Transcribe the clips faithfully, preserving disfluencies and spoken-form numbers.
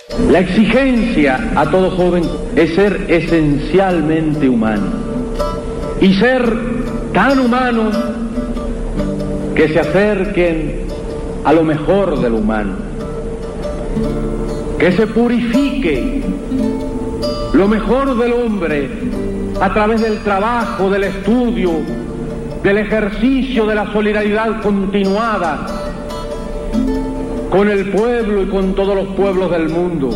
La exigencia a todo joven es ser esencialmente humano y ser tan humanos que se acerquen a lo mejor del humano, que se purifique lo mejor del hombre a través del trabajo, del estudio, del ejercicio de la solidaridad continuada con el pueblo y con todos los pueblos del mundo,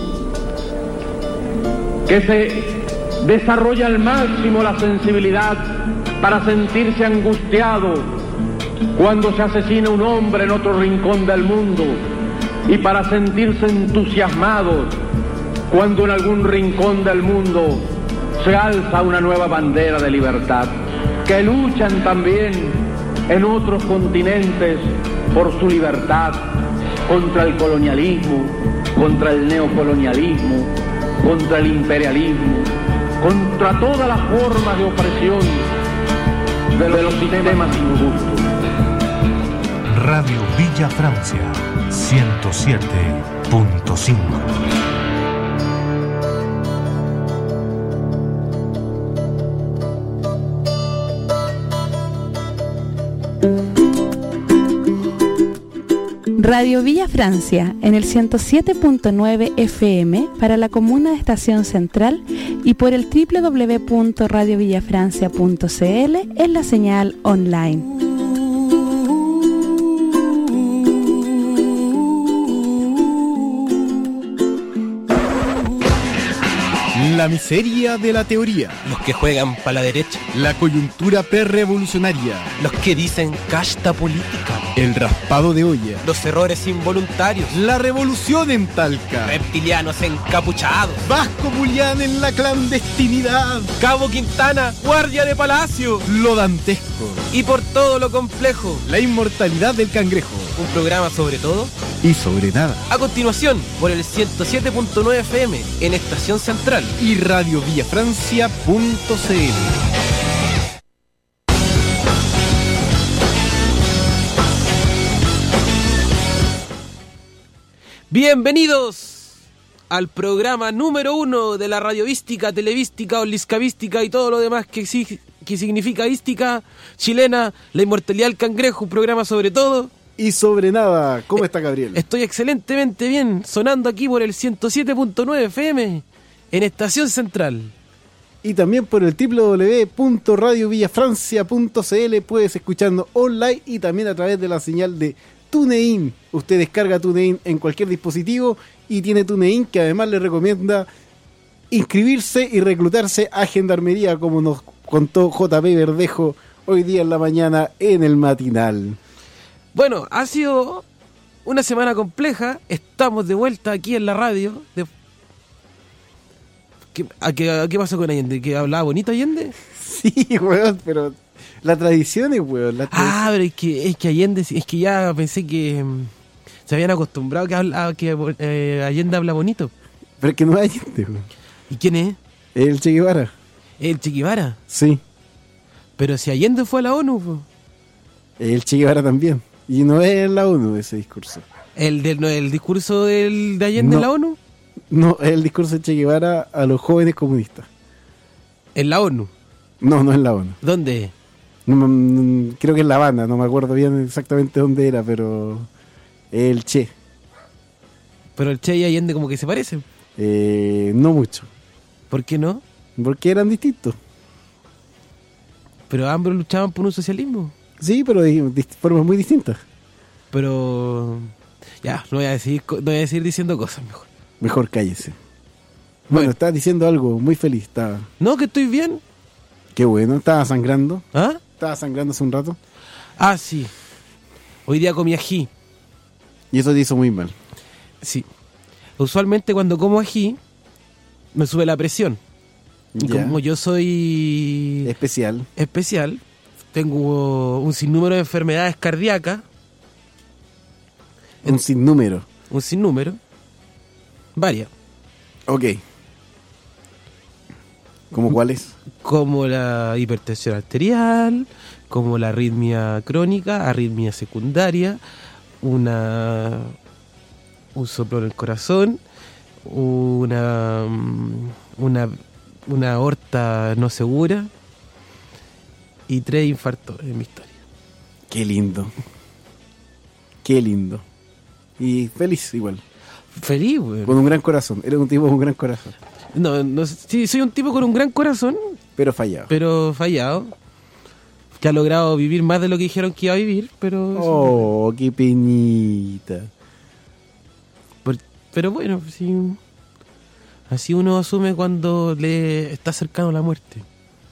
que se desarrolla al máximo la sensibilidad para sentirse angustiado cuando se asesina un hombre en otro rincón del mundo y para sentirse entusiasmado cuando en algún rincón del mundo se alza una nueva bandera de libertad, que luchan también en otros continentes por su libertad, contra el colonialismo, contra el neocolonialismo, contra el imperialismo, contra todas las formas de opresión de los, de los sistemas injustos. Radio Villa Francia, ciento siete punto cinco. Radio Villa Francia en el ciento siete punto nueve F M para la comuna de Estación Central y por el doble u doble u doble u punto radio villa francia punto c l en la señal online. La miseria de la teoría. Los que juegan para la derecha. La coyuntura pre-revolucionaria. Los que dicen casta política. El raspado de olla. Los errores involuntarios. La revolución en Talca. Reptilianos encapuchados. Vasco Julián en la clandestinidad. Cabo Quintana, guardia de palacio. Lo dantesco. Y por todo lo complejo. La inmortalidad del cangrejo. Un programa sobre todo y sobre nada. A continuación, por el ciento siete punto nueve F M en Estación Central y radio villa francia punto c l. Bienvenidos al programa número uno de la radiovística, televística, oliscavística y todo lo demás que, que significa vística chilena, la inmortalidad del cangrejo, un programa sobre todo y sobre nada. ¿Cómo está, Gabriel? Estoy excelentemente bien, sonando aquí por el ciento siete punto nueve F M en Estación Central. Y también por el doble u doble u doble u punto radio villa francia punto c l puedes escucharnos online y también a través de la señal de TuneIn. Usted descarga TuneIn en cualquier dispositivo y tiene TuneIn, que además le recomienda inscribirse y reclutarse a Gendarmería, como nos contó J P Verdejo hoy día en la mañana en el matinal. Bueno, ha sido una semana compleja. Estamos de vuelta aquí en la radio. De... ¿Qué, a qué, a ¿Qué pasó con Allende? ¿Que hablaba bonito Allende? Sí, weón, pero la tradición es, weón. La tradición. Ah, pero es que, es que Allende, es que ya pensé que um, se habían acostumbrado que habla, a que eh, Allende habla bonito. Pero es que no es Allende, weón. ¿Y quién es? El Che Guevara. ¿El Che Guevara? Sí. Pero si Allende fue a la ONU, po. El Che Guevara también. Y no es en la ONU ese discurso. ¿El, del, no, el discurso del, de Allende no, en la ONU? No, es el discurso de Che Guevara a los jóvenes comunistas. ¿En la ONU? No, no en la ONU. ¿Dónde? No, no, creo que en La Habana, no me acuerdo bien exactamente dónde era, pero el Che. Pero el Che y Allende como que se parecen. Eh, no mucho. ¿Por qué no? Porque eran distintos. Pero ambos luchaban por un socialismo. Sí, pero de, de formas muy distintas. Pero ya, no voy a decir, no voy a decir diciendo cosas mejor. Mejor cállese. Bueno, bueno, estás diciendo algo muy feliz. Estaba... No, que estoy bien. Qué bueno, estaba sangrando. ¿Ah? Estaba sangrando hace un rato. Ah, sí. Hoy día comí ají. Y eso te hizo muy mal. Sí. Usualmente cuando como ají me sube la presión. Y ya. como yo soy especial, especial, tengo un sinnúmero de enfermedades cardíacas. Un sinnúmero. Un sinnúmero. Varias. Ok. ¿Cómo cuáles? Como la hipertensión arterial, como la arritmia crónica, arritmia secundaria, una un soplo en el corazón, una, una, una aorta no segura y tres infartos en mi historia. Qué lindo. Qué lindo. Y feliz igual. Feliz, güey. Con un gran corazón. Eres un tipo con un gran corazón. No, no, sí, soy un tipo con un gran corazón, Pero fallado. pero fallado. Que ha logrado vivir más de lo que dijeron que iba a vivir, pero... Oh, qué peñita. Por- pero bueno, sí, así uno asume cuando le está cercano la muerte.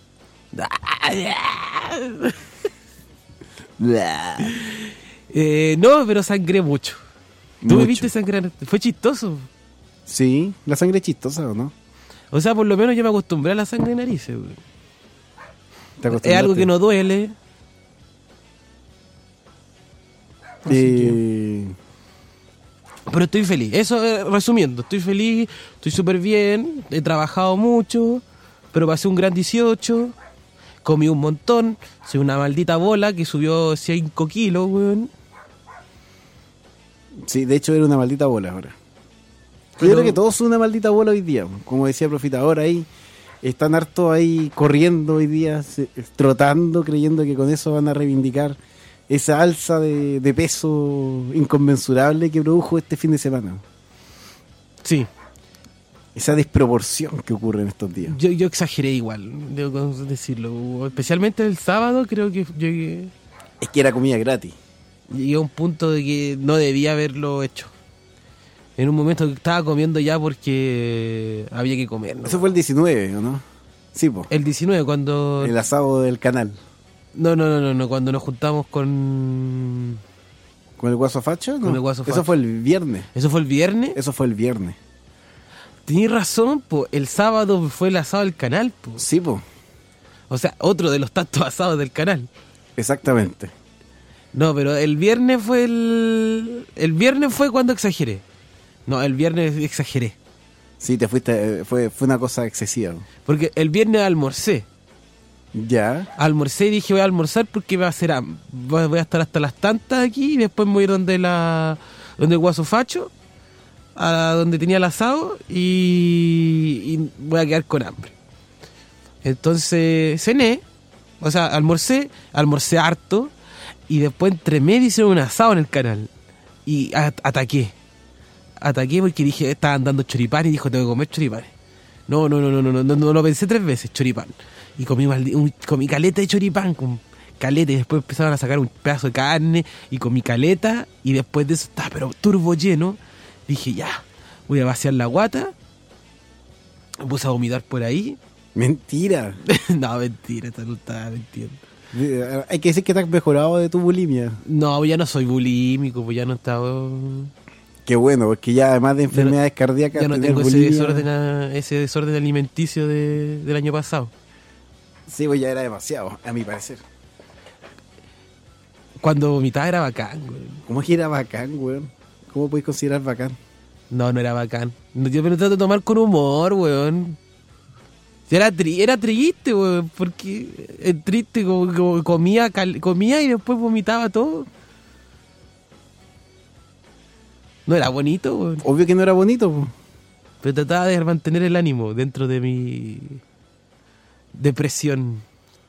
Eh, no, pero sangré mucho. ¿Tú me Mucho. viste sangrar? Fue chistoso. Sí, la sangre es chistosa, ¿o no? O sea, por lo menos yo me acostumbré a la sangre de narices, güey. ¿Te Es acostumbraste? algo que no duele. Así Eh, Pero estoy feliz. Eso, eh, resumiendo, estoy feliz, estoy súper bien, he trabajado mucho, pero pasé un gran dieciocho, comí un montón, soy una maldita bola que subió cinco kilos, weón. Sí, de hecho era una maldita bola ahora. Pero- Yo creo que todos son una maldita bola hoy día. Como decía el Profita, ahora ahí están harto ahí corriendo hoy día, se- trotando, creyendo que con eso van a reivindicar esa alza de, de peso inconmensurable que produjo este fin de semana. Sí, Esa desproporción que ocurre en estos días. yo, yo exageré igual, debo decirlo. Especialmente el sábado creo que llegué, Es que era comida gratis. llegué a un punto de que no debía haberlo hecho. En un momento que estaba comiendo ya porque había que comer, ¿no? Eso fue el diecinueve, ¿o no? Sí, po. El diecinueve, cuando... El asado del canal. No, no, no, no, no, cuando nos juntamos con... ¿Con el guaso facho? No. Con el guaso Eso facho. fue el viernes. ¿Eso fue el viernes? Eso fue el viernes. Tenías razón, po. El sábado fue el asado del canal, po. Sí, po. O sea, otro de los tantos asados del canal. Exactamente. No, pero el viernes fue el... El viernes fue cuando exageré. No, el viernes exageré. Sí, te fuiste, eh, fue, fue una cosa excesiva. Porque el viernes almorcé. Ya. Almorcé y dije voy a almorzar porque va a ser ham- voy voy a estar hasta las tantas aquí y después me voy a ir donde la donde el guaso facho, a donde tenía el asado y, y voy a quedar con hambre. Entonces cené, o sea, almorcé, almorcé harto y después entre medio hicieron un asado en el canal y a- ataqué. Ataqué porque dije, estaban dando choripán y dijo, tengo que comer choripán. No, no, no, no, no, no, no, no lo pensé tres veces, choripán. Y comí, maldi- un- comí caleta de choripán, con caleta, y después empezaron a sacar un pedazo de carne, y comí caleta, y después de eso estaba pero turbo lleno. Dije, ya, voy a vaciar la guata. Me puse a vomitar por ahí. Mentira. No, mentira, esta no estaba mintiendo. Eh, Hay que decir que te has mejorado de tu bulimia. No, ya no soy bulímico, pues ya no estaba... Qué bueno, porque ya además de enfermedades cardíacas, Ya no tener tengo ese bulimia- desorden, a- ese desorden alimenticio de, del año pasado. Sí, pues ya era demasiado, a mi parecer. Cuando vomitaba era bacán, güey. ¿Cómo es que era bacán, weón? ¿Cómo podéis considerar bacán? No, no era bacán. No, yo me lo trato de tomar con humor, weón. Era, tri- era triste, weón, porque es triste, como, como comía, cal- comía y después vomitaba todo. No era bonito, weón. Obvio que no era bonito, pues. Pero trataba de mantener el ánimo dentro de mi depresión.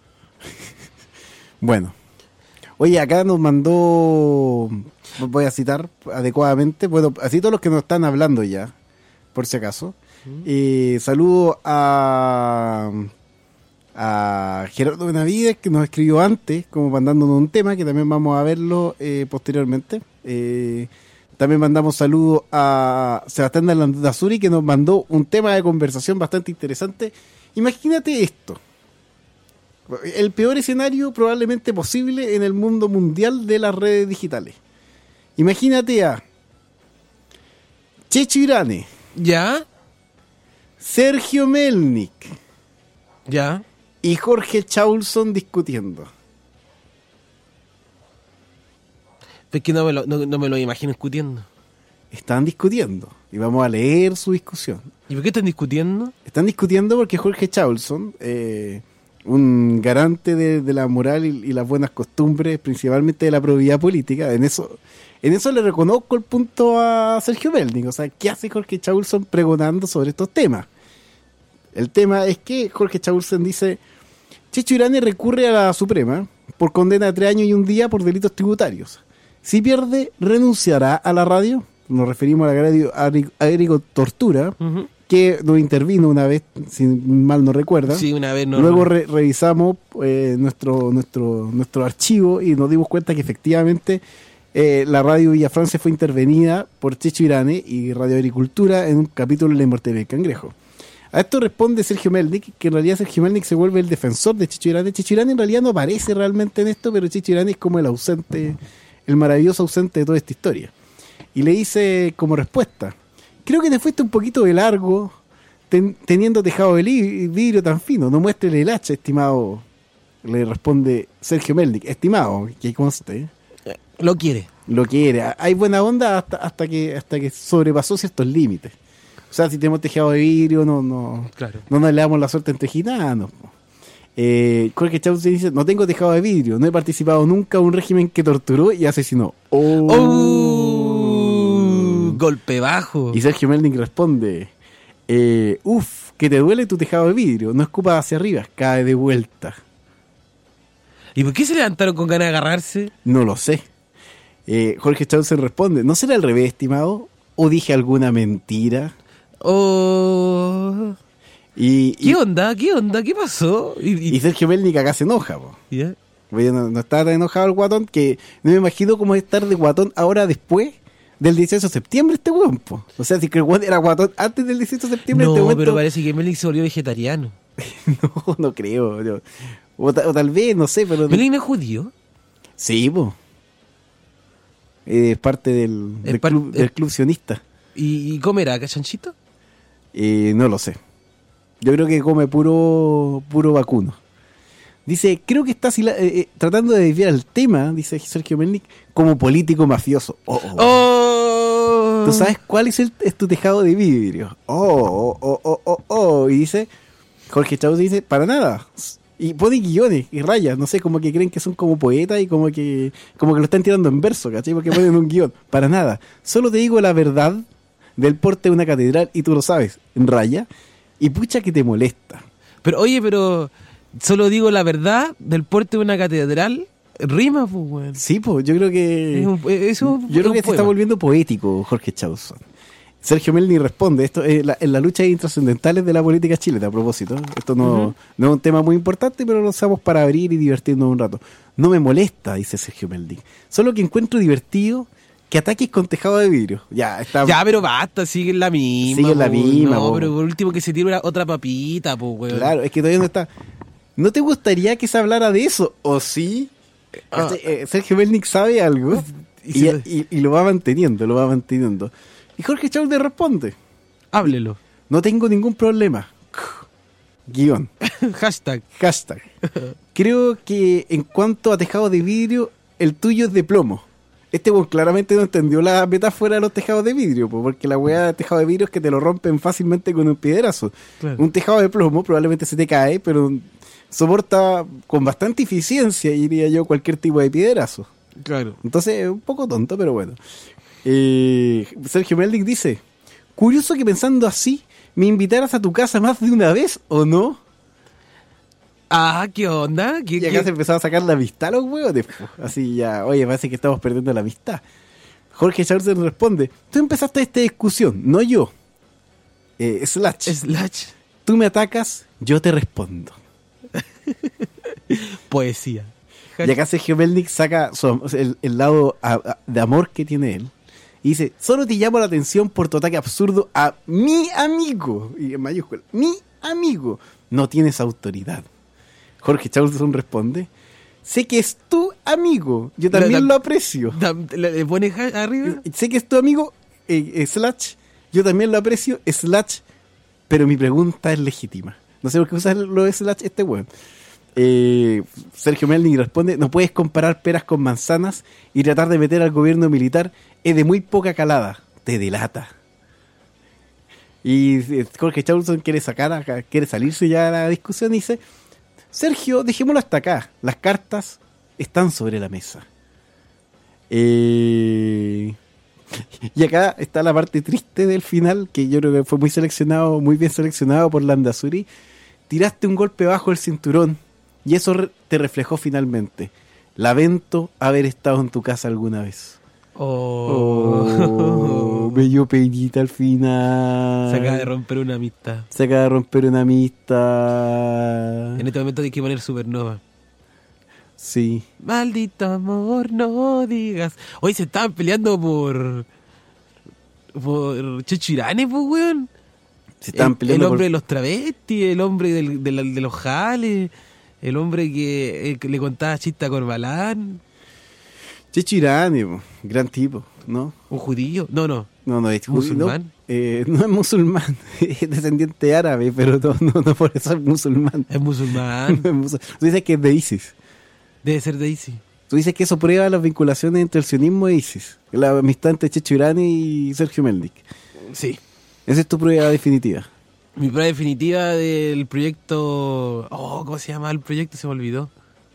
Bueno. Oye, acá nos mandó, voy a citar adecuadamente, bueno, así todos los que nos están hablando ya, por si acaso. Eh, saludo a, a Gerardo Benavides, que nos escribió antes, como mandándonos un tema, que también vamos a verlo eh, posteriormente. Eh, también mandamos saludos a Sebastián de Landazuri, que nos mandó un tema de conversación bastante interesante. Imagínate esto. El peor escenario probablemente posible en el mundo mundial de las redes digitales. Imagínate a Checho Irane, ¿Ya? Sergio Melnik ¿Ya? y Jorge Chaulson discutiendo. Es que no me lo, no, no me lo imagino discutiendo. Están discutiendo y vamos a leer su discusión. ¿Y por qué están discutiendo? Están discutiendo porque Jorge Chaulson, eh, un garante de, de la moral y, y las buenas costumbres, principalmente de la probidad política. En eso en eso le reconozco el punto a Sergio Melnik. O sea, ¿qué hace Jorge Chaulson pregonando sobre estos temas? El tema es que Jorge Chaulson dice: Checho Irane recurre a la Suprema por condena de tres años y un día por delitos tributarios. Si pierde, ¿renunciará a la radio? Nos referimos a la radio Agrigo Tortura, uh-huh. que nos intervino una vez, si mal no recuerda. Sí, una vez no. Luego re- revisamos eh, nuestro, nuestro, nuestro archivo y nos dimos cuenta que efectivamente eh, la radio Villa Francia fue intervenida por Checho Irane y Radio Agricultura en un capítulo de La Inmortalidad del Cangrejo. A esto responde Sergio Melnik, que en realidad Sergio Melnik se vuelve el defensor de Checho Irane. Checho Irane en realidad no aparece realmente en esto, pero Checho Irane es como el ausente, el maravilloso ausente de toda esta historia. Y le dice como respuesta: creo que te fuiste un poquito de largo ten, teniendo tejado de li- vidrio tan fino. No muestres el hacha, estimado. Le responde Sergio Melnik: estimado, que conste. Lo quiere. Lo quiere. Hay buena onda hasta, hasta que hasta que sobrepasó ciertos límites. O sea, si tenemos tejado de vidrio, no, no, claro. no nos le damos la suerte entre gitanos. Eh, Jorge Chaulson dice: no tengo tejado de vidrio, no he participado nunca en un régimen que torturó y asesinó. ¡Oh! oh golpe bajo. Y Sergio Melnik responde: eh, uf, que te duele tu tejado de vidrio, no escupas hacia arriba, cae de vuelta. ¿Y por qué se levantaron con ganas de agarrarse? No lo sé. Eh, Jorge Chaulson responde: ¿no será al revés, estimado? ¿O dije alguna mentira? Oh... Y, ¿Qué y, onda? ¿Qué onda? ¿Qué pasó? Y, y, y Sergio Melnik acá se enoja, po. ¿Yeah? No, no está tan enojado el guatón, que no me imagino cómo es estar de guatón ahora después del dieciocho de septiembre este weón, po. O sea, si que el weón era guatón antes del dieciocho de septiembre, no, este momento... pero parece que Melnik se volvió vegetariano. no, no creo. No. O, ta, o tal vez, no sé, pero... ¿Melnik no es judío? Sí, po. Es parte del, es del, par- club, del club sionista. ¿Y, y comerá cachanchito? Eh, no lo sé. Yo creo que come puro puro vacuno. Dice: creo que está eh, eh, tratando de desviar el tema, dice Sergio Melnik, como político mafioso. Oh, oh. Oh. ¿Tú sabes cuál es, el, es tu tejado de vidrio? Oh, oh, oh, oh, oh. Y dice, Jorge Chaulson dice: para nada. Y pone guiones y rayas, no sé, como que creen que son como poetas y como que como que lo están tirando en verso, ¿cachai? Porque ponen un guión. Para nada. Solo te digo la verdad del porte de una catedral y tú lo sabes, en raya. Y pucha que te molesta. Pero oye, pero solo digo la verdad del porte de una catedral. Rima, pues, weón. Sí, pues, yo creo que... Es un, es un, yo creo es que se está volviendo poético Jorge Chaulson. Sergio Melnik responde: esto es la, en la lucha intrascendentales de la política chilena, a propósito. Esto no, uh-huh. no es un tema muy importante, pero lo usamos para abrir y divertirnos un rato. No me molesta, dice Sergio Melnik. Solo que encuentro divertido que ataques con tejado de vidrio. Ya, está. Ya, pero basta, sigue en la misma. Sigue en la misma. No, po. pero por último que se tire una, otra papita, pues, weón. Claro, es que todavía no está. ¿No te gustaría que se hablara de eso? ¿O sí? Ah. Eh, Sergio Melnik sabe algo y, y, y, y lo va manteniendo, lo va manteniendo. Y Jorge Chaulson responde: háblelo. No tengo ningún problema. Guión. Hashtag. Hashtag. Creo que en cuanto a tejado de vidrio, el tuyo es de plomo. Este pues, claramente no entendió la metáfora de los tejados de vidrio, pues, porque la weá de tejado de vidrio es que te lo rompen fácilmente con un piedrazo. Claro. Un tejado de plomo probablemente se te cae, pero soporta con bastante eficiencia, diría yo, cualquier tipo de piedrazo. Claro. Entonces, un poco tonto, pero bueno. Eh, Sergio Melnik dice: curioso que pensando así, me invitaras a tu casa más de una vez, ¿o no? Ah, ¿qué onda? ¿Qué, y acá qué? se empezaba a sacar la amistad a los huevos. Así ya, oye, parece que estamos perdiendo la amistad. Jorge Chaulson responde: tú empezaste esta discusión, no yo. Eh, slash. Slash. Tú me atacas, yo te respondo. Poesía. Y acá Sergio Melnik saca su, el, el lado a, a, de amor que tiene él. Y dice: solo te llamo la atención por tu ataque absurdo a mi amigo. Y en mayúscula, mi amigo. No tienes autoridad. Jorge Chaulson responde: sé que es tu amigo, yo también la, la, lo aprecio. ¿Le, le pones arriba? Sé que es tu amigo, eh, slash, yo también lo aprecio, slash, pero mi pregunta es legítima. No sé por qué usa lo slash este weón. Eh, Sergio Melnik responde: no puedes comparar peras con manzanas y tratar de meter al gobierno militar es de muy poca calada, te delata. Y Jorge Chaulson quiere sacar acá, quiere salirse ya de la discusión y dice: Sergio, dejémoslo hasta acá. Las cartas están sobre la mesa. Eh... Y acá está la parte triste del final, que yo creo que fue muy seleccionado, muy bien seleccionado por Landazuri. Tiraste un golpe bajo el cinturón y eso re- te reflejó finalmente. Lamento haber estado en tu casa alguna vez. Oh, Oh, me dio penita al final. se acaba de romper una amistad. Se acaba de romper una amistad. En este momento hay que poner Supernova. Sí. Maldito amor, no digas. Hoy se estaban peleando por. Por Checho Irane, pues, weón. Se estaban el, peleando el hombre por- de los travestis, el hombre del, de, la- de los jales, el hombre que, eh, que le contaba chista a Corbalán, Checho Irane, po, gran tipo, ¿no? un judío. No, no. No, no es judío, ¿Musulmán? No, eh, no es musulmán, es descendiente árabe, pero no, no, no por eso es musulmán. Es musulmán. No es musul- Tú dices que es de ISIS. Debe ser de Isi. Tú dices que eso prueba las vinculaciones entre el sionismo e ISIS. La amistad entre Checho Irane y Sergio Melnik. Sí. Esa es tu prueba definitiva. Mi prueba definitiva del proyecto. Oh, ¿cómo se llama el proyecto? Se me olvidó.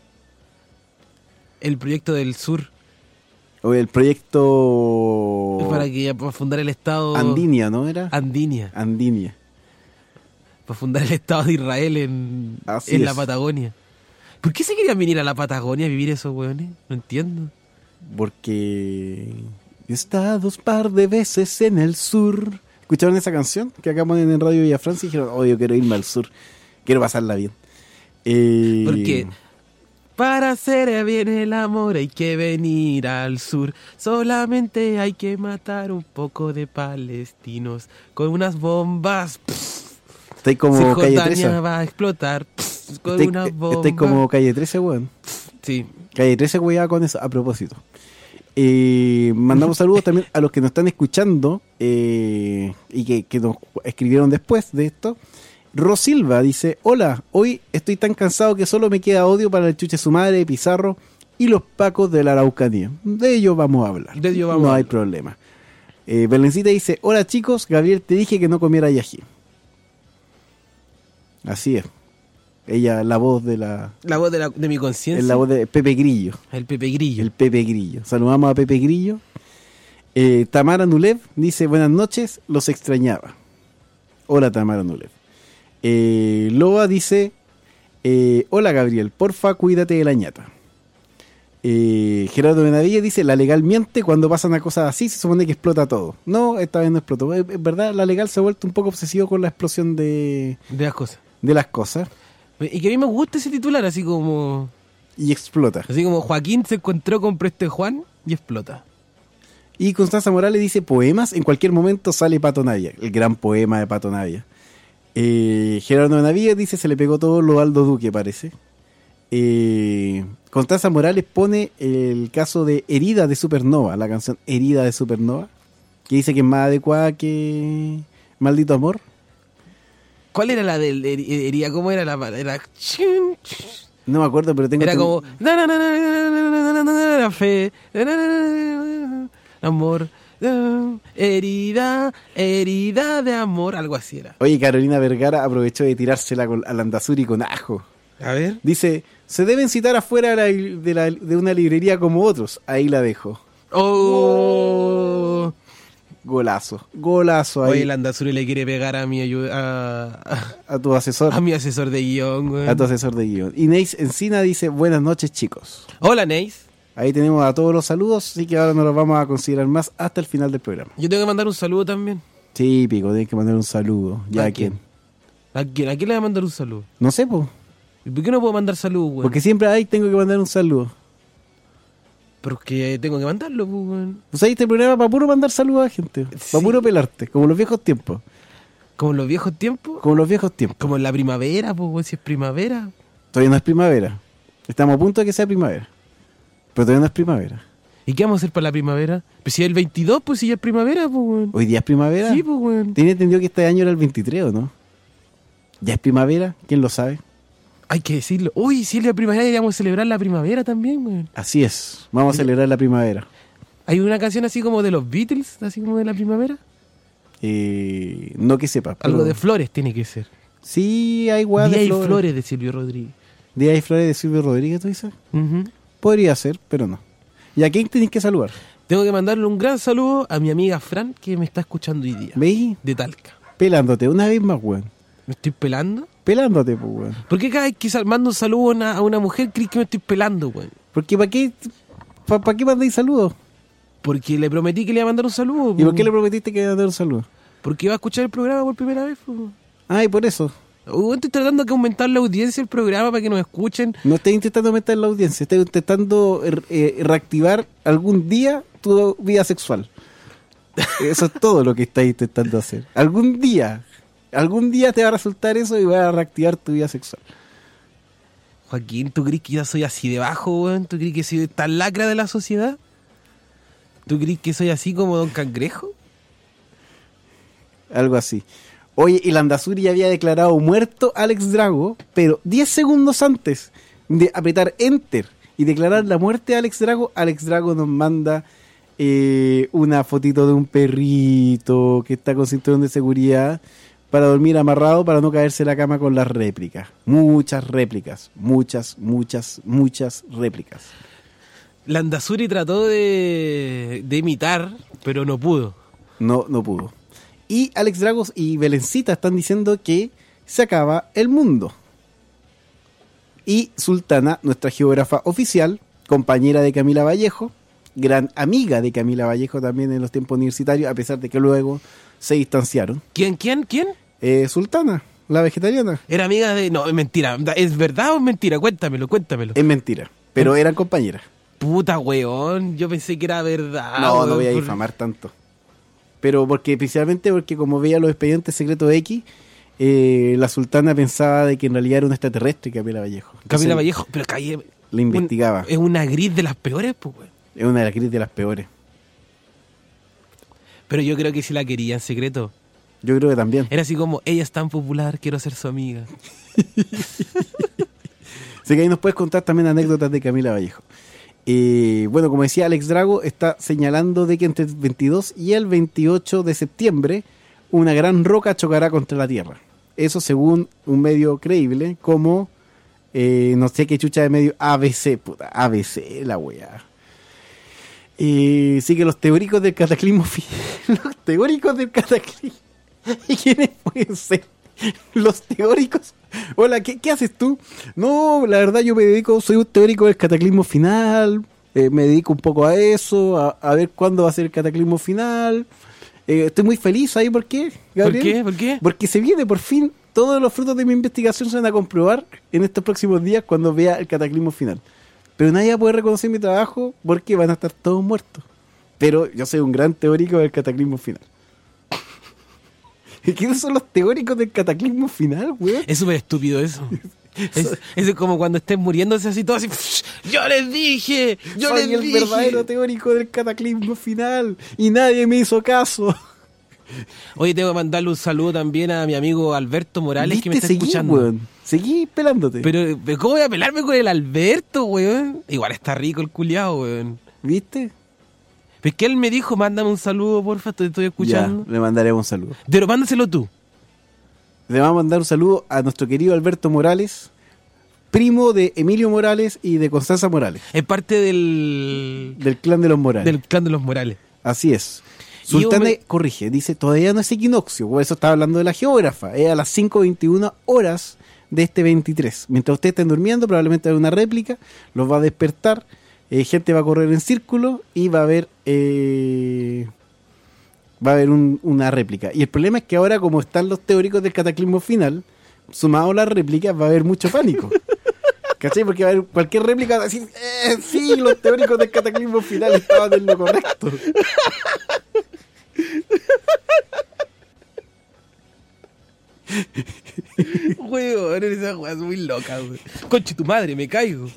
El proyecto del sur. O el proyecto Es para que para fundar el Estado. Andinia, ¿no era? Andinia. Andinia. Para fundar el Estado de Israel en, Así en es. la Patagonia. ¿Por qué se querían venir a la Patagonia a vivir esos weones? No entiendo. Porque he estado un par de veces en el sur. ¿Escucharon esa canción que acá ponen en Radio Villa Francia? Y dijeron, oh, yo quiero irme al sur. Quiero pasarla bien. Eh, Porque para hacer bien el amor hay que venir al sur. Solamente hay que matar un poco de palestinos con unas bombas. Estoy como Calle trece. Cisjordania va a explotar pff, con Estoy, unas bombas. estoy como Calle trece, weón. Sí. Calle trece, cuidado con eso. A propósito. Eh, mandamos saludos también a los que nos están escuchando eh, y que, que nos escribieron después de esto. Rosilva dice, hola, hoy estoy tan cansado que solo me queda odio para el chuche su madre, Pizarro y los pacos de la Araucanía. De ello vamos a hablar. De ello vamos no a hay hablar. problema. Eh, Belencita dice, hola chicos, Gabriel, te dije que no comiera yají. Así es. Ella, la voz de la... La voz de, la, de mi conciencia. Es la voz de Pepe Grillo. El Pepe Grillo. El Pepe Grillo. Saludamos a Pepe Grillo. Eh, Tamara Nulev dice, buenas noches, los extrañaba. Hola Tamara Nulev. Eh, Loa dice, eh, hola Gabriel, porfa cuídate de la ñata. Eh, Gerardo Benavides dice, la legal miente cuando pasan a cosas así, se supone que explota todo. No, esta vez no explotó. Es, es verdad, la legal se ha vuelto un poco obsesivo con la explosión de, De las cosas. de las cosas Y que a mí me gusta ese titular, así como... y explota. Así como Joaquín se encontró con Preste Juan y explota. Y Constanza Morales dice, poemas, en cualquier momento sale Pato Navia, el gran poema de Pato Navia. Eh, Gerardo Benavides dice, se le pegó todo lo Aldo Duque, parece. Eh, Constanza Morales pone el caso de Herida de Supernova, la canción Herida de Supernova, que dice que es más adecuada que Maldito Amor. ¿Cuál era la del heri- herida? ¿Cómo era la era chin, chin. No me acuerdo, pero tengo... Era ten- como na, na, na, na, na, na, na, na, na, na, fe, na, na, na, na, na, amor, na, herida, herida de amor, algo así era. Oye, Carolina Vergara aprovechó de tirársela con, a Landazuri con ajo. A ver. Dice, se deben citar afuera de, la, de, la, de una librería como otros. Ahí la dejo. Oh. Golazo, golazo ahí. Oye, el Andazuri le quiere pegar a mi ayuda, a, A tu asesor, a mi asesor de guión, güey. a tu asesor de guión. Inés Encina dice, buenas noches chicos. Hola, Neis. Ahí tenemos a todos los saludos, así que ahora no los vamos a considerar más hasta el final del programa. Yo tengo que mandar un saludo también. Típico, tienes que mandar un saludo. ¿Ya ¿A a quién? ¿A quién? ¿A quién le voy a mandar un saludo? No sé, po. ¿Y por qué no puedo mandar saludos, güey? Porque siempre ahí tengo que mandar un saludo. Porque tengo que mandarlo, pues, güey. Pues ahí este programa para puro mandar saludos a gente. Sí. Para puro pelarte, como los viejos tiempos. Como en los viejos tiempos. Como los viejos tiempos. Como en la primavera, pues, güey, si es primavera. Todavía no es primavera. Estamos a punto de que sea primavera. Pero todavía no es primavera. ¿Y qué vamos a hacer para la primavera? Pues si es el veintidós, pues si ya es primavera, pues, güey. ¿Hoy día es primavera? Sí, pues, güey. Tenía entendido que este año era el veintitrés, ¿o no? ¿Ya es primavera? ¿Quién lo sabe? Hay que decirlo. Uy, si es la primavera, deberíamos celebrar la primavera también, güey. Así es. Vamos a celebrar la primavera. Hay una canción así como de los Beatles, así como de la primavera. Eh, no que sepa. pero- Algo de flores tiene que ser. Sí, hay weas Día de y flores. flores de Silvio Rodríguez. Días y Flores de Silvio Rodríguez, ¿tú dices? Uh-huh. Podría ser, pero no. ¿Y a quién tenés que saludar? Tengo que mandarle un gran saludo a mi amiga Fran, que me está escuchando hoy día. ¿Veis? De Talca. Pelándote, una vez más, weón. ¿Me estoy pelando? Pelándote, pues, weón. ¿Por qué cada vez que sal- mando un saludo a una, a una mujer crees que me estoy pelando, weón? Porque ¿para qué, pa, pa qué mandáis saludos? Porque le prometí que le iba a mandar un saludo. ¿Y por po. qué le prometiste que iba a dar un saludo? Porque iba a escuchar el programa por primera vez. Po. Ah, y por eso. Uh, estoy tratando de aumentar la audiencia del programa para que nos escuchen. No estás intentando aumentar la audiencia, estás intentando eh, reactivar algún día tu vida sexual. Eso es todo lo que estás intentando hacer. Algún día, algún día te va a resultar eso y vas a reactivar tu vida sexual. Joaquín, ¿tú crees que yo soy así de bajo, weón? ¿Tú crees que soy tan lacra de la sociedad? ¿Tú crees que soy así como Don Cangrejo? Algo así. Oye, y Landazuri ya había declarado muerto a Alex Drago, pero diez segundos antes de apretar Enter y declarar la muerte a Alex Drago, Alex Drago nos manda eh, una fotito de un perrito que está con cinturón de seguridad para dormir amarrado para no caerse en la cama con las réplicas. Muchas réplicas, muchas, muchas, muchas réplicas. Landazuri trató de, de imitar, pero no pudo. No, no pudo. Y Alex Dragos y Belencita están diciendo que se acaba el mundo. Y Sultana, nuestra geógrafa oficial, compañera de Camila Vallejo, gran amiga de Camila Vallejo también en los tiempos universitarios, a pesar de que luego se distanciaron. ¿Quién, quién, quién? Eh, Sultana, la vegetariana. Era amiga de... No, es mentira. ¿Es verdad o es mentira? Cuéntamelo, cuéntamelo. Es mentira, pero eran compañeras. Puta, weón. Yo pensé que era verdad. No, weón, no voy a por- difamar tanto. Pero porque principalmente porque como veía los expedientes secretos de X, eh, la sultana pensaba de que en realidad era un extraterrestre, Camila Vallejo. Camila Entonces, Vallejo, pero calle... la investigaba. Un- es una gris de las peores, pues, weón. Es una de las crisis de las peores. Pero yo creo que sí la quería en secreto. Yo creo que también. Era así como, ella es tan popular, quiero ser su amiga. Así que ahí nos puedes contar también anécdotas de Camila Vallejo. Eh, bueno, como decía, Alex Drago está señalando de que entre el veintidós y el veintiocho de septiembre una gran roca chocará contra la Tierra. Eso según un medio creíble como, eh, no sé qué chucha de medio, A B C, puta, A B C, la weá. Eh, sí que los teóricos del cataclismo, fi- los teóricos del cataclismo, ¿y quiénes pueden ser? Los teóricos. Hola, ¿qué, ¿qué haces tú? No, la verdad yo me dedico, soy un teórico del cataclismo final, eh, me dedico un poco a eso, a, a ver cuándo va a ser el cataclismo final. Eh, estoy muy feliz ahí, ¿por qué, Gabriel? ¿Por qué? ¿Por qué? Porque se viene por fin, todos los frutos de mi investigación se van a comprobar en estos próximos días cuando vea el cataclismo final. Pero nadie va a poder reconocer mi trabajo porque van a estar todos muertos. Pero yo soy un gran teórico del cataclismo final. ¿Quiénes son los teóricos del cataclismo final, güey? Es súper estúpido eso. Es, es como cuando estés muriéndose así todo así. Yo les dije, yo Soy les el dije. verdadero teórico del cataclismo final y nadie me hizo caso. Oye, tengo que mandarle un saludo también a mi amigo Alberto Morales que me está Seguí, escuchando. weón. Seguí pelándote. Pero, pero ¿cómo voy a pelarme con el Alberto, weón? Igual está rico el culiao, weón. ¿Viste? Pero es que él me dijo, mándame un saludo, porfa, te estoy escuchando. Ya, le mandaremos un saludo. Pero mándaselo tú. Le vamos a mandar un saludo a nuestro querido Alberto Morales, primo de Emilio Morales y de Constanza Morales, Es parte del, del clan de los Morales. del clan de los Morales. Así es. Y Sultana hombre- corrige, dice, todavía no es equinoccio, por eso estaba hablando de la geógrafa, es a las cinco veintiuna horas de este veintitrés. Mientras ustedes estén durmiendo, probablemente haya una réplica, los va a despertar, eh, gente va a correr en círculo y va a haber eh, va a haber un- una réplica. Y el problema es que ahora, como están los teóricos del cataclismo final, sumado a las réplicas, va a haber mucho pánico. ¿Cachai? Porque va a haber cualquier réplica así, eh, sí, los teóricos del cataclismo final estaban en lo correcto. Weón, esa weá es muy loca, weón. Conche tu madre, me caigo.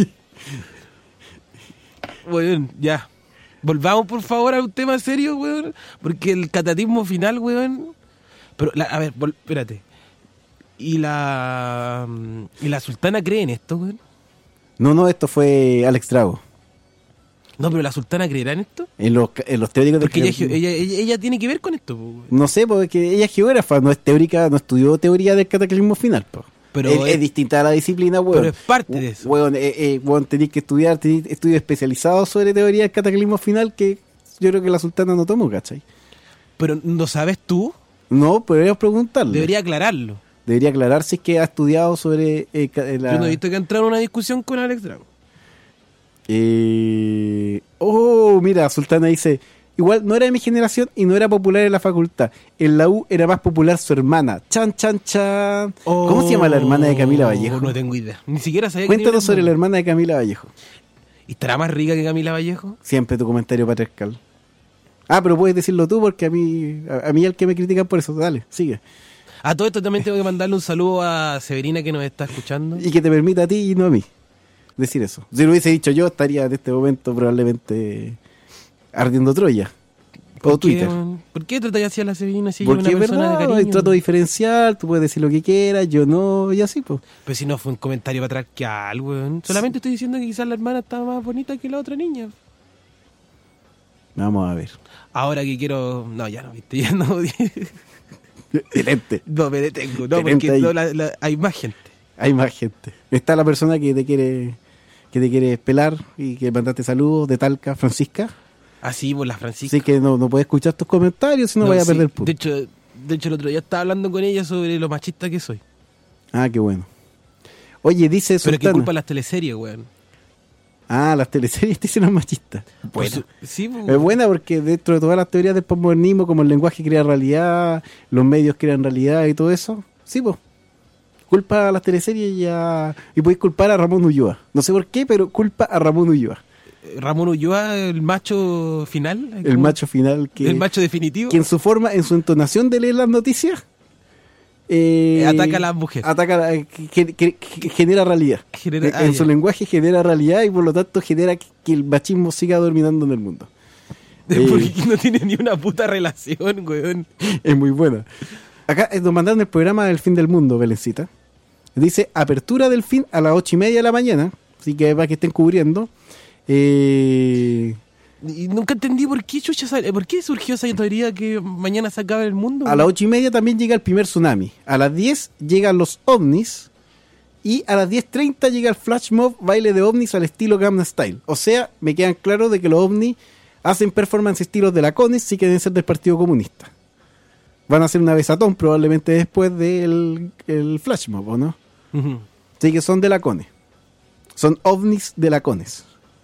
Weón, ya. Volvamos por favor a un tema serio, weón. Porque el catatismo final, weón. Pero, la- a ver, vol- espérate. ¿Y la. ¿Y la sultana cree en esto, weón? No, no, esto fue Alex Drago. No, pero la sultana creerá en esto. En los, en los teóricos del Porque ella, cataclismo. ella, ella, ella tiene que ver con esto, po, weón. No sé, porque ella es geógrafa, no es teórica, no estudió teoría del cataclismo final, po. Pero es, es- es distinta a la disciplina, weón. pero es parte de eso. Weón, eh, eh, weón, tenéis que estudiar, tenéis estudios especializados sobre teoría del cataclismo final que yo creo que la sultana no tomó, ¿cachai? Pero ¿no sabes tú? No, podríamos preguntarle. Debería aclararlo. Debería aclarar si es que ha estudiado sobre eh, ca- eh, la... Yo no he visto que entrara en una discusión con Alex Drago. Eh, Oh, mira, Sultana dice, igual no era de mi generación y no era popular en la facultad. En la U era más popular su hermana. Chan, chan, chan. ¿Cómo se llama la hermana de Camila Vallejo? Oh, No tengo idea. Ni siquiera sabía que Cuéntanos tenía sobre la hermana. hermana de Camila Vallejo. ¿Y estará más rica que Camila Vallejo? Siempre tu comentario patriarcal. Ah, pero puedes decirlo tú porque a mí, a, a mí el que me critican por eso. Dale, sigue. A todo esto también tengo que mandarle un saludo a Severina que nos está escuchando. Y que te permita a ti y no a mí decir eso. Si lo hubiese dicho yo, estaría en este momento probablemente ardiendo Troya. O ¿Por qué, Twitter. ¿Por qué tratáis así a la Severina si ella es Porque una es persona de verdad, hay cariño? trato diferencial, tú puedes decir lo que quieras, yo no, y así, pues. Pero si no fue un comentario patriarcal, weón. Solamente estoy diciendo que quizás la hermana estaba más bonita que la otra niña. Vamos a ver. Ahora que quiero... No, ya no, viste, ya no... Detente. No, me detengo, no, Detente porque ahí. no, la- la- hay más gente. Hay más gente. Está la persona que te quiere que te quiere pelar y que mandaste saludos de Talca, Francisca. Así, por la Francisca. Así que no, no puedes escuchar tus comentarios si no, No, vaya a sí. perder punto. De hecho, de hecho, el otro día estaba hablando con ella sobre lo machista que soy. Ah, qué bueno. Oye, dice Pero es que Sultana. culpa de las teleseries, weón. Ah, las teleseries te hicieron machistas. Por Buena. su- Sí, pues, Es buena porque dentro de todas las teorías del postmodernismo, como el lenguaje crea realidad, los medios crean realidad y todo eso, sí, pues. Culpa a las teleseries y a... Y podéis culpar a Ramón Ulloa. No sé por qué, pero culpa a Ramón Ulloa. Ramón Ulloa, el macho final. El ¿cómo? macho final que... El macho definitivo. que en su forma, en su entonación de leer las noticias... eh, Eh, ataca a las mujeres. Ataca, a la- que, que- que- que genera realidad. Genera- en ah, en ya. su lenguaje genera realidad y por lo tanto genera que, que el machismo siga dominando en el mundo. Eh, Porque no tiene ni una puta relación, weón. Es muy buena. Acá eh, nos mandaron el programa del fin del mundo, Belencita. Dice, apertura del fin a las ocho y media de la mañana. Así que para que estén cubriendo. Eh, Y nunca entendí por qué chucha sale- por qué surgió esa teoría que mañana se acaba el mundo. a las ocho y media también llega el primer tsunami. A las diez llegan los ovnis. Y a las diez treinta llega el flash mob, baile de ovnis al estilo Gangnam Style. O sea, me quedan claros de que los ovnis hacen performance estilos de la CONES, sí que deben ser del Partido Comunista. Van a hacer una besatón probablemente después del el flash mob, ¿o no? Ujú. Sí que son de la CONES. Son ovnis de la CONES.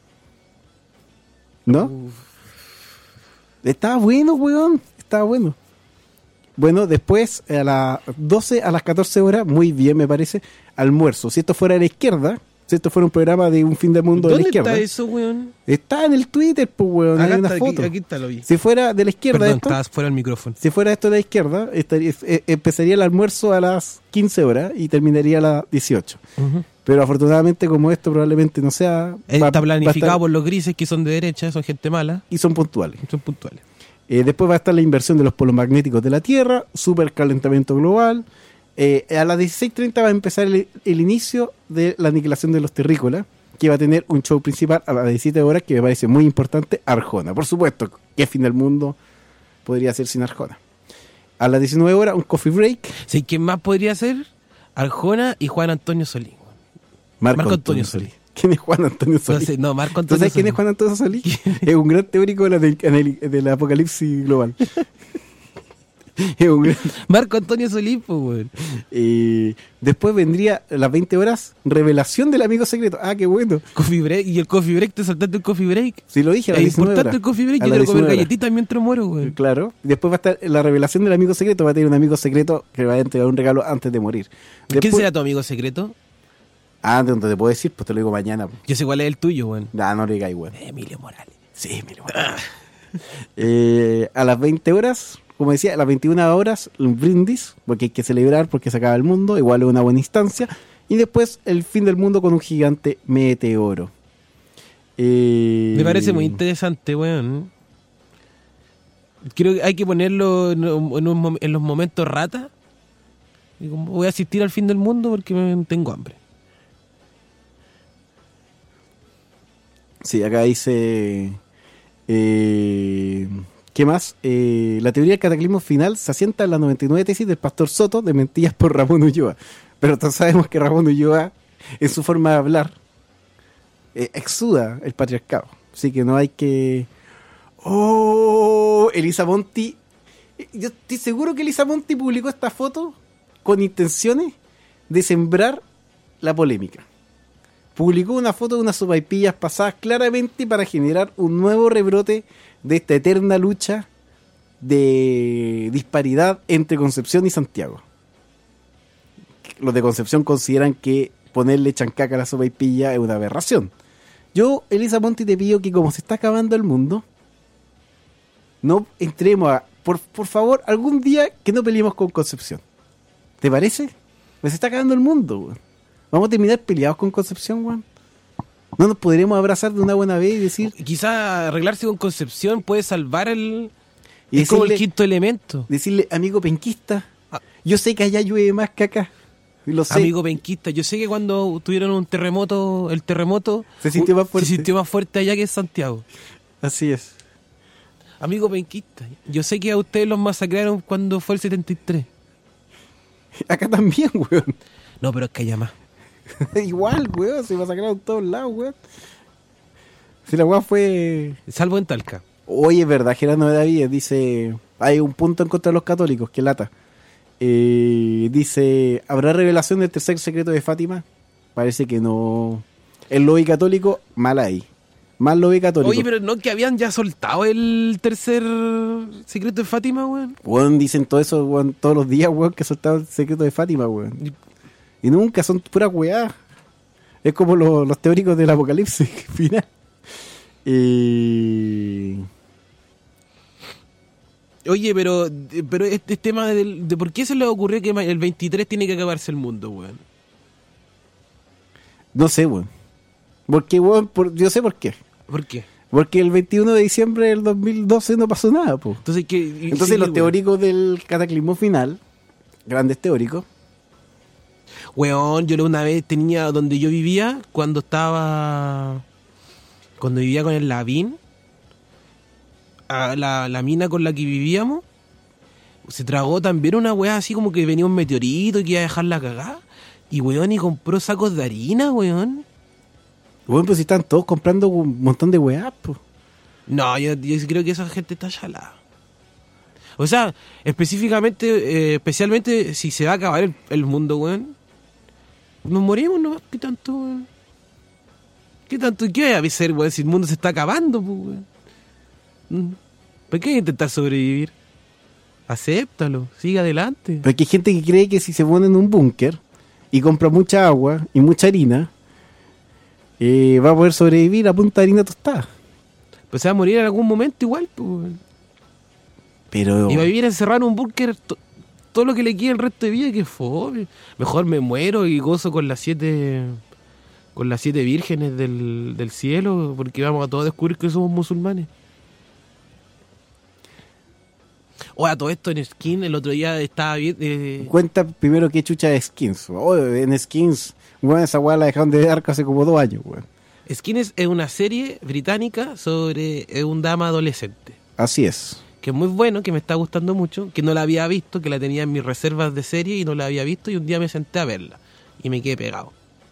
¿No? Estaba bueno, weón. Estaba bueno. Bueno, después a las doce a las catorce horas, muy bien me parece, almuerzo. Si esto fuera de la izquierda, si esto fuera un programa de un fin del mundo de la ¿Dónde izquierda. está eso, weón? Está en el Twitter, pues, weón. Hay Acá una está, foto. aquí, aquí está, lo vi. Si fuera de la izquierda Perdón, esto, estabas fuera del micrófono. si fuera esto de la izquierda, estaría, eh, empezaría el almuerzo a las quince horas y terminaría a las dieciocho. Ujú. Pero afortunadamente, como esto probablemente no sea... va- Está va a planificado estar- por los grises que son de derecha, son gente mala, y son puntuales. son puntuales. Eh, después va a estar la inversión de los polos magnéticos de la Tierra, supercalentamiento global. Eh, a las dieciséis treinta va a empezar el, el inicio de la aniquilación de los terrícolas, que va a tener un show principal a las diecisiete horas, que me parece muy importante, Arjona. Por supuesto, ¿qué fin del mundo podría ser sin Arjona? A las diecinueve horas, un coffee break. Sí, ¿quién más podría ser? Arjona y Juan Antonio Solís. Marco, Marco Antonio Antonio Solís. ¿Quién es Juan Antonio Solís? No, sé, no, Marco ¿Tú Antonio sabes quién es Solís. Juan Antonio Solís? Es un gran teórico de la- del, del apocalipsis global. Es un gran... Marco Antonio Solís, pues, weón. Eh, después vendría a las veinte horas, revelación del amigo secreto. Ah, qué bueno. Coffee break, y el coffee break, te saltaste el coffee break. Si lo dije a las Es diecinueve importante horas. el coffee break, A yo las quiero comer diecinueve horas. galletitas mientras muero, weón. Claro. Después va a estar la revelación del amigo secreto. Va a tener un amigo secreto que le va a entregar un regalo antes de morir. ¿Quién Después- será tu amigo secreto? Ah, ¿de dónde te puedo decir? Pues te lo digo mañana. Yo sé cuál es el tuyo, weón. Ah, no le digáis, weón. Emilio Morales. Sí, Emilio Morales. Eh, a las veinte horas, como decía, a las veintiuna horas, un brindis, porque hay que celebrar porque se acaba el mundo, igual es una buena instancia. Y después el fin del mundo con un gigante meteoro. Eh, Me parece muy interesante, weón. Creo que hay que ponerlo en, en un mom- en los momentos rata. Y como voy a asistir al fin del mundo porque me- tengo hambre. Sí, acá dice... Eh, ¿Qué más? Eh, la teoría del cataclismo final se asienta en la noventa y nueve tesis del pastor Soto de Mentillas por Ramón Ulloa. Pero todos sabemos que Ramón Ulloa, en su forma de hablar, eh, exuda el patriarcado. Así que no hay que... ¡Oh! Elisa Monti... Yo estoy seguro que Elisa Monti publicó esta foto con intenciones de sembrar la polémica. Publicó una foto de unas sopaipillas pasadas claramente para generar un nuevo rebrote de esta eterna lucha de disparidad entre Concepción y Santiago. Los de Concepción consideran que ponerle chancaca a la sopaipilla es una aberración. Yo, Elisa Monti, te pido que como se está acabando el mundo, no entremos a... Por, por favor, algún día que no peleemos con Concepción. ¿Te parece? Pues se está acabando el mundo, weón. Vamos a terminar peleados con Concepción, weón. No nos podremos abrazar de una buena vez y decir... Quizá arreglarse con Concepción puede salvar el... Y es como el decirle- quinto elemento. Decirle, amigo penquista, Ah. yo sé que allá llueve más que acá. Lo sé. Amigo penquista, yo sé que cuando tuvieron un terremoto, el terremoto Se sintió u- más fuerte. se sintió más fuerte allá que en Santiago. Así es. Amigo penquista, yo sé que a ustedes los masacraron cuando fue el setenta y tres. Acá también, weón. No, pero es que allá más. Igual, weón. Se masacraron en todos lados, weón. Si la weón fue... Salvo en Talca. Oye, es verdad, Gerardo David dice... Hay un punto en contra de los católicos, que lata. Eh, dice... ¿Habrá revelación del tercer secreto de Fátima? Parece que no... El lobby católico, mal ahí. Mal lobby católico. Oye, pero no que habían ya soltado el tercer secreto de Fátima, weón. Weón, dicen todo eso, weón, todos los días, weón, que soltaban el secreto de Fátima, weón. Y nunca, son puras weá. Es como lo- los teóricos del apocalipsis final. Y... Oye, pero pero este tema del- de por qué se les ocurrió que el veintitrés tiene que acabarse el mundo, weón. No sé, weón. Porque, weón, por- yo sé por qué. ¿Por qué? Porque el veintiuno de diciembre del dos mil doce no pasó nada, po. Entonces, ¿qué? Entonces sí, los weón. teóricos del cataclismo final, grandes teóricos, Weón, yo una vez tenía donde yo vivía, cuando estaba. Cuando vivía con el Lavín, a la, la mina con la que vivíamos, se tragó también una weá así como que venía un meteorito y que iba a dejar la cagada. Y weón, y compró sacos de harina, weón. weón, pues si están todos comprando un montón de weá, po. No, yo, yo creo que esa gente está chalada. O sea, específicamente, eh, especialmente si se va a acabar el, el mundo, weón. Nos morimos, ¿no? ¿Qué tanto, weón? ¿Qué tanto? ¿Qué va a hacer, weón? Si el mundo se está acabando, pues, weón. Mm. ¿Por qué intentar sobrevivir? Acéptalo, sigue adelante. Porque hay gente que cree que si se pone en un búnker y compra mucha agua y mucha harina, eh, va a poder sobrevivir a punta de harina tostada. Pues se va a morir en algún momento igual, pues, weón. Pero... Y va a vivir encerrado en un búnker to- todo lo que le quede el resto de vida, que fome. Mejor me muero y gozo con las siete con las siete vírgenes del, del cielo, porque vamos a todos a descubrir que somos musulmanes. O a todo esto en Skin, el otro día estaba bien... Eh, Cuenta primero qué chucha es Skins. Oh, en Skins, weón, esa weá la dejaron de dar hace como dos años, weón. Skin es, es una serie británica sobre eh, un dama adolescente, Así es. que es muy bueno, que me está gustando mucho, que no la había visto, que la tenía en mis reservas de serie y no la había visto, y un día me senté a verla y me quedé pegado.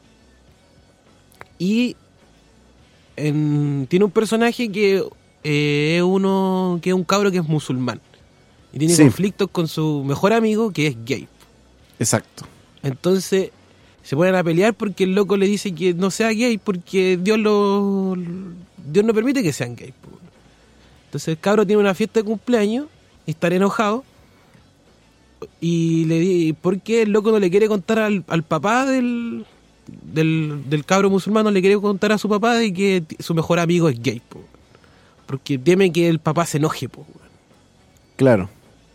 Y en- tiene un personaje que eh, es uno que es un cabro que es musulmán y tiene Sí. conflictos con su mejor amigo que es gay. Exacto. Entonces se ponen a pelear porque el loco le dice que no sea gay porque Dios lo Dios no permite que sean gay. po. Entonces el cabro tiene una fiesta de cumpleaños y está enojado y le di porque el loco no le quiere contar al, al papá del, del del cabro musulmán, no le quiere contar a su papá de que t- su mejor amigo es gay, po. Porque teme que el papá se enoje, po. Claro.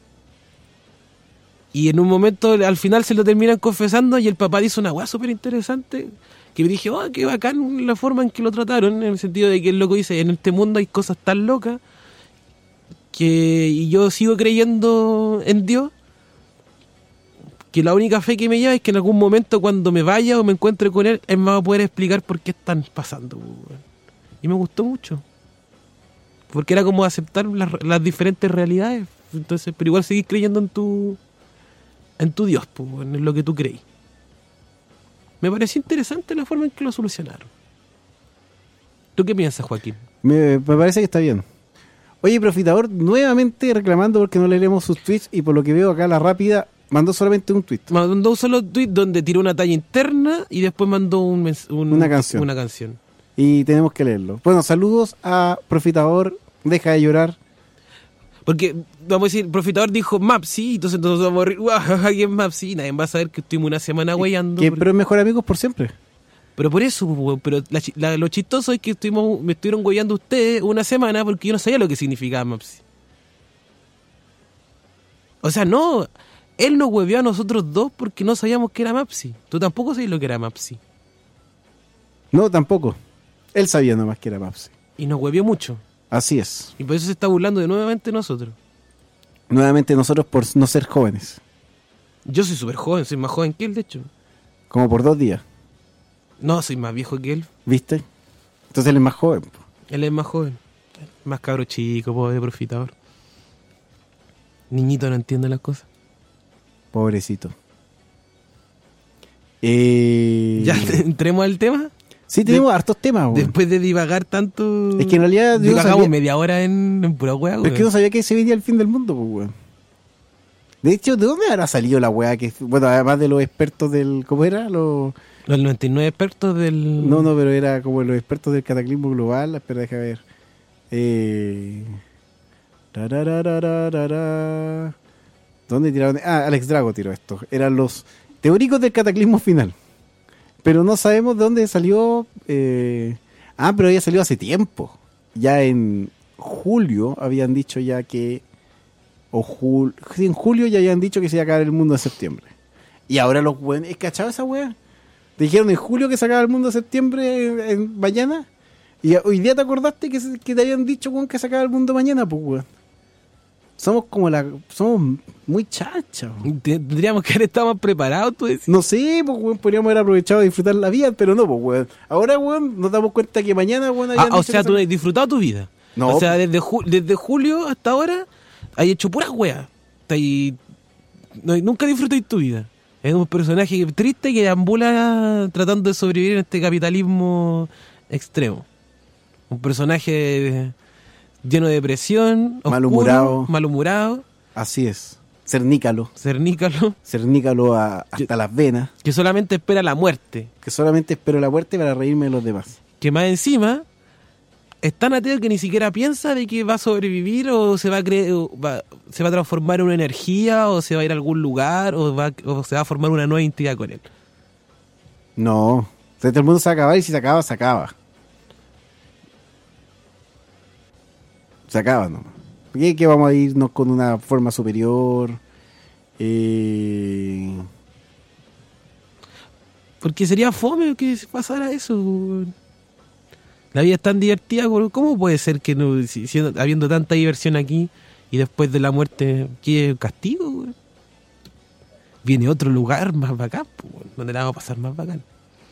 Y en un momento, al final, se lo terminan confesando y el papá dice una weá súper interesante que me dije, oh, qué bacán la forma en que lo trataron, en el sentido de que el loco dice, en este mundo hay cosas tan locas que y yo sigo creyendo en Dios, que la única fe que me lleva es que en algún momento cuando me vaya o me encuentre con él, él me va a poder explicar por qué están pasando. weón. Y me gustó mucho. Porque era como aceptar las, las diferentes realidades. Entonces, pero igual seguir creyendo en tu en tu Dios, pues, en lo que tú crees. Me pareció interesante la forma en que lo solucionaron. ¿Tú qué piensas, Joaquín? Me, me parece que está bien. Oye, Profitador, nuevamente reclamando porque no leeremos sus tweets y por lo que veo acá la rápida, mandó solamente un tweet. Mandó un solo tweet donde tiró una talla interna y después mandó un, mens- un- Una canción. una canción. Y tenemos que leerlo. Bueno, saludos a Profitador, deja de llorar. Porque, vamos a decir, Profitador dijo Mapsi, entonces entonces vamos a reír, guau, ¿quién es Mapsi? Nadie va a saber que estuvimos una semana weyando. Que, por- pero es mejor amigos por siempre. Pero por eso, weón, pero la chi- la- lo chistoso es que estuvimos, me estuvieron weyando ustedes una semana porque yo no sabía lo que significaba Mapsi. O sea, no, él nos hueveó a nosotros dos porque no sabíamos que era Mapsi. Tú tampoco sabías lo que era Mapsi. No, tampoco. Él sabía nomás que era Mapsi. Y nos hueveó mucho. Así es. Y por eso se está burlando de nuevamente nosotros. Nuevamente nosotros por no ser jóvenes. Yo soy súper joven, soy más joven que él, de hecho. Como por dos días. No, soy más viejo que él. ¿Viste? Entonces él es más joven. Po. Él es más joven. Más cabro chico, pobre Profitador. Niñito no entiende las cosas. Pobrecito. Eh... Ya, entremos al tema. Sí, tenemos De- hartos temas. Weón. Después de divagar tanto... Es que en realidad yo no divagamos sabía- media hora en, en pura hueá, Pero es que no sabía que se venía el fin del mundo, pues, weón. De hecho, ¿de dónde habrá salido la weá? Que, bueno, además de los expertos del... ¿Cómo era? Los... Los noventa y nueve expertos del... No, no, pero era como los expertos del cataclismo global. Espera, déjame ver. Eh... Tarararararara. ¿Dónde tiraron? Ah, Alex Drago tiró esto. Eran los teóricos del cataclismo final. Pero no sabemos de dónde salió. Eh... Ah, pero había salido hace tiempo. Ya en julio habían dicho ya que... O jul... sí, en julio ya habían dicho que se iba a acabar el mundo en septiembre. Y ahora los weones... ¿Cachado esa wea? Te dijeron en julio que se acaba el mundo en septiembre en, en mañana. Y hoy día te acordaste que, se- que te habían dicho, weón, que se acaba el mundo mañana, pues, weón. Somos como la... Somos muy chachas, weón. Tendríamos que haber estado más preparados, tú decís. No sé, pues, weón, podríamos haber aprovechado de disfrutar la vida, pero no, pues, weón. Ahora, weón, nos damos cuenta que mañana, weón... Ah, habían o dicho sea, que tú se- has disfrutado tu vida. No. O sea, desde, ju- desde julio hasta ahora has hecho puras weas. Estás ahí- no, nunca disfrutáis tu vida. Es un personaje triste que ambula tratando de sobrevivir en este capitalismo extremo. Un personaje lleno de depresión, oscuro, Malhumorado. malhumorado, Así es. Cernícalo. cernícalo, Cernícalo a- hasta Yo- las venas. que solamente espera la muerte. Que solamente espero la muerte para reírme de los demás. Que más encima es tan ateo que ni siquiera piensa de que va a sobrevivir o se va a creer, o va- se va a transformar en una energía o se va a ir a algún lugar o, va, o se va a formar una nueva entidad con él. No. O sea, todo el mundo se va a acabar y si se acaba, se acaba. Se acaba, ¿no? ¿Qué, qué vamos a irnos con una forma superior? Eh... Porque sería fome que pasara eso. weón. La vida es tan divertida, weón. ¿Cómo puede ser que no, si- siendo- habiendo tanta diversión aquí y después de la muerte quede castigo? weón? Viene otro lugar más bacán, pues, weón, donde la vamos a pasar más bacán.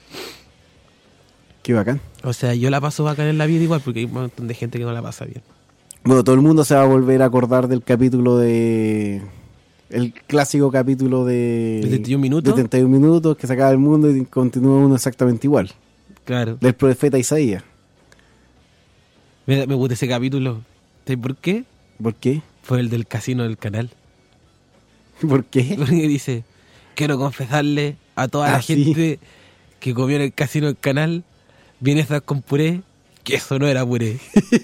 Qué bacán. O sea, yo la paso bacán en la vida igual porque hay un montón de gente que no la pasa bien. Bueno, todo el mundo se va a volver a acordar del capítulo de... El clásico capítulo de... ¿De treinta y un minutos? De treinta y un minutos, que se acaba el mundo y continúa uno exactamente igual. Claro. Del profeta Isaías. Me, me gusta ese capítulo. ¿Sabes por qué? ¿Por qué? Fue el del casino del canal. ¿Por qué? Porque dice, quiero confesarle a toda Ah, la sí. gente que comió en el casino del canal vienesas con puré, que eso no era puré.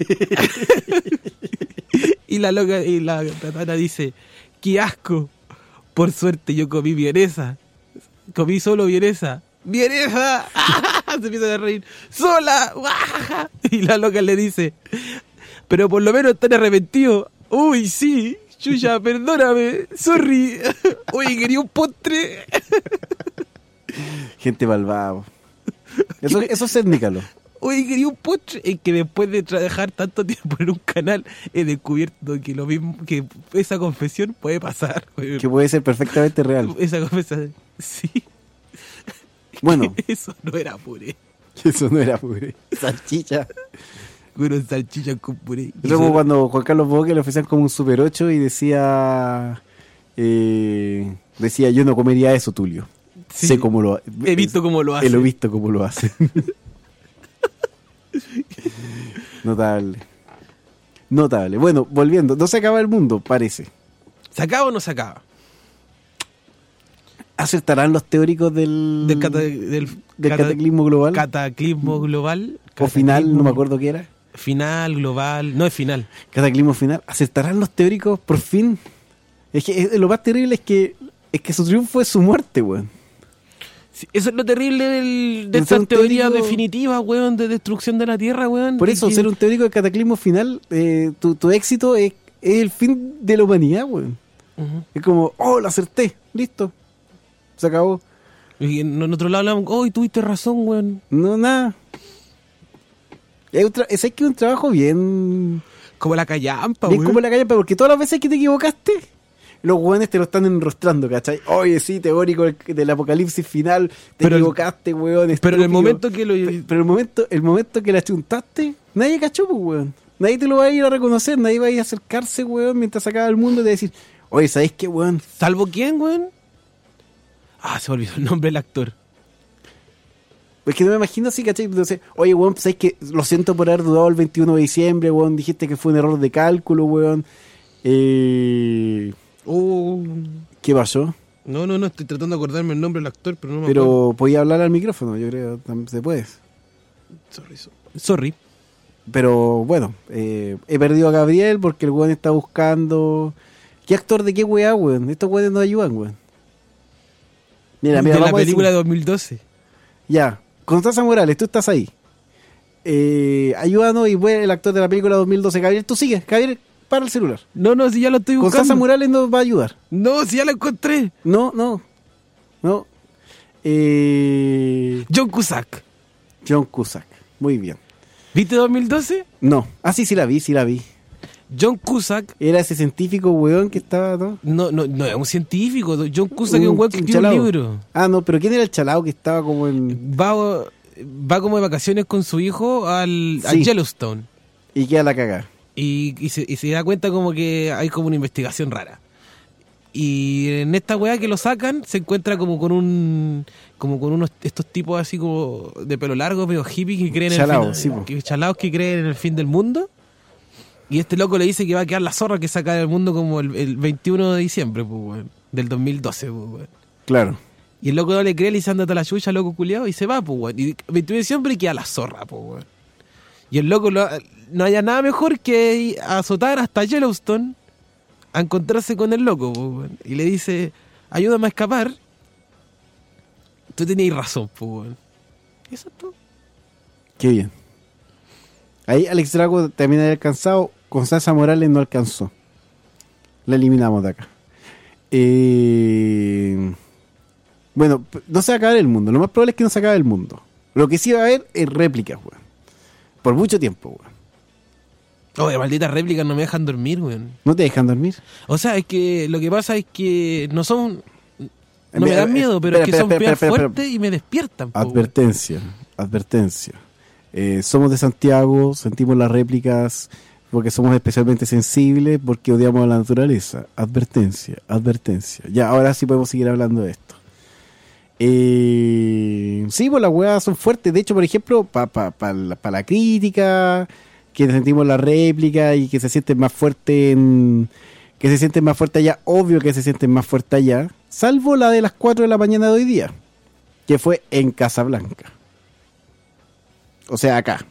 Y la loca, y la tatana dice, qué asco. Por suerte yo comí vienesa. Comí solo vienesa. ¡Vienesa! Se empieza a reír. ¡Sola! Y la loca le dice, pero por lo menos están arrepentidos. ¡Uy, sí! Chuya, perdóname. Sorry. Oye, quería un postre. Gente malvada. Eso, eso es cernícalo. Oye, quería un postre. Es que después de trabajar tanto tiempo en un canal, he descubierto que lo mismo, que esa confesión puede pasar. weón. Que puede ser perfectamente real. Esa confesión, sí. Bueno, Eso no era puré. eso no era puré. Salchicha. Fueron salchichas con puré. Y Eso como eso- cuando Juan Carlos Boque le ofrecían como un Super ocho y decía... eh, decía, yo no comería eso, Tulio. Sí. Sé cómo lo He visto cómo lo hace. He visto cómo lo hace. Notable. Notable. Bueno, volviendo. No se acaba el mundo, parece. ¿Se acaba o no se acaba? ¿Acertarán los teóricos del, Del, cata- del, del cata- cataclismo global? Cataclismo global. ¿O final? Cataclismo- No me acuerdo qué era. Final, global. No es final. Cataclismo final. ¿Acertarán los teóricos por fin? Es que es- lo más terrible es que es que su triunfo es su muerte, weón. Sí, eso es lo terrible del- de De ser estas un teorías teórico- definitivas, weón, de destrucción de la Tierra, weón. Por de eso, que- ser un teórico del cataclismo final, eh, tu, tu éxito es, es el fin de la humanidad, weón. Ujú. Es como, oh, lo acerté, listo. Se acabó. Y en en otro lado hablamos, oh, tuviste razón, weón. No, nada. Es, un tra- es que es un trabajo bien, Como la callampa, bien weón. como la calle, porque todas las veces que te equivocaste, los weones te lo están enrostrando, ¿cachai? Oye, sí, teórico del, del apocalipsis final, te Pero el- equivocaste, weón. Pero en el estúpido. momento que lo... Pe- Pero el momento, el momento que la chuntaste, nadie cachó, pues, weón. Nadie te lo va a ir a reconocer, nadie va a ir a acercarse, weón, mientras acaba el mundo y te va a decir, oye, ¿sabes qué, weón? ¿Salvo quién, weón? Ah, se me olvidó el nombre del actor. Es que no me imagino así, ¿cachai? Entonces, oye, weón, ¿sabes qué? Lo siento por haber dudado el veintiuno de diciembre, weón. Dijiste que fue un error de cálculo, weón. Eh, Oh, ¿Qué pasó? no, no, no, estoy tratando de acordarme el nombre del actor, pero no me acuerdo. Pero podía hablar al micrófono, yo creo, tam- se puede. Sorry, so- sorry. Pero bueno, eh, he perdido a Gabriel porque el weón está buscando... ¿Qué actor de qué weá, weón? Estos weones no ayudan, weón. Mira, mira, de la vamos a película decir- de dos mil doce. Ya, Constanza Morales, tú estás ahí. Eh, ayúdanos y fue el actor de la película dos mil doce. Gabriel, tú sigues. Gabriel, para el celular. No, no, si ya lo estoy buscando. Constanza Morales nos va a ayudar. No, si ya lo encontré. No, no. No. Eh, John Cusack. John Cusack. Muy bien. ¿Viste dos mil doce? No. Ah, sí, sí la vi, sí la vi. John Cusack Era ese científico weón que estaba, ¿no? no, no, no es un científico. John Cusack es un Un- weón que un escribe un chalao. libro. Ah, no, pero ¿quién era el chalao que estaba como en... Va, va como de vacaciones con su hijo al, al Sí. Yellowstone. y queda la cagada? Y, y, se, y se da cuenta como que hay como una investigación rara. Y en esta weá que lo sacan, se encuentra como con un. Como con unos estos tipos así como de pelo largo, medio hippies que creen Chalaos, en el sí, fin, po. que, chalaos que creen en el fin del mundo. Y este loco le dice que va a quedar la zorra que saca del mundo como el, el veintiuno de diciembre, pues, weón, del dos mil doce, pues, weón. Claro. Y el loco no le cree, le dice ándate a la chucha, loco culiado, y se va, pues, weón. Y veintiuno de diciembre queda la zorra, pues, weón. Y el loco lo- no haya nada mejor que ir a azotar hasta Yellowstone a encontrarse con el loco, pues, weón. Y le dice, ayúdame a escapar. Tú tenías razón, pues, weón. Y eso es todo. Qué bien. Ahí Alex Drago también había alcanzado. Constanza Morales no alcanzó. La eliminamos de acá. Eh, bueno, p- no se va a acabar el mundo. Lo más probable es que no se acabe el mundo. Lo que sí va a haber es réplicas, weón. Por mucho tiempo, weón. Oye, malditas réplicas no me dejan dormir, weón. ¿No te dejan dormir? O sea, es que lo que pasa es que no son... No me Espera, dan miedo, pero espera, es que son espera, bien espera, espera, fuertes y me despiertan, po, weón. Advertencia, advertencia. Eh, somos de Santiago, sentimos las réplicas porque somos especialmente sensibles, porque odiamos a la naturaleza. Advertencia, advertencia. Ya, ahora sí podemos seguir hablando de esto. Eh, sí, pues las huevas son fuertes. De hecho, por ejemplo, para pa, pa la, pa la crítica, que sentimos la réplica y que se sienten más fuertes en... que se sienten más fuertes allá, obvio que se sienten más fuertes allá, salvo la de las cuatro de la mañana de hoy día, que fue en Casablanca. O sea, acá.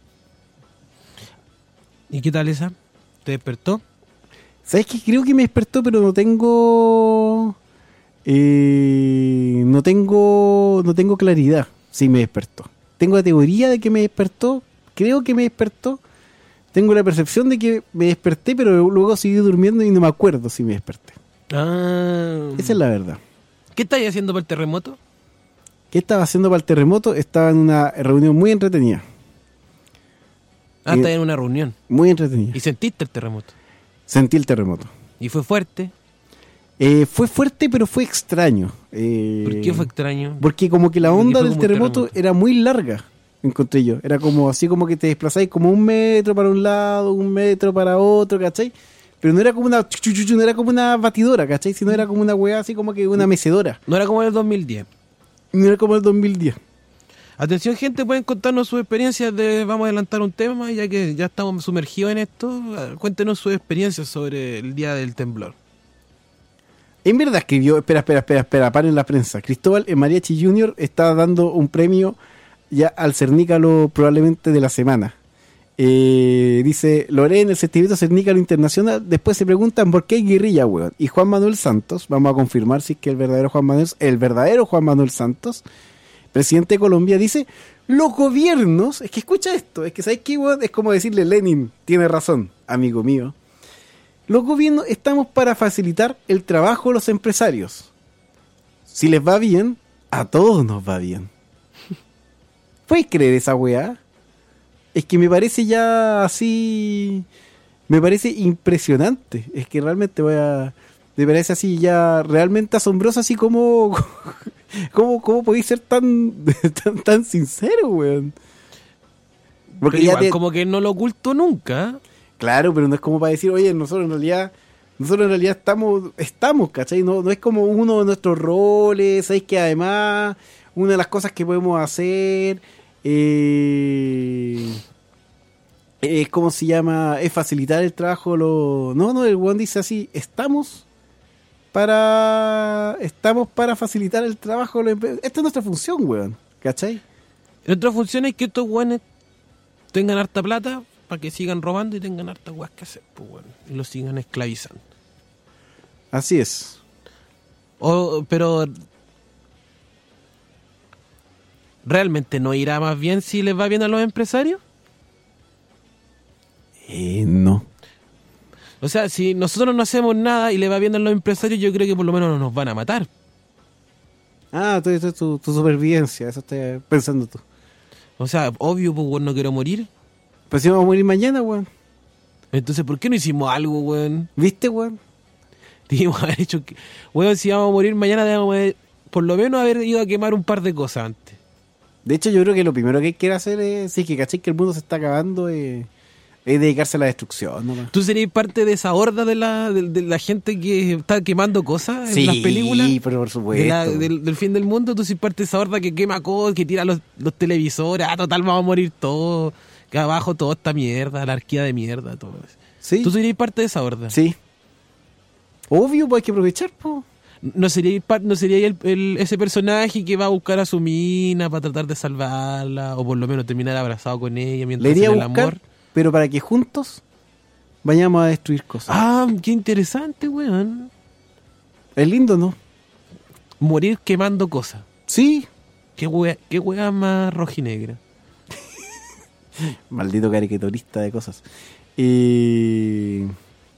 ¿Y qué tal esa? ¿Te despertó? ¿Sabes qué? Creo que me despertó, pero no tengo... Eh, no tengo... No tengo claridad si me despertó. Tengo la teoría de que me despertó. Creo que me despertó. Tengo la percepción de que me desperté, pero luego seguí durmiendo y no me acuerdo si me desperté. Ah. Esa es la verdad. ¿Qué estáis haciendo para el terremoto? ¿Qué estaba haciendo para el terremoto? Estaba en una reunión muy entretenida. Ah, Eh, estáis en una reunión. Muy entretenida. Y sentiste el terremoto. Sentí el terremoto. Y fue fuerte. Eh, fue fuerte, pero fue extraño. Eh, ¿Por qué fue extraño? Porque como que la Porque onda fue del como un terremoto, terremoto. era muy larga, encontré yo. Era como así como que te desplazáis como un metro para un lado, un metro para otro, ¿cachai? Pero no era como una chuchuchu, no era como una batidora, ¿cachai? Sino era como una weá así como que una mecedora. No era como en el dos mil diez. No era como el dos mil diez. Atención, gente, pueden contarnos sus experiencias de... Vamos a adelantar un tema, ya que ya estamos sumergidos en esto. Cuéntenos sus experiencias sobre el día del temblor. En verdad escribió, espera, espera, espera, espera, paren la prensa. Cristóbal Mariachi junior está dando un premio ya al cernícalo probablemente de la semana. Eh, dice, lo haré en el Certificado Cernícalo Internacional. Después se preguntan por qué hay guerrilla, weón. Y Juan Manuel Santos, vamos a confirmar si es que el verdadero Juan Manuel, el verdadero Juan Manuel Santos, presidente de Colombia, dice, los gobiernos, es que escucha esto, es que ¿sabes qué, weón? Es como decirle, Lenin, tiene razón, amigo mío. Los gobiernos estamos para facilitar el trabajo de los empresarios. Si les va bien, a todos nos va bien. ¿Puedes creer esa weá? Es que me parece ya así... Me parece impresionante. Es que realmente voy a... Me parece así ya realmente asombroso, así como... ¿Cómo, cómo podéis ser tan, tan, tan sincero, weón? Porque igual, te... como que no lo oculto nunca. Claro, pero no es como para decir, oye, nosotros en realidad, nosotros en realidad estamos, estamos, ¿cachai? No, no es como uno de nuestros roles, ¿sabes? Que además, una de las cosas que podemos hacer, eh, es como se llama, es facilitar el trabajo. Lo, no, no, el weón dice así, estamos para, estamos para facilitar el trabajo. Esta es nuestra función, weón, ¿cachai? Nuestra función es que estos weones tengan harta plata, para que sigan robando y tengan harta guas que hacer, pues bueno, y los sigan esclavizando. Así es. O, pero ¿realmente no irá más bien si les va bien a los empresarios? Eh, no. O sea, si nosotros no hacemos nada y le va bien a los empresarios, yo creo que por lo menos no nos van a matar. Ah, tu, tu, tu, tu supervivencia, eso estás pensando tú. O sea, obvio, pues bueno, no quiero morir. Pero si vamos a morir mañana, weón. Entonces, ¿por qué no hicimos algo, weón? ¿Viste, weón? Dijimos haber hecho que... Weón, si vamos a morir mañana, debemos haber, por lo menos haber ido a quemar un par de cosas antes. De hecho, yo creo que lo primero que hay que hacer es... Sí, que caché que el mundo se está acabando, eh, es dedicarse a la destrucción, ¿no? ¿Tú serías parte de esa horda de la, de, de la gente que está quemando cosas sí, en las películas? Sí, pero por supuesto. De la, del, del fin del mundo, ¿tú serías parte de esa horda que quema cosas, que tira los, los televisores? Ah, total, vamos a morir todos. Que abajo toda esta mierda, la anarquía de mierda, todo eso. ¿Sí? ¿Tú serías parte de esa horda? Sí. Obvio, pues hay que aprovechar, po. ¿No sería, no sería el, el, ese personaje que va a buscar a su mina para tratar de salvarla, o por lo menos terminar abrazado con ella mientras le iría hacen a el buscar, amor? Pero para que juntos vayamos a destruir cosas. Ah, qué interesante, weón. Es lindo, ¿no? Morir quemando cosas. Sí. Qué wea, qué wea más rojinegra. Maldito caricaturista de cosas. Eh...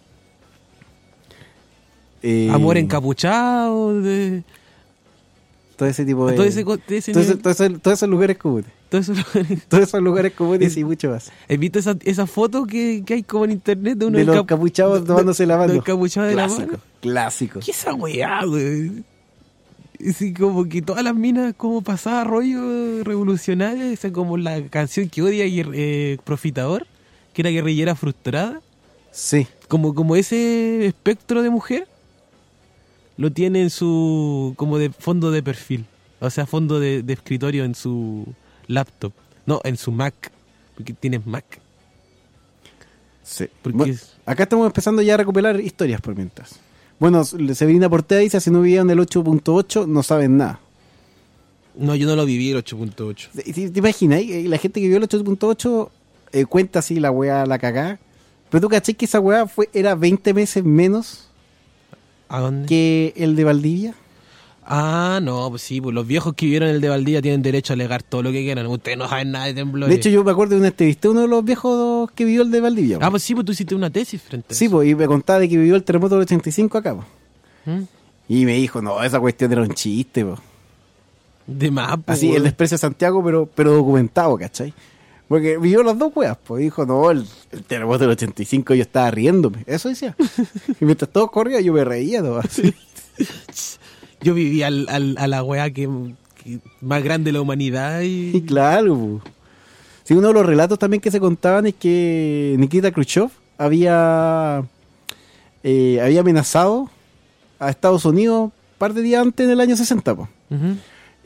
Eh... Amor encapuchado, de... todo ese tipo de... Todo ese, de ese todo ese, todo ese, todos esos lugares comunes. Todos esos lugares, todos esos lugares comunes y mucho más. ¿Has visto esa, esa foto que, que hay como en internet de uno de los encapu- encapuchados tomándose la mano? De encapuchados de la Clásico, mano. clásico. ¿Qué es esa weá, güey? Así como que todas las minas como pasaba rollo revolucionario, esa como la canción que odia eh, Profitador, que era guerrillera frustrada. Sí. Como, como ese espectro de mujer lo tiene en su como de fondo de perfil, o sea, fondo de, de escritorio en su laptop, no, en su Mac, porque tienes Mac. Sí. Porque Bueno, es- acá estamos empezando ya a recopilar historias por mientras. Bueno, Severina Portea dice, si no vivían del ocho punto ocho no saben nada. No, yo no lo viví el ocho punto ocho. ¿Te, te imaginas? eh? La gente que vivió el ocho punto ocho eh, cuenta así la weá, la cagá. Pero tú caché que esa weá fue, era veinte meses menos ¿A dónde? que el de Valdivia. Ah, no, pues sí, pues los viejos que vivieron el de Valdivia tienen derecho a alegar todo lo que quieran. Ustedes no saben nada de temblores. De hecho, yo me acuerdo de una entrevista, uno de los viejos que vivió el de Valdivia. Ah, pues sí, pues tú hiciste una tesis frente a Sí, eso. pues, y me contaba de que vivió el terremoto del ochenta y cinco acá, pues. ¿Mm? Y me dijo, no, esa cuestión era un chiste, pues. De más, pues, Así, el weón. desprecio a Santiago, pero, pero documentado, ¿cachai? Porque vivió las dos weas, pues. Dijo, no, el, el terremoto del ochenta y cinco yo estaba riéndome. Eso decía. Y mientras todos corrían, yo me reía, ¿no? Así. Yo viví al, al, a la weá que, que más grande de la humanidad y... Y claro, pues. Sí, uno de los relatos también que se contaban es que Nikita Khrushchev había, eh, había amenazado a Estados Unidos un par de días antes, en el año sesenta, pues. Ujú.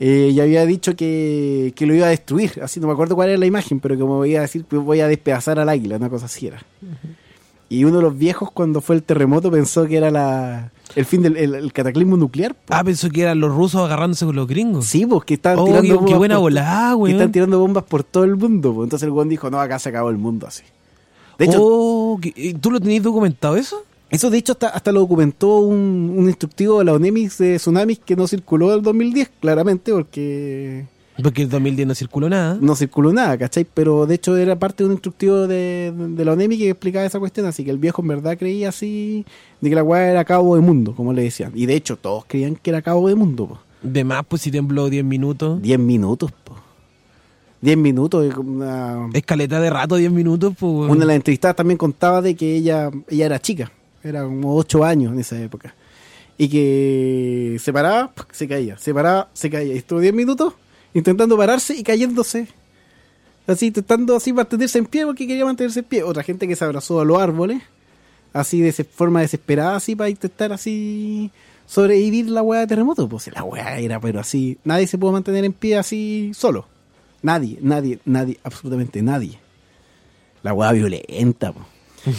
eh, y había dicho que, que lo iba a destruir. Así no me acuerdo cuál era la imagen, pero como iba a decir, voy a despedazar al águila, una cosa así era. Uh-huh. Y uno de los viejos, cuando fue el terremoto, pensó que era la el fin del el, el cataclismo nuclear. Po. Ah, pensó que eran los rusos agarrándose con los gringos. Sí, pues que estaban oh, tirando qué, bombas. Qué buena por, volada, güey. Que están tirando bombas por todo el mundo. Po. Entonces el güey dijo, no, acá se acabó el mundo así. De hecho, oh, ¿tú lo tenías documentado eso? Eso de hecho hasta, hasta lo documentó un, un instructivo de la ONEMIS de tsunamis que no circuló del dos mil diez, claramente, porque... Porque el dos mil diez no circuló nada. No circuló nada, ¿cachai? Pero de hecho era parte de un instructivo de, de la ONEMI que explicaba esa cuestión, así que el viejo en verdad creía así de que la weá era cabo de mundo, como le decían. Y de hecho todos creían que era cabo de mundo, po. De más, pues si tembló diez minutos. diez minutos, po. diez minutos. Una... Escaleta de rato, diez minutos, pues. Una de las entrevistadas también contaba de que ella, ella era chica, era como ocho años en esa época. Y que se paraba, se caía, se paraba, se caía. Y estuvo diez minutos intentando pararse y cayéndose. Así, intentando así mantenerse en pie porque quería mantenerse en pie. Otra gente que se abrazó a los árboles, así de forma desesperada, así para intentar así sobrevivir la weá de terremoto. Pues la weá era, pero así, nadie se pudo mantener en pie así solo. Nadie, nadie, nadie, absolutamente nadie. La weá violenta, po.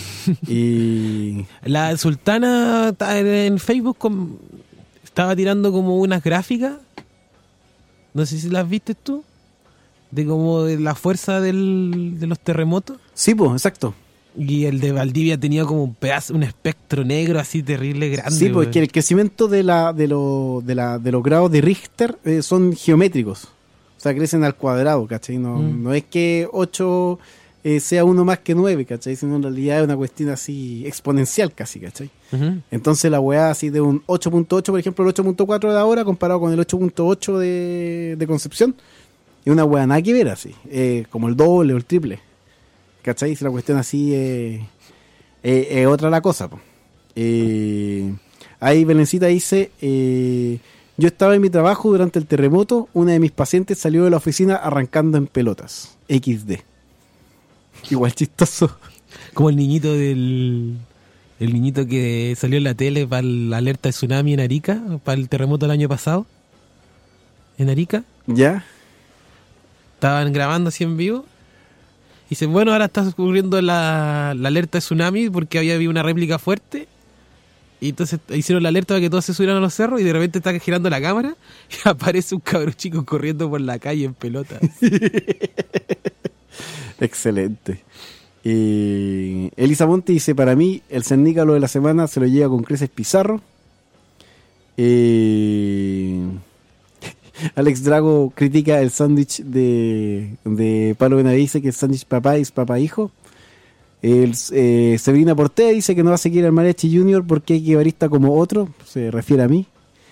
Y la sultana en Facebook con, estaba tirando como unas gráficas. No sé si las viste tú. De como de la fuerza del, de los terremotos. Sí, pues, exacto. Y el de Valdivia tenía como un pedazo, un espectro negro así terrible grande. Sí, pues que el crecimiento de la de, lo, de, la, de los grados de Richter eh, son geométricos. O sea, crecen al cuadrado, ¿cachai? No, mm. no es que ocho eh, sea uno más que nueve, ¿cachai? Sino en realidad es una cuestión así exponencial casi, ¿cachai? Uh-huh. Entonces la weá así de un ocho punto ocho, por ejemplo, el ocho punto cuatro de ahora comparado con el ocho punto ocho de, de Concepción, es una weá nada que ver así, eh, como el doble o el triple, ¿cachai? Si la cuestión así es eh, eh, eh, otra la cosa, po. Eh, ahí Belencita dice... Eh, yo estaba en mi trabajo durante el terremoto, una de mis pacientes salió de la oficina arrancando en pelotas. equis de. Igual chistoso. Como el niñito del... El niñito que salió en la tele para la alerta de tsunami en Arica, para el terremoto del año pasado. En Arica. ¿Ya? Estaban grabando así en vivo. Y dicen, bueno, ahora está ocurriendo la, la alerta de tsunami porque había habido una réplica fuerte. Y entonces hicieron la alerta para que todos se subieran a los cerros y de repente está girando la cámara y aparece un cabrón chico corriendo por la calle en pelota. Excelente. Eh, Elisa Monte dice, para mí el cernícalo de la semana se lo lleva con creces Pizarro. Eh, Alex Drago critica el sándwich de, de Palo Benavides, dice que el sándwich papá es papá hijo. El, eh, Severina Portea dice que no va a seguir al Mariachi Junior porque hay que barista como otro, se refiere a mí.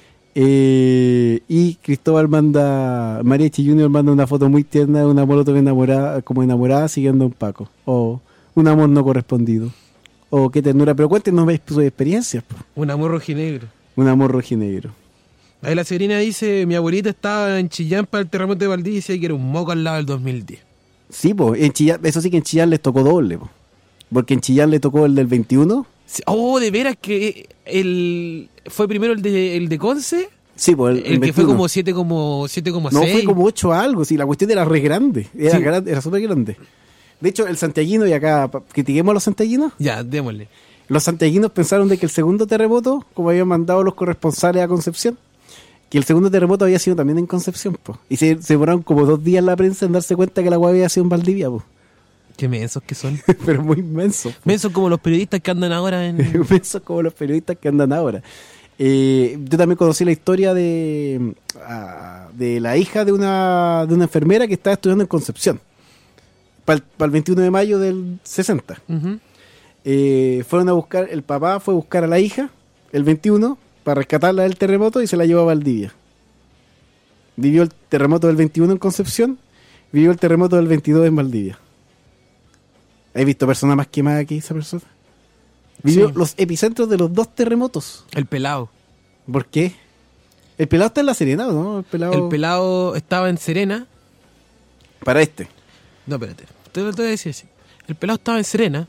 Eh, y Cristóbal manda, Mariachi Junior manda una foto muy tierna de una molotov enamorada, como enamorada siguiendo a un Paco. O un amor no correspondido. O qué ternura, pero cuéntenos sus experiencias. Po. Un amor rojinegro. Un amor rojinegro. Ahí la Severina dice, mi abuelita estaba en Chillán para el terremoto de Valdivia y decía que era un moco al lado del dos mil diez. Sí, pues, en Chillán, eso sí que en Chillán les tocó doble, po. Porque en Chillán le tocó el del veintiuno. Oh, de veras que el fue primero el de el de Conce. Sí, pues el, el, el que fue como siete como siete como seis. No, fue como ocho algo, sí, la cuestión era re grande, era sí. grande, era súper grande. De hecho, el santiaguino, y acá critiquemos a los santiaguinos. Ya, démosle. Los santiaguinos pensaron de que el segundo terremoto, como habían mandado los corresponsales a Concepción, que el segundo terremoto había sido también en Concepción, pues. Y se, se demoraron como dos días en la prensa en darse cuenta que la hueá había sido en Valdivia, pues. Qué mensos que son. Pero muy mensos. Mensos como los periodistas que andan ahora en... mensos como los periodistas que andan ahora. Eh, yo también conocí la historia de, uh, de la hija de una, de una enfermera que estaba estudiando en Concepción. Para el, para el veintiuno de mayo del sesenta. Uh-huh. Eh, fueron a buscar, el papá fue a buscar a la hija el veintiuno para rescatarla del terremoto y se la llevó a Valdivia. Vivió el terremoto del veintiuno en Concepción, vivió el terremoto del veintidós en Valdivia. ¿Has visto personas más quemadas que esa persona? Vivió sí. los epicentros de los dos terremotos. El pelado. ¿Por qué? El pelado está en La Serena, ¿o no? El pelado... el pelado estaba en Serena. Para este. No, espérate. Te lo voy a decir así. El pelado estaba en Serena.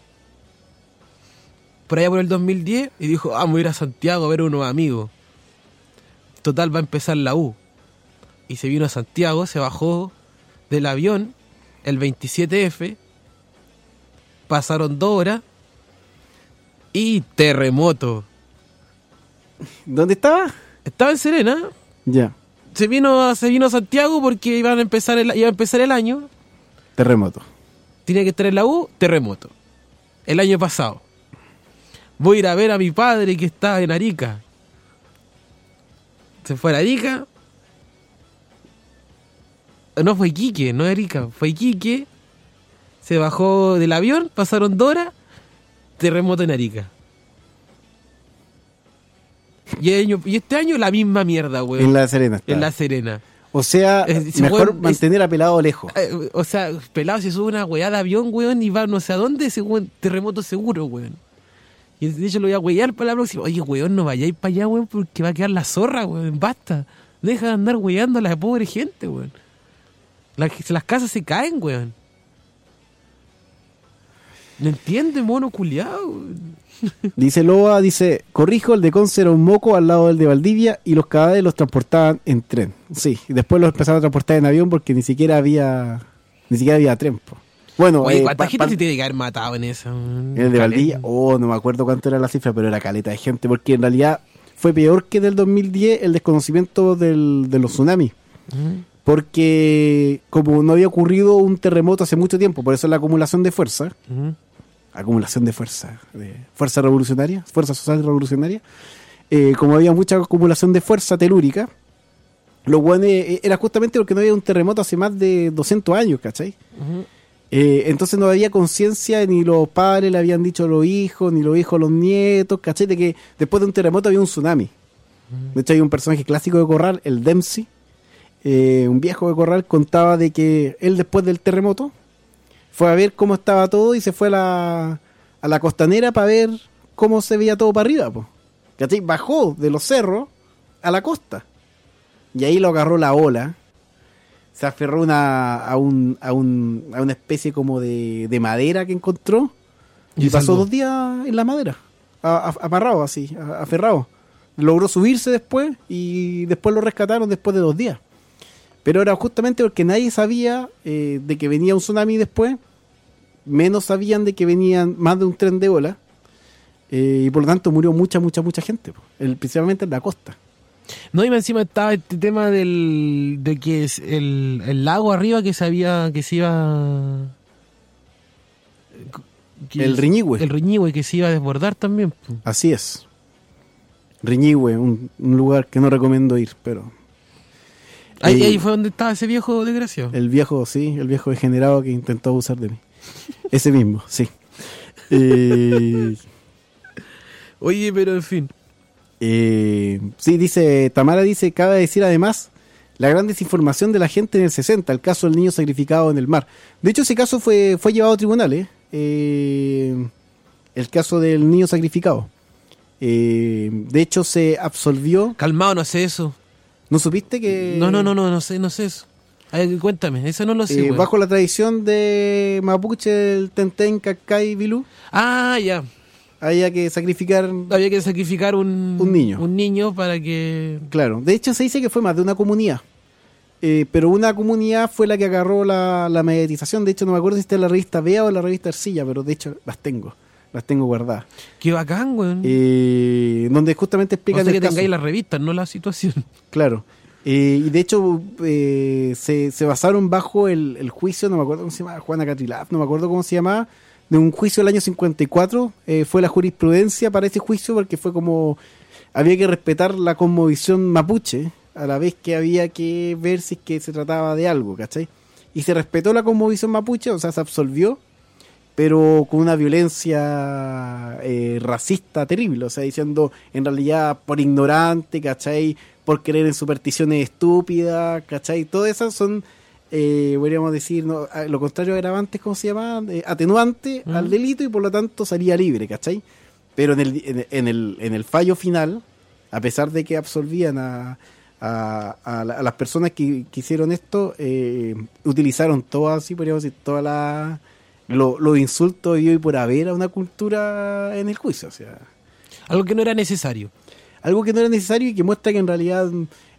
Por allá por el dos mil diez. Y dijo, ah, me voy a ir a Santiago a ver a unos amigos. Total, va a empezar la U. y se vino a Santiago, se bajó del avión el veintisiete F, pasaron dos horas y terremoto. ¿Dónde estaba? Estaba en Serena. Ya. Se vino a, se vino a Santiago porque iban a empezar el, iba a empezar el año. Terremoto. Tenía que estar en la U, terremoto. El año pasado. Voy a ir a ver a mi padre que está en Arica. Se fue a Arica. No, fue Iquique, no Arica. Fue Iquique. Se bajó del avión, pasaron dos horas. Terremoto en Arica. Y, el año, y este año la misma mierda, weón. En La Serena. Está. En La Serena. O sea, Es- mejor weón, mantener a pelado lejos. Eh, o sea, pelado se sube una weá de avión, weón, y va no sé a dónde, ese weón, terremoto seguro, weón. Y de hecho lo voy a weyar para la próxima. Oye, weón, no vayáis para allá, weón, porque va a quedar la zorra, weón. Basta. Deja de andar weyando a la pobre gente, weón. Las, las casas se caen, weón. ¿No entiende, mono culiado, weón? Dice Loa, dice, corrijo, el de Conce era un moco al lado del de Valdivia y los cadáveres los transportaban en tren. Sí, y después los empezaron a transportar en avión porque ni siquiera había ni siquiera había tren. Po. Bueno, Oye, eh, ¿cuánta pa- gente pa- se tiene que haber matado en eso? weón? en el de Valdivia, Caleta. oh, no me acuerdo cuánto era la cifra, pero era caleta de gente, porque en realidad fue peor que del dos mil diez el desconocimiento del, de los tsunamis. Ujú. Porque como no había ocurrido un terremoto hace mucho tiempo, por eso la acumulación de fuerza, Ujú. acumulación de fuerza, de fuerza revolucionaria, fuerza social revolucionaria, eh, como había mucha acumulación de fuerza telúrica, lo bueno eh, era justamente porque no había un terremoto hace más de doscientos años, ¿cachai? Ujú. Eh, entonces no había conciencia, ni los padres le habían dicho a los hijos, ni los hijos a los nietos, ¿cachai? De que después de un terremoto había un tsunami. De hecho hay un personaje clásico de Corral, el Dempsey, eh, un viejo de Corral, contaba de que él después del terremoto fue a ver cómo estaba todo y se fue a la, a la costanera para ver cómo se veía todo para arriba, po. ¿Cachai? Bajó de los cerros a la costa. Y ahí lo agarró la ola. Se aferró una, a, un, a, un, a una especie como de, de madera que encontró. Y, Y pasó salvó. dos días en la madera. A- a- amarrado así, a- aferrado. Logró subirse después y después lo rescataron después de dos días. Pero era justamente porque nadie sabía eh, de que venía un tsunami después, menos sabían de que venían más de un tren de ola, eh, y por lo tanto murió mucha, mucha, mucha gente, po, el, principalmente en la costa. No, y más encima estaba este tema del de que es el, el lago arriba que se había, que se iba... que El es- Riñihue. El Riñihue que se iba a desbordar también. po. Así es. Riñihue, un, un lugar que no recomiendo ir, pero Ahí, Eh, ahí fue donde estaba ese viejo desgraciado. el viejo, sí, el viejo degenerado que intentó abusar de mí. Ese mismo, sí. Eh, Oye, pero en fin. Eh, sí, dice, Tamara dice, cabe decir además la gran desinformación de la gente en el sesenta, el caso del niño sacrificado en el mar. De hecho, ese caso fue, fue llevado a tribunales, eh, el caso del niño sacrificado. Eh, de hecho, se absolvió. Calmado, no sé eso. ¿No supiste que...? No, no, no, no, no sé, no sé eso. A ver, cuéntame, eso no lo sé. eh, weón. bajo la tradición de Mapuche, el Tenten, Cacay, Vilú, Ah, ya. había que sacrificar... Había que sacrificar un, Un niño. Un niño para que... Claro, de hecho se dice que fue más de una comunidad. Eh, pero una comunidad fue la que agarró la, la mediatización. De hecho, no me acuerdo si está en la revista Bea o en la revista Arcilla, pero de hecho las tengo. Las tengo guardadas. Qué bacán, weón. Eh, donde justamente o explican sea que el caso. tengáis las revistas, no la situación. Claro. Eh, y de hecho eh, se, se basaron bajo el, el juicio, no me acuerdo cómo se llamaba, Juana Catrilaf, no me acuerdo cómo se llamaba, de un juicio del año cincuenta y cuatro. Eh, fue la jurisprudencia para ese juicio porque fue como... Había que respetar la cosmovisión mapuche, a la vez que había que ver si es que se trataba de algo, ¿cachai? Y se respetó la cosmovisión mapuche, o sea, se absolvió, pero con una violencia eh, racista terrible, o sea, diciendo en realidad por ignorante, ¿cachai? Por creer en supersticiones estúpidas, ¿cachai? Todas esas son, eh, podríamos decir, ¿no? A- lo contrario a agravantes, ¿cómo se llama? Eh, atenuante Mm. al delito y por lo tanto salía libre, ¿cachai? Pero en el, en, en el, en el fallo final, a pesar de que absolvían a, a, a la- a las personas que, que hicieron esto, eh, utilizaron todas, así podríamos decir, todas las lo- los insultos y hoy por haber a una cultura en el juicio, o sea, Algo que no era necesario. algo que no era necesario y que muestra que en realidad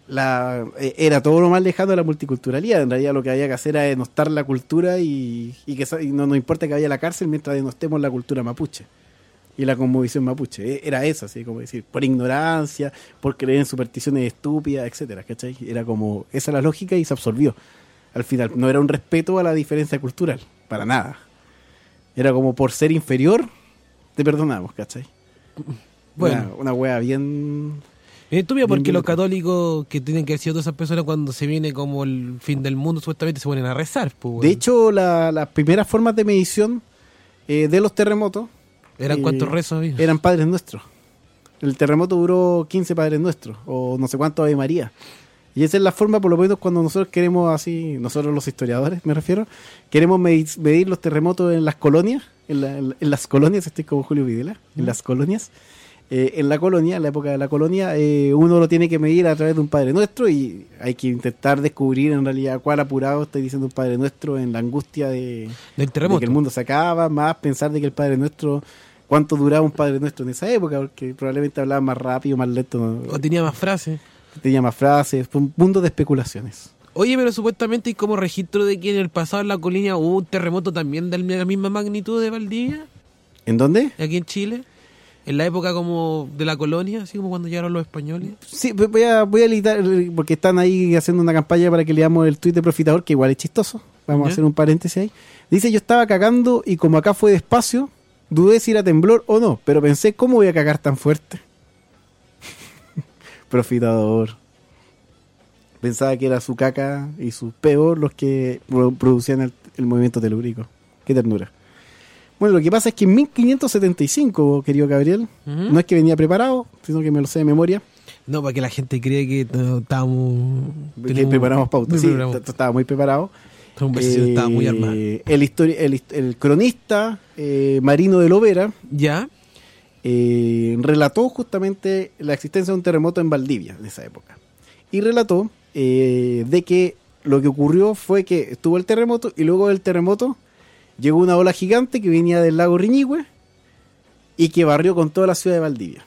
la, era todo lo más lejano de la multiculturalidad. En realidad lo que había que hacer era denostar la cultura y, y que y no nos importa que vaya a la cárcel mientras denostemos la cultura mapuche y la cosmovisión mapuche. Era eso, así como decir, por ignorancia, por creer en supersticiones estúpidas, etcétera, ¿cachai? Era como esa la lógica y se absorbió. Al final no era un respeto a la diferencia cultural, para nada. Era como por ser inferior, te perdonamos, ¿cachai? Bueno, una, una wea bien... Es estúpido porque bien los loca. católicos que tienen que haber sido todas esas personas cuando se viene como el fin del mundo, supuestamente se ponen a rezar. Pues, De hecho, la- las primeras formas de medición eh, de los terremotos... ¿Eran eh, cuántos rezos había? Eran Padres Nuestros. El terremoto duró quince Padres Nuestros, o no sé cuántos Ave María. Y esa es la forma, por lo menos, cuando nosotros queremos así, nosotros los historiadores, me refiero, queremos medir, medir los terremotos en las colonias, en, la- en- en las colonias, estoy como Julio Videla, en las colonias. Eh, en la colonia, en la época de la colonia, eh, uno lo tiene que medir a través de un Padre Nuestro y hay que intentar descubrir en realidad cuál apurado está diciendo un Padre Nuestro en la angustia de, Del de terremoto. que el mundo se acaba, más pensar de que el Padre Nuestro, cuánto duraba un Padre Nuestro en esa época, porque probablemente hablaba más rápido, más lento, ¿no? O tenía más frases. Tenía más frases, fue un mundo de especulaciones. Oye, pero supuestamente hay como registro de que en el pasado en la colina hubo un terremoto también de la misma magnitud de Valdivia, ¿En dónde? aquí en Chile. En la época como de la colonia, así como cuando llegaron los españoles. Sí, voy a, voy a editar, porque están ahí haciendo una campaña para que leamos el tuit de Profitador, que igual es chistoso. Vamos Ya. a hacer un paréntesis ahí. Dice, yo estaba cagando y como acá fue despacio, dudé si era temblor o no, pero pensé, ¿cómo voy a cagar tan fuerte? Profitador. Pensaba que era su caca y sus peos los que pro- producían el, el movimiento telúrico. Qué ternura. Bueno, lo que pasa es que en mil quinientos setenta y cinco, querido Gabriel, Ujú. no es que venía preparado, sino que me lo sé de memoria, No, para que la gente cree que no, estábamos... que tenemos- preparamos pautas. Sí, preparamos- t- estaba muy preparado. Esta conversación estaba muy Eh, armada. El, histori- el, hist- el cronista eh, Marino de Lovera ¿Ya? eh, relató justamente la existencia de un terremoto en Valdivia en esa época. Y relató eh, de que lo que ocurrió fue que estuvo el terremoto y luego del terremoto llegó una ola gigante que venía del lago Riñihue y que barrió con toda la ciudad de Valdivia.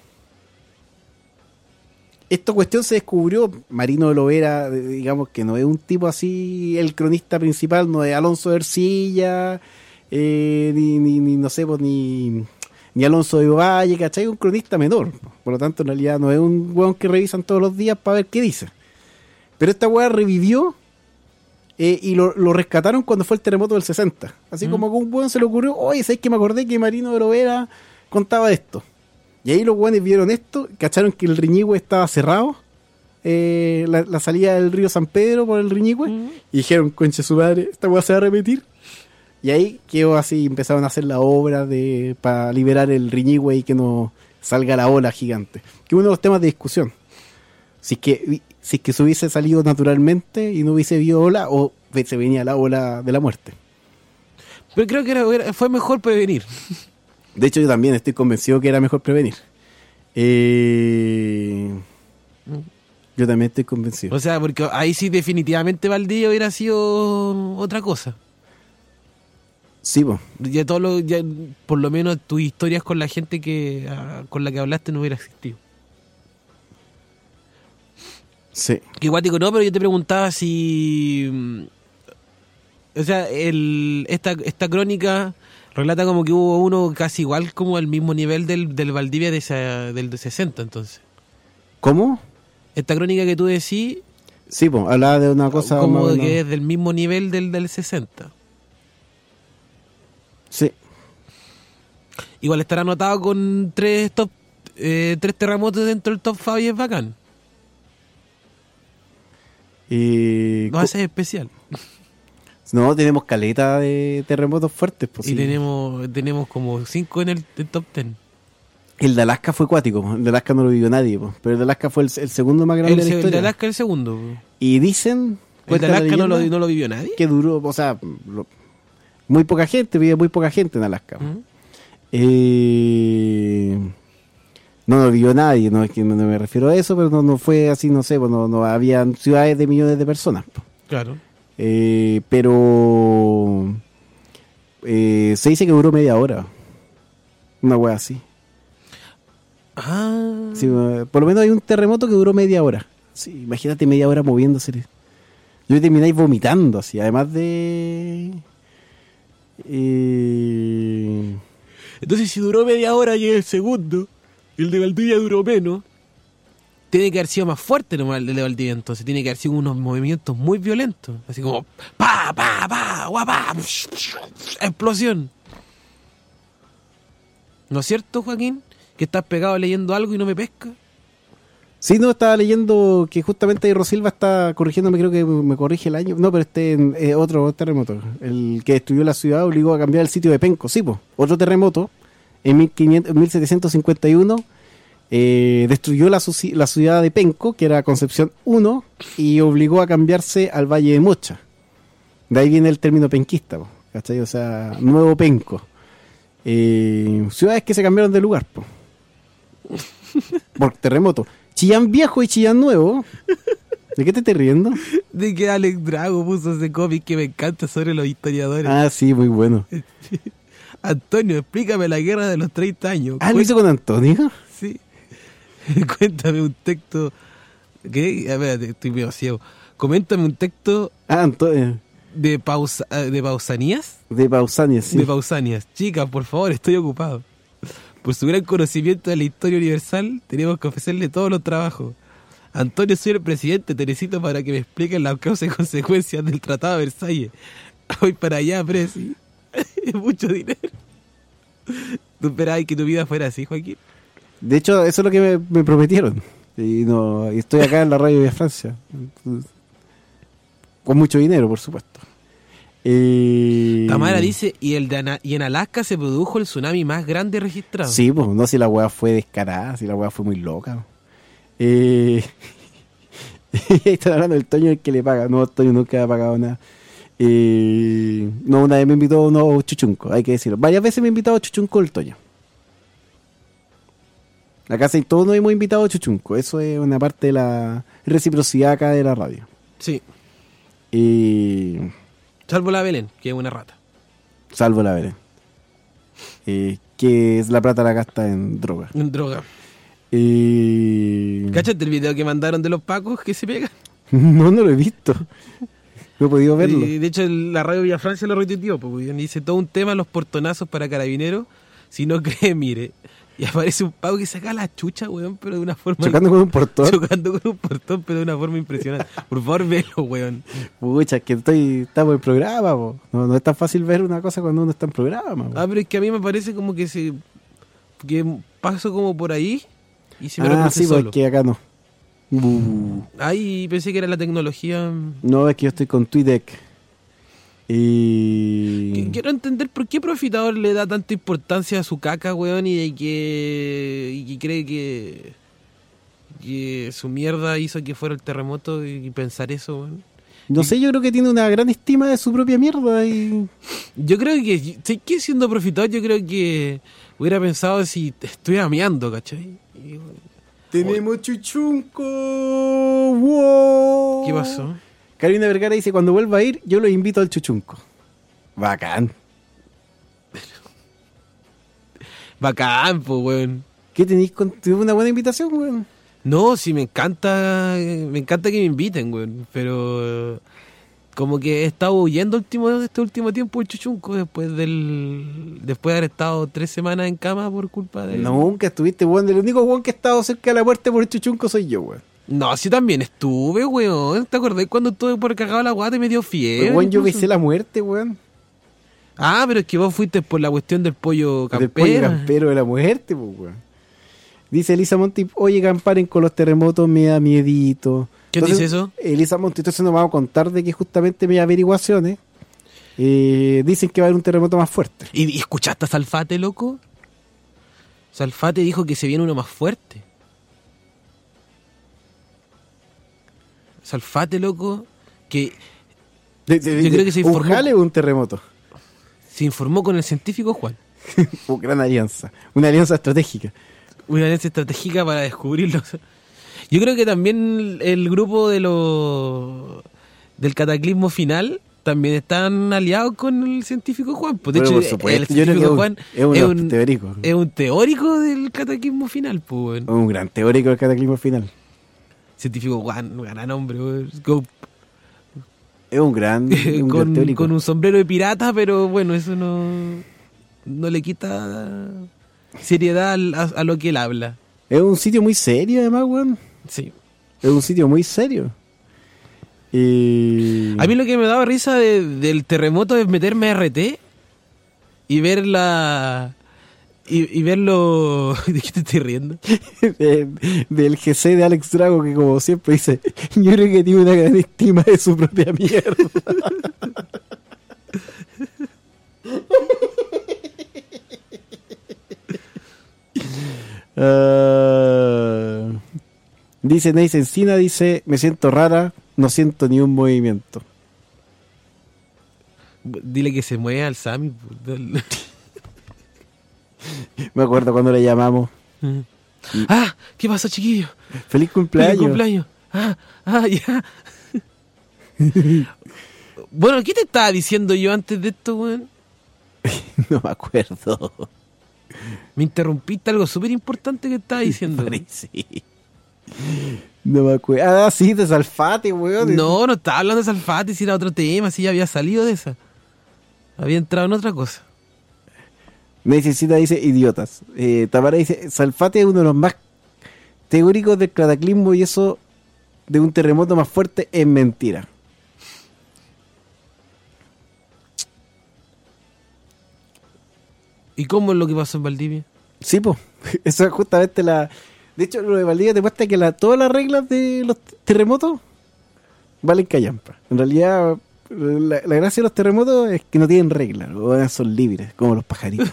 Esta cuestión se descubrió, Marino de Lovera, eh, digamos que no es un tipo así, el cronista principal, no es Alonso de Ercilla, eh, ni, ni, ni, no sé, pues, ni, ni Alonso de Valle, ¿cachai? Un cronista menor. Por lo tanto, en realidad no es un weón que revisan todos los días para ver qué dice. Pero esta weá revivió eh, y lo, lo rescataron cuando fue el terremoto del sesenta. Así Mm. como que un weón se le ocurrió, oye, ¿sabes que me acordé que Marino de Lovera contaba esto? Y ahí los weones vieron esto, cacharon que el Riñihue estaba cerrado, eh, la, la salida del río San Pedro por el Riñihue, Mm. y dijeron, conche su madre, esta weá se va a repetir. Y ahí quedó así, empezaron a hacer la obra de para liberar el Riñihue y que no salga la ola gigante. Que uno de los temas de discusión. Si es que, si es que se hubiese salido naturalmente y no hubiese habido ola, o se venía la ola de la muerte. Pero creo que era- era- fue mejor prevenir. De hecho, yo también estoy convencido que era mejor prevenir. Eh, yo también estoy convencido. O sea, porque ahí sí definitivamente Valdivia hubiera sido otra cosa. Sí, po. Ya todo lo, ya, por lo menos tus historias con la gente que ah, con la que hablaste no hubiera existido. Sí. Que igual digo, no, pero yo te preguntaba si... mm, O sea, el, esta, esta crónica relata como que hubo uno casi igual como al mismo nivel del, del Valdivia de esa, del de sesenta, entonces. ¿Cómo? Esta crónica que tú decís, Sí, po. Hablaba de una cosa como más o de menos- que es del mismo nivel del del sesenta. Sí. Igual estará anotado con tres top, eh, tres terremotos dentro del top cinco y es bacán. Y No, ese es especial. no, tenemos caleta de terremotos fuertes. Pues, Y sí. tenemos tenemos como cinco en el, el top diez. El de Alaska fue cuático, po. El de Alaska no lo vivió nadie, po. Pero el de Alaska fue el, el segundo más grande El, de la se- el historia. de Alaska el segundo. po. Y dicen, El de cuenta la Alaska no lo, leyenda, no lo vivió nadie. que duró, o sea, lo- muy poca gente, vive muy poca gente en Alaska. ¿Mm? Eh, no lo vivió nadie, no es que no me refiero a eso, pero no, no fue así, no sé, pues no, no había ciudades de millones de personas. po. Claro. Eh, pero eh, se dice que duró media hora. Una wea así. Ah. Sí, eh, por lo menos hay un terremoto que duró media hora. Sí, imagínate media hora moviéndose. Yo termináis vomitando, así, además de... Eh... Entonces, si duró media hora y el segundo, el de Valdivia duró menos, tiene que haber sido más fuerte nomás el de Valdivia, entonces tiene que haber sido unos movimientos muy violentos, así como pa, pa, pa, guapa, explosión. ¿No es cierto, Joaquín? Que estás pegado leyendo algo y no me pesca. Sí, no, estaba leyendo que justamente Rosilva está corrigiéndome, creo que me corrige el año. No, pero este es otro terremoto. El que destruyó la ciudad obligó a cambiar el sitio de Penco. Sí, pues, otro terremoto en mil setecientos cincuenta y uno eh, destruyó la, la ciudad de Penco, que era Concepción uno, y obligó a cambiarse al Valle de Mocha. De ahí viene el término penquista, po, ¿cachai? O sea, Nuevo Penco. Eh, ciudades que se cambiaron de lugar, po, por terremoto. Chillán Viejo y Chillán Nuevo. ¿De qué te estás riendo? De que Alex Drago puso ese cómic que me encanta sobre los historiadores. Ah, sí, muy bueno. Antonio, explícame la guerra de los treinta años. Ah, ¿lo hizo con Antonio? Sí. Cuéntame un texto. ¿Qué? A ver, estoy medio ciego. Coméntame un texto. Ah, Antonio. De, pausa, de Pausanias. De Pausanias, sí. De Pausanias. Chicas, por favor, estoy ocupado. Por su gran conocimiento de la historia universal, tenemos que ofrecerle todos los trabajos. Antonio, soy el presidente, te necesito para que me expliquen las causas y consecuencias del Tratado de Versalles. Voy para allá, Presi. Es mucho dinero. ¿Tú esperabas que tu vida fuera así, Joaquín? De hecho, eso es lo que me, me prometieron. Y no, y estoy acá en la radio de Francia. Con mucho dinero, por supuesto. Eh... Tamara dice, y el de Ana- y en Alaska se produjo el tsunami más grande registrado. Sí, pues, no, si la weá fue descarada, si la weá fue muy loca. Eh... Están hablando del Toño, el que le paga. No, Toño nunca ha pagado nada. Eh... No, una vez me invitó a unos chuchuncos, hay que decirlo. Varias veces me ha invitado a chuchunco el Toño. Acá sí, todos nos hemos invitado a chuchunco. Eso es una parte de la reciprocidad acá de la radio. Sí. Eh... Salvo la Belén, que es una rata. Salvo la Belén. Eh, que es la plata la gasta en droga. En droga. Eh... ¿Cáchate el video que mandaron de los pacos que se pegan? No, no lo he visto. No he podido verlo. Eh, de hecho, el- la radio Villa Francia lo retuiteó, porque dice todo un tema, los portonazos para carabineros. Si no cree, mire. Y aparece un paco que saca la chucha, weón, pero de una forma... Chocando con un portón. Chocando con un portón, pero de una forma impresionante. Por favor, velo, weón. Pucha, que estoy, estamos en programa, po. No, no es tan fácil ver una cosa cuando uno está en programa. Po. Ah, pero es que a mí me parece como que se... que paso como por ahí y se me Ah, reproduce sí, pues solo. es que acá no. Uh, Ay, pensé que era la tecnología... no, es que yo estoy con Tweedec. Y... Qu- Quiero entender por qué Profitador le da tanta importancia a su caca, weón, y de que, y que cree que, que su mierda hizo que fuera el terremoto y pensar eso, weón. No sé, yo creo que tiene una gran estima de su propia mierda y... Yo creo que, sé que siendo Profitador, yo creo que hubiera pensado si estuviera meando, ¿cachai? Y, ¡Tenemos chuchunco! ¡Wow! ¿qué pasó? Carolina Vergara dice, cuando vuelva a ir, yo los invito al chuchunco. Bacán. Bacán, po, weón. ¿Qué tenéis con... ¿Tuve una buena invitación, weón? No, sí, me encanta, me encanta que me inviten, weón, pero como que he estado huyendo último, este último tiempo el chuchunco después del después de haber estado tres semanas en cama por culpa de... Nunca estuviste, weón. El único weón que ha estado cerca de la muerte por el chuchunco soy yo, weón. No, sí también estuve, weón. ¿Te acordás cuando estuve por cagado la guata y me dio fiebre? Pero, weón, yo incluso? besé la muerte, weón. Ah, pero es que vos fuiste por la cuestión del pollo Del pollo campero. campero de la muerte, pues, weón. Dice Elisa Monti, oye, camparen con los terremotos, me da miedito. ¿Qué dice eso? Elisa Monti, entonces nos vamos a contar de que justamente mis averiguaciones eh, dicen que va a haber un terremoto más fuerte. ¿Y, y escuchaste a Salfate, loco? Salfate dijo que se viene uno más fuerte. Salfate, loco, que De, de, Yo de- creo que se ¿Un informó. jale o un terremoto? se informó con el científico Juan. Una gran alianza. Una alianza estratégica. Una alianza estratégica para descubrirlo. Yo creo que también el grupo de los del cataclismo final también están aliados con el científico Juan. Pues de Bueno, hecho, por supuesto. el Yo creo que científico es un- Juan es un es un, teórico. es un teórico del cataclismo final. Pues, weón. Un gran teórico del cataclismo final. científico gran, gran hombre, weón. Con, Es un gran, un gran con, teórico. con un sombrero de pirata, pero bueno, eso no, no le quita seriedad al- a, a lo que él habla. Es un sitio muy serio, además, weón. Sí. Es un sitio muy serio. Y... A mí lo que me daba risa de- del terremoto es meterme a R T y ver la... Y, y verlo... ¿De qué te estoy riendo? de- del G C de Alex Drago, que como siempre dice, yo creo que tiene una gran estima de su propia mierda. Ah, dice Neis Encina, dice, me siento rara, no siento ni un movimiento. Dile que se mueva al Sammy. pues. Me acuerdo cuando le llamamos. Ah, ¿qué pasó, chiquillo? Feliz cumpleaños. Feliz cumpleaños. Ah, ah, ya. Bueno, ¿qué te estaba diciendo yo antes de esto, weón? No me acuerdo. Me interrumpiste algo súper importante que estaba diciendo. Sí. No me acuerdo. Ah, sí, de Salfate, weón. No, no estaba hablando de Salfate, si era otro tema, si ya había salido de esa. Había entrado en otra cosa. Necesita, dice, idiotas. Eh, Tamara dice, Salfate es uno de los más teóricos del cataclismo y eso de un terremoto más fuerte es mentira. ¿Y cómo es lo que pasó en Valdivia? Sí, pues. Eso es justamente la... De hecho, lo de Valdivia te muestra que la, todas las reglas de los terremotos valen callampa. En realidad, la, la gracia de los terremotos es que no tienen reglas. ¿No? Son libres, como los pajaritos.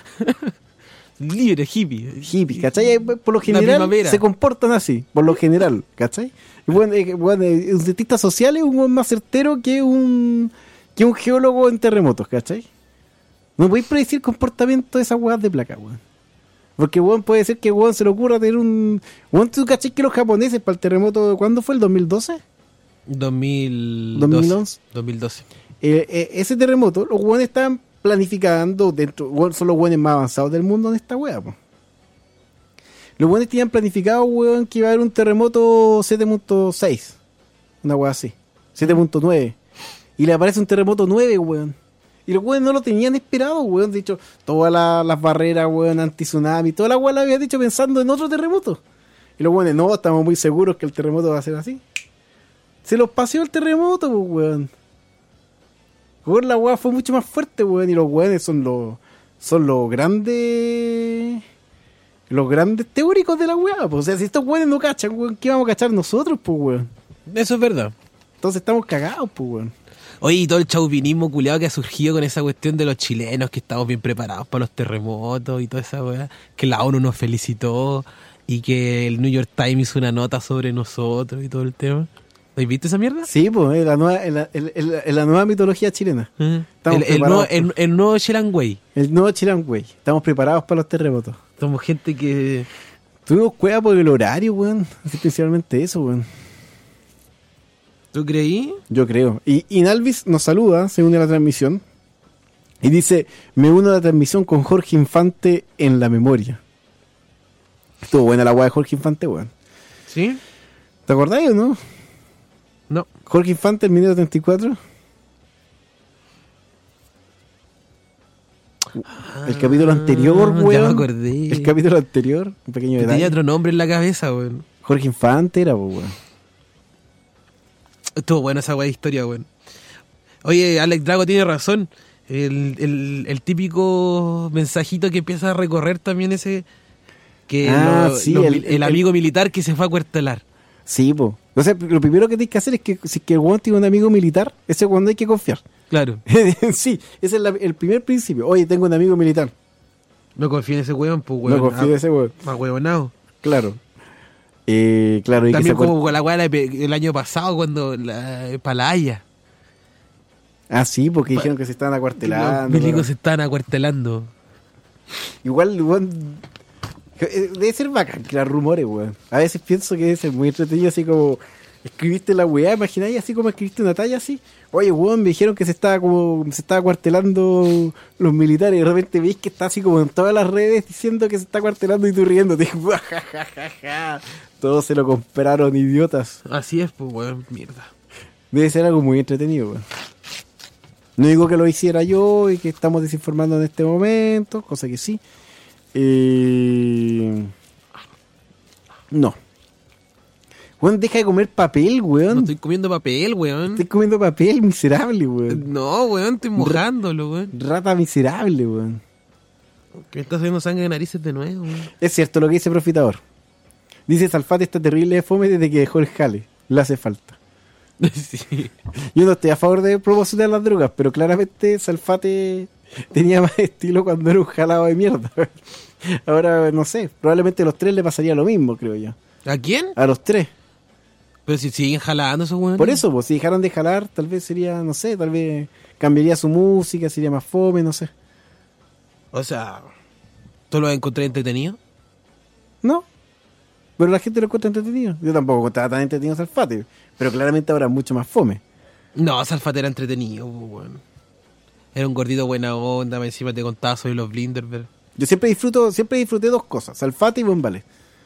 Libre, hippie. Hippies, ¿cachai? Por lo La general primavera. se comportan así, por lo general, ¿cachai? Y bueno, eh, bueno, eh, un cientista social es un buen más certero que un que un geólogo en terremotos, ¿cachai? No podéis predecir comportamiento de esas huevas de placa, weón. Porque, weón, puede ser que, weón, se le ocurra tener un... Weón, ¿tú cachai que los japoneses para el terremoto, ¿cuándo fue? ¿El dos mil doce? dos mil dos mil once. dos mil doce. Eh, eh, ese terremoto, los weones estaban planificando dentro, weón, son los weones más avanzados del mundo en esta wea, po. Los weones tenían planificado, weón, que iba a haber un terremoto siete punto seis, una wea así, siete punto nueve, y le aparece un terremoto nueve, weón. Y los weones no lo tenían esperado, weón. De hecho, todas la, las barreras, weón, anti-tsunami, toda la wea la había dicho pensando en otro terremoto. Y los weones, no, estamos muy seguros que el terremoto va a ser así. Se los paseó el terremoto, pues, weón. Weón, la weá fue mucho más fuerte, weón. Y los weones son los son los grandes los grandes teóricos de la weá, pues. O sea, si estos weones no cachan, weón, ¿qué vamos a cachar nosotros, pues, weón? Eso es verdad. Entonces estamos cagados, pues, weón. Oye, y todo el chauvinismo culiado que ha surgido con esa cuestión de los chilenos, que estamos bien preparados para los terremotos y toda esa weá, que la ONU nos felicitó y que el New York Times hizo una nota sobre nosotros y todo el tema. ¿Has visto esa mierda? Sí, pues, es la nueva, es la, es la- es la nueva mitología chilena. Uh-huh. Estamos El, el, nuevo, preparados, el, el nuevo Chelan Way. El nuevo Chilean Way. Estamos preparados para los terremotos. Somos gente que... Tuvimos cueva por el horario, weón. Así principalmente eso, weón. ¿Tú creí? Yo creo. Y Inalvis nos saluda, se une a la transmisión. Y dice, me uno a la transmisión con Jorge Infante en la memoria. Estuvo buena la weá de Jorge Infante, weón. ¿Sí? ¿Te acordáis o no? No. Jorge Infante, el minuto treinta y cuatro. El capítulo anterior, Ah, weón. ya me acordé. El capítulo anterior, un pequeño Que detalle. tenía otro nombre en la cabeza, weón. Jorge Infante era, pues, weón. Estuvo buena esa weá de historia, weón. Oye, Alex Drago tiene razón. El, el, el típico mensajito que empieza a recorrer también ese... Que Ah, lo- sí, los el- mil- el, el- amigo militar que se fue a cuartelar. Sí, pues. O sea, lo primero que tienes que hacer es que si que el weón tiene un amigo militar, ese es cuando hay que confiar. Claro. Sí, ese es la- el primer principio. Oye, tengo un amigo militar. No confío en ese weón, pues weón. No confío en ese weón. Más huevonado. Claro. Eh, claro, y También que se como acuer- con la weá de pe- el año pasado cuando la Palaya. Ah, sí, porque Pa- dijeron que se estaban Los acuartelando. milicos ¿no? se están acuartelando. Igual, weón, eh, debe ser bacán crear rumores, weón. A veces pienso que debe ser muy entretenido, así como Escribiste la weá, imagináis así como escribiste una talla así. Oye, weón, me dijeron que se estaba como, se estaba cuartelando los militares y de repente veis que está así como en todas las redes diciendo que se está cuartelando y tú riéndote. Todos se lo compraron, idiotas. Así es, pues, weón, mierda. Debe ser algo muy entretenido, weón. No digo que lo hiciera yo y que estamos desinformando en este momento, cosa que sí. Eh... No. Weón, deja de comer papel, weón. No estoy comiendo papel, weón. Estoy comiendo papel, miserable, weón. No, weón, estoy mojándolo, weón. Rata miserable, weón. Que me está haciendo sangre de narices de nuevo, weón. Es cierto lo que dice Profitador. Dice, Salfate está terrible de fome desde que dejó el jale. Le hace falta. Sí. Yo no estoy a favor de promocionar las drogas, pero claramente Salfate tenía más estilo cuando era un jalado de mierda. Ahora, no sé, probablemente a los tres le pasaría lo mismo, creo yo. ¿A quién? A los tres. Pero si siguen jalando esos weones. Por eso, pues, si dejaran de jalar, tal vez sería, no sé, tal vez cambiaría su música, sería más fome, no sé. O sea, ¿tú lo encontré entretenido? No, pero la gente lo encuentra entretenido. Yo tampoco encontraba tan entretenido Salfate, pero claramente ahora es mucho más fome. No, Salfate era entretenido, weón. Era un gordito buena onda, encima te contaba sobre los Blinderberg. Yo siempre disfruto, siempre disfruté dos cosas, Salfate y Bombalé.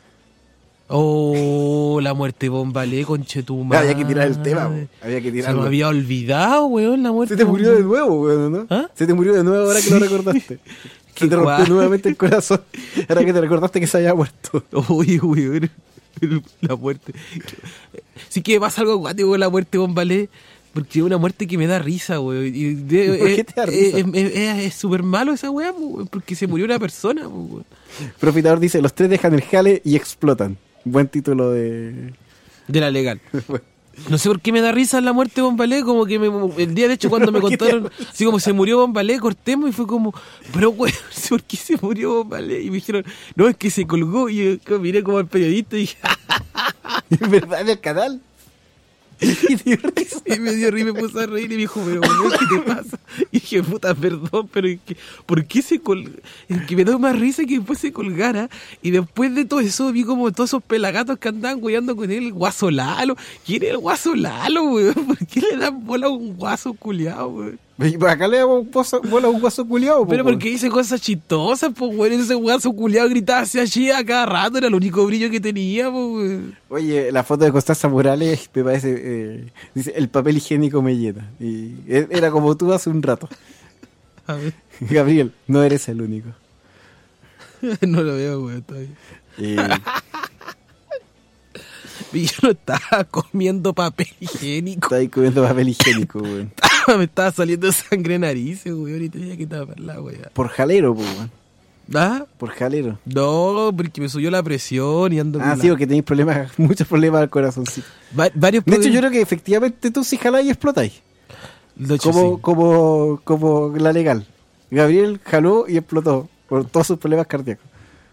Oh, la muerte de Bombalé, conchetumare. Había que tirar el tema, po. Había que tirarlo. Se me había olvidado, weón, la muerte. Se te murió de nuevo, weón, ¿no? ¿Ah? Se te murió de nuevo ahora que Sí. lo recordaste. Se te rompió guay. nuevamente el corazón. Ahora que te recordaste que se había muerto. Uy, weón, la muerte. Sí que pasa algo guático con la muerte de Bombalé, porque es una muerte que me da risa, weón. Y de- ¿Por es- qué te da risa? Es es- es- es súper malo esa weá, weón, porque se murió una persona, weón. Profitador dice, los tres dejan el jale y explotan. Buen título de... De la legal. No sé por qué me da risa la muerte de Bombalé, como que me, el día de hecho cuando me ¿Por qué te da contaron, así como se murió Bombalé, cortemos y fue como, pero weón, ¿por qué se murió Bombalé? Y me dijeron, no, es que se colgó y yo miré como al periodista y dije, ¿Es verdad en el canal? Y te dio risa. y me dio risa y me puse a reír y me dijo, pero weón, ¿qué te pasa? Y dije, puta, perdón, pero es que, ¿por qué se colgó? Es que me dio más risa que después se colgara y después de todo eso vi como todos esos pelagatos que andaban cuidando con él, el guaso Lalo. ¿Quién es el guaso Lalo, weón? ¿Por qué le dan bola a un guaso culiado, weón? Y por acá le damos un pozo- bola a un guaso culiado. Pero porque dice cosas chistosas, pues, weón. Ese guaso culiado gritaba hacia allí a cada rato, era el único brillo que tenía, pues, weón. Oye, la foto de Constanza Morales me parece... eh, dice, el papel higiénico me llena. Y e- era como tú hace un rato. A ver, Gabriel, no eres el único. no lo veo, weón, todavía. Eh, Y yo no estaba comiendo papel higiénico. está ahí comiendo papel higiénico, weón. Me estaba saliendo sangre en narices, weón, y tenía que taparla, weón. Por jalero, pues, weón. ¿Ah? Por jalero. No, porque me subió la presión y ando Ah, con sí, la- porque tenéis problemas, muchos problemas al corazoncito. Va- varios De hecho, yo problemas- creo que efectivamente tú sí jaláis y explotáis. De hecho, Como, sí. como, como la legal. Gabriel jaló y explotó por todos sus problemas cardíacos.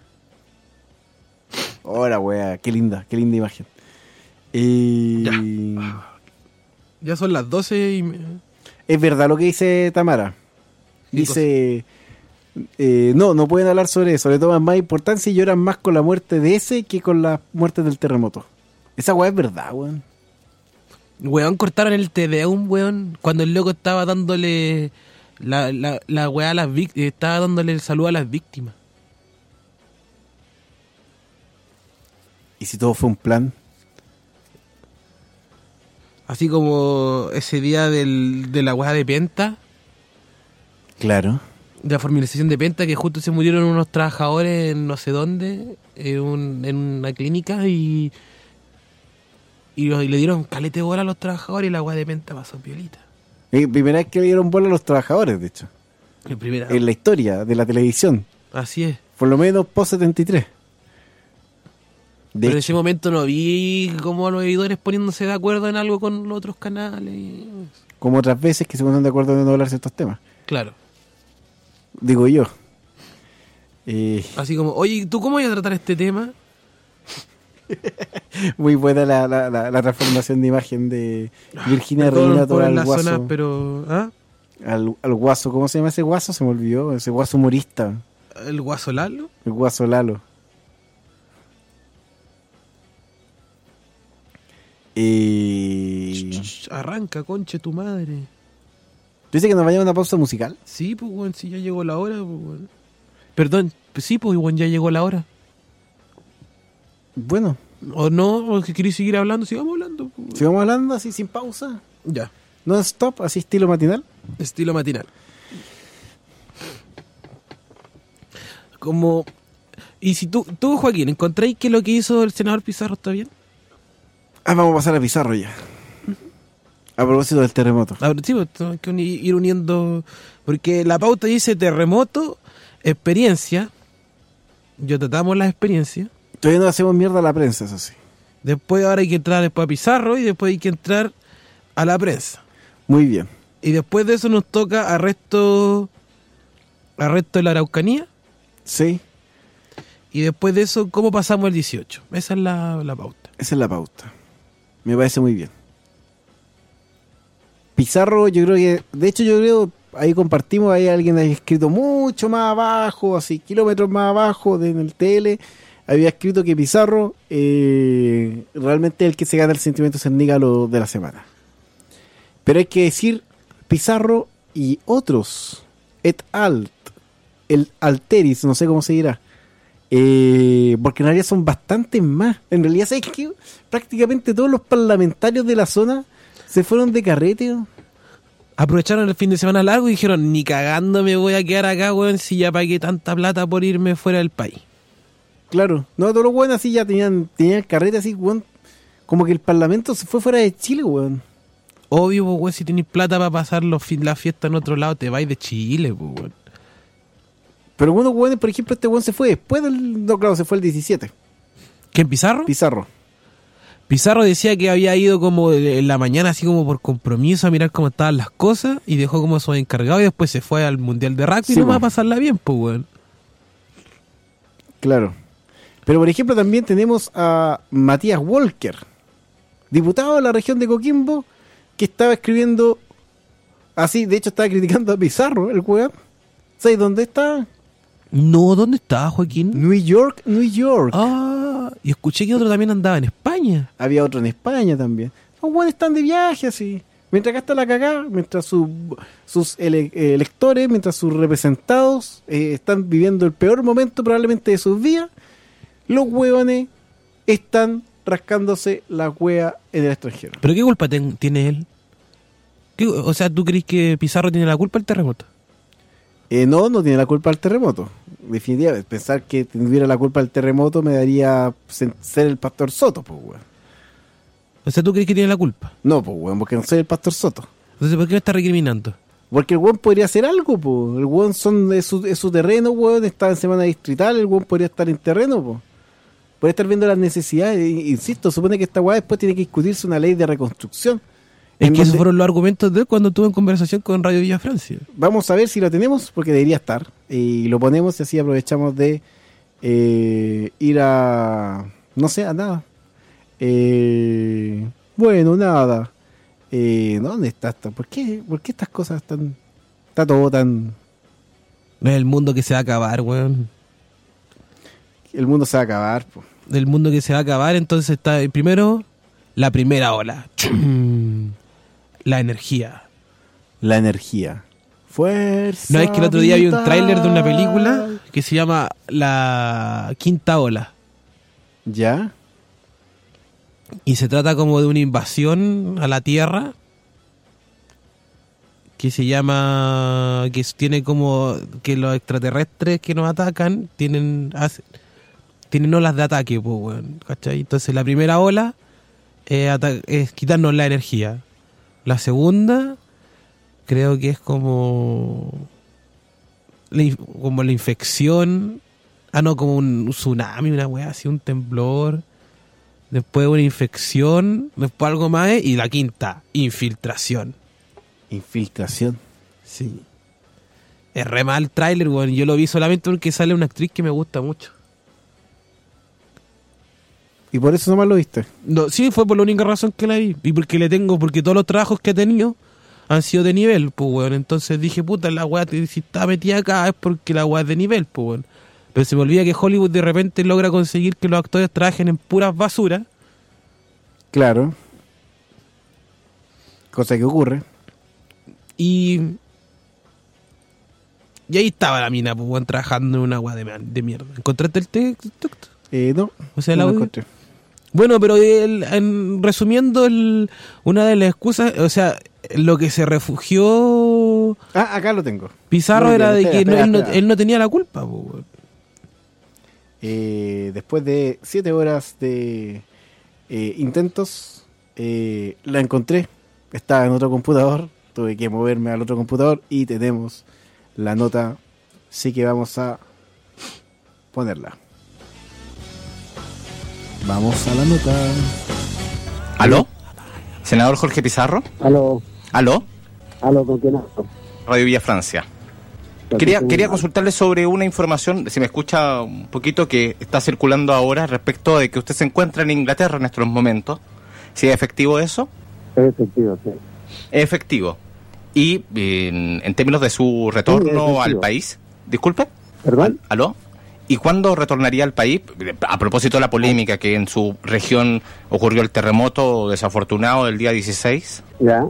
Ahora, wea, qué linda, qué linda imagen. Y... Ya son las doce y... me- Es verdad lo que dice Tamara. ¿Qué Dice, eh, no, no pueden hablar sobre eso, le toman más importancia y lloran más con la muerte de ese que con la muerte del terremoto. Esa weá es verdad, weón. Weón, cortaron el Te Deum, weón, cuando el loco estaba dándole la, la, la weá a las víctimas, estaba dándole el saludo a las víctimas. ¿Y si todo fue un plan? Así como ese día del, de la weá de Penta, Claro. de la formalización de Penta, que justo se murieron unos trabajadores en no sé dónde, en, un- en una clínica, y, y, lo- y le dieron calete de bola a los trabajadores y la weá de Penta pasó piolita. Eh, primera vez que le dieron bola a los trabajadores, de hecho. En primera, En la historia de la televisión. así es. Por lo menos post setenta y tres. De Pero en hecho, ese momento no vi como los editores poniéndose de acuerdo en algo con los otros canales. como otras veces que se ponen de acuerdo en no hablar de estos temas. Claro. Digo yo. Eh, Así como, oye, ¿tú cómo vas a tratar este tema? muy buena la, la, la, la transformación de imagen de Virginia Perdón Reinato por al la guaso. zona, pero... ¿ah? Al, al guaso, ¿cómo se llama ese guaso? Se me olvidó. Ese guaso humorista. ¿El guaso Lalo? El guaso Lalo. Eh... Ch, ch, arranca, conche tu madre. ¿Tú dices que nos vayamos a una pausa musical? Sí, pues, weón, si ya llegó la hora, pues, weón. Perdón, pues sí, pues, weón, ya llegó la hora. Bueno. O no, o que queréis seguir hablando, sigamos hablando. Pues, sigamos hablando así sin pausa. Ya. No stop, así estilo matinal. Estilo matinal. Como... Y si tú, tú Joaquín, ¿encontráis que lo que hizo el senador Pizarro está bien? Ah, vamos a pasar a Pizarro ya. A propósito del terremoto. A ver, sí, pues, tenemos que uni- ir uniendo... Porque la pauta dice terremoto, experiencia. Yo tratamos las experiencias. Todavía no hacemos mierda a la prensa, eso sí. Después ahora hay que entrar después a Pizarro y después hay que entrar a la prensa. Muy bien. Y después de eso nos toca arresto, arresto de la Araucanía. Sí. Y después de eso, ¿cómo pasamos el dieciocho? Esa es la, la pauta. Esa es la pauta. Me parece muy bien. Pizarro, yo creo que... De hecho, yo creo... Ahí compartimos, ahí alguien había escrito mucho más abajo, así kilómetros más abajo de, en el T L. Había escrito que Pizarro eh, realmente es el que se gana el sentimiento cernígalo de la semana. Pero hay que decir Pizarro y otros. Et al. El Alteris, no sé cómo se dirá. Eh, porque en realidad son bastantes más. En realidad, ¿sabes qué? Prácticamente todos los parlamentarios de la zona se fueron de carrete. ¿No? Aprovecharon el fin de semana largo y dijeron, ni cagando me voy a quedar acá, weón, si ya pagué tanta plata por irme fuera del país. Claro. No, todos los weones así ya tenían, tenían carrete así, weón. Como que el parlamento se fue fuera de Chile, weón. Obvio, pues, weón, si tenés plata para pasar los fin- la fiesta en otro lado, te vais de Chile, pues, weón. Pero unos weones, por ejemplo, este weón se fue después del... No, claro, se fue el diecisiete. ¿Quién, Pizarro? Pizarro. Pizarro decía que había ido como en la mañana así como por compromiso a mirar cómo estaban las cosas y dejó como su encargado y después se fue al Mundial de Rugby Sí, y no va a po. pasarla bien, pues, weón. Claro. Pero, por ejemplo, también tenemos a Matías Walker, diputado de la región de Coquimbo, que estaba escribiendo así, de hecho estaba criticando a Pizarro, el weón. ¿Sabes dónde está? No, ¿dónde está, Joaquín? New York, New York. Ah, y escuché que otro también andaba en España. Había otro en España también. Los weones están de viaje así. Mientras acá está la cagada, mientras su- sus ele- eh, electores, mientras sus representados eh, están viviendo el peor momento probablemente de sus vidas, los hueones están rascándose la hueá en el extranjero. ¿Pero qué culpa ten- tiene él? ¿Qué- o sea, ¿tú crees que Pizarro tiene la culpa del terremoto? Eh, no, no tiene la culpa del terremoto. Definitivamente, pensar que tuviera la culpa del terremoto me daría sen- ser el pastor Soto, pues weón. O sea, ¿tú crees que tiene la culpa? No, pues weón, porque no soy el pastor Soto. Entonces, ¿por qué me está recriminando? Porque el weón podría hacer algo, pues. El weón son, es, su, es su terreno, weón. Está en semana distrital, el weón podría estar en terreno, pues. Podría estar viendo las necesidades. I- Insisto, supone que esta weá después tiene que discutirse una ley de reconstrucción. Es En que esos donde- fueron los argumentos de él cuando estuve en conversación con Radio Villa Francia. Vamos a ver si lo tenemos, porque debería estar. Y lo ponemos y así aprovechamos de eh, ir a... No sé, a nada. Eh, bueno, nada. Eh, ¿Dónde está esto? ¿Por qué, ¿Por qué estas cosas están... Está todo tan... No es el mundo que se va a acabar, weón. El mundo se va a acabar, po. Del mundo que se va a acabar, entonces está eh, primero la primera ola. La energía. La energía. Fuerza. No, es que el otro día vi un vital. tráiler de una película que se llama La Quinta Ola. ¿Ya? Y se trata como de una invasión a la Tierra que se llama, que tiene como que los extraterrestres que nos atacan tienen hace- tienen olas de ataque, pues, weón, ¿cachai? Entonces la primera ola eh, ata- es quitarnos la energía. La segunda creo que es como la, inf- como la infección, ah no, como un tsunami, una weá así, un temblor. Después una infección, después algo más, y la quinta, infiltración. Infiltración. Sí. Es re mal el tráiler, weón. Yo lo vi solamente porque sale una actriz que me gusta mucho. ¿Y por eso nomás lo viste? No, sí, fue por la única razón que la vi. Y porque le tengo, porque todos los trabajos que he tenido han sido de nivel, pues, weón. Entonces dije, puta, la weá, si está metida acá es porque la weá es de nivel, pues, weón. Pero se me olvida que Hollywood de repente logra conseguir que los actores trabajen en puras basuras. Claro. Cosa que ocurre. Y... Y ahí estaba la mina, pues, weón, trabajando en una agua de, de mierda. ¿Encontraste el texto? Eh, no, O sea, el no lo audio. encontré. Bueno, pero el, en, resumiendo, el, una de las excusas, o sea, lo que se refugió Ah, acá lo tengo. Pizarro Muy era bien, de espera, que no- espera, él, no, espera. él no tenía la culpa, pues, weón. Eh, después de siete horas de eh, intentos, eh, la encontré. Estaba en otro computador. Tuve que moverme al otro computador y tenemos la nota. Así que vamos a ponerla. Vamos a la nota. ¿Aló? ¿Senador Jorge Pizarro? Aló, ¿Aló? aló, ¿con quién hablo? Radio Villa Francia. Quería, quería consultarle sobre una información, si me escucha un poquito, que está circulando ahora respecto de que usted se encuentra en Inglaterra en estos momentos. ¿Si es efectivo eso? Es efectivo, sí. Es efectivo. Y en, en términos de su retorno Sí, es efectivo. al país, disculpe. ¿Perdón? ¿Aló? ¿Y cuándo retornaría al país? A propósito de la polémica que en su región ocurrió el terremoto desafortunado del día dieciséis. Ya.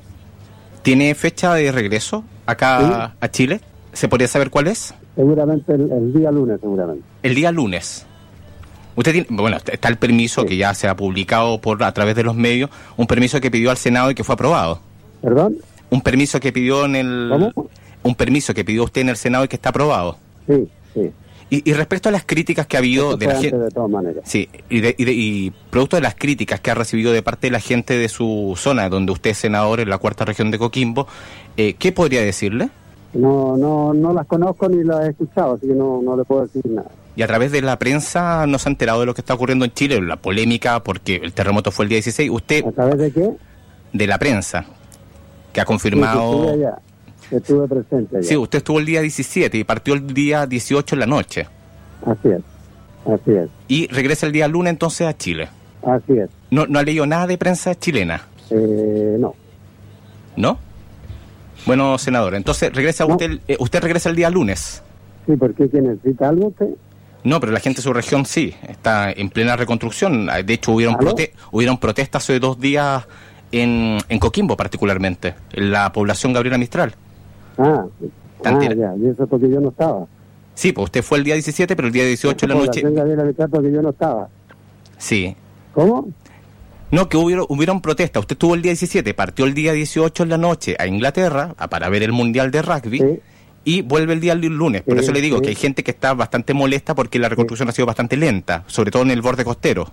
¿Tiene fecha de regreso acá Sí. a Chile? ¿Se podría saber cuál es? Seguramente el, el día lunes, seguramente. El día lunes. Usted tiene, bueno, está el permiso Sí. que ya se ha publicado por a través de los medios, un permiso que pidió al Senado y que fue aprobado. ¿Perdón? Un permiso que pidió en el... ¿Cómo? Un permiso que pidió usted en el Senado y que está aprobado. Sí, sí. Y, y respecto a las críticas que ha habido Eso de fue la antes gente... de todas maneras. Sí, y, de- y de- y producto de las críticas que ha recibido de parte de la gente de su zona, donde usted es senador en la cuarta región de Coquimbo, eh, ¿qué podría decirle? No, no, no las conozco ni las he escuchado, así que no, no le puedo decir nada. Y a través de la prensa no se ha enterado de lo que está ocurriendo en Chile, la polémica, porque el terremoto fue el día dieciséis. Usted, ¿A través de qué? de la prensa, que ha Sí, que confirmado... estuve allá, que estuve presente allá. Sí, usted estuvo el día diecisiete y partió el día dieciocho en la noche. Así es, así es, Y regresa el día lunes entonces a Chile. así es. No, no ha leído nada de prensa chilena, Eh, no, ¿no? Bueno, senador, entonces regresa No. usted, eh, usted regresa el día lunes. sí, ¿por qué? ¿Que necesita algo usted? No, pero la gente de su región sí, está en plena reconstrucción. De hecho, hubieron, ¿Aló? prote hubieron protestas hace dos días en, en Coquimbo particularmente, en la población Gabriela Mistral. Ah, Tan ah tira- ya, y eso porque yo no estaba. Sí, pues usted fue el día diecisiete, pero el día dieciocho en la noche... Venga, de la mitad porque yo no estaba. Sí. ¿Cómo? No, que hubieron, hubieron protestas. Usted estuvo el día diecisiete, partió el día dieciocho en la noche a Inglaterra a- para ver el Mundial de Rugby. Sí. Y vuelve el día l- lunes. Por Sí, eso le digo sí. que hay gente que está bastante molesta porque la reconstrucción ha sido bastante lenta, sobre todo en el borde costero.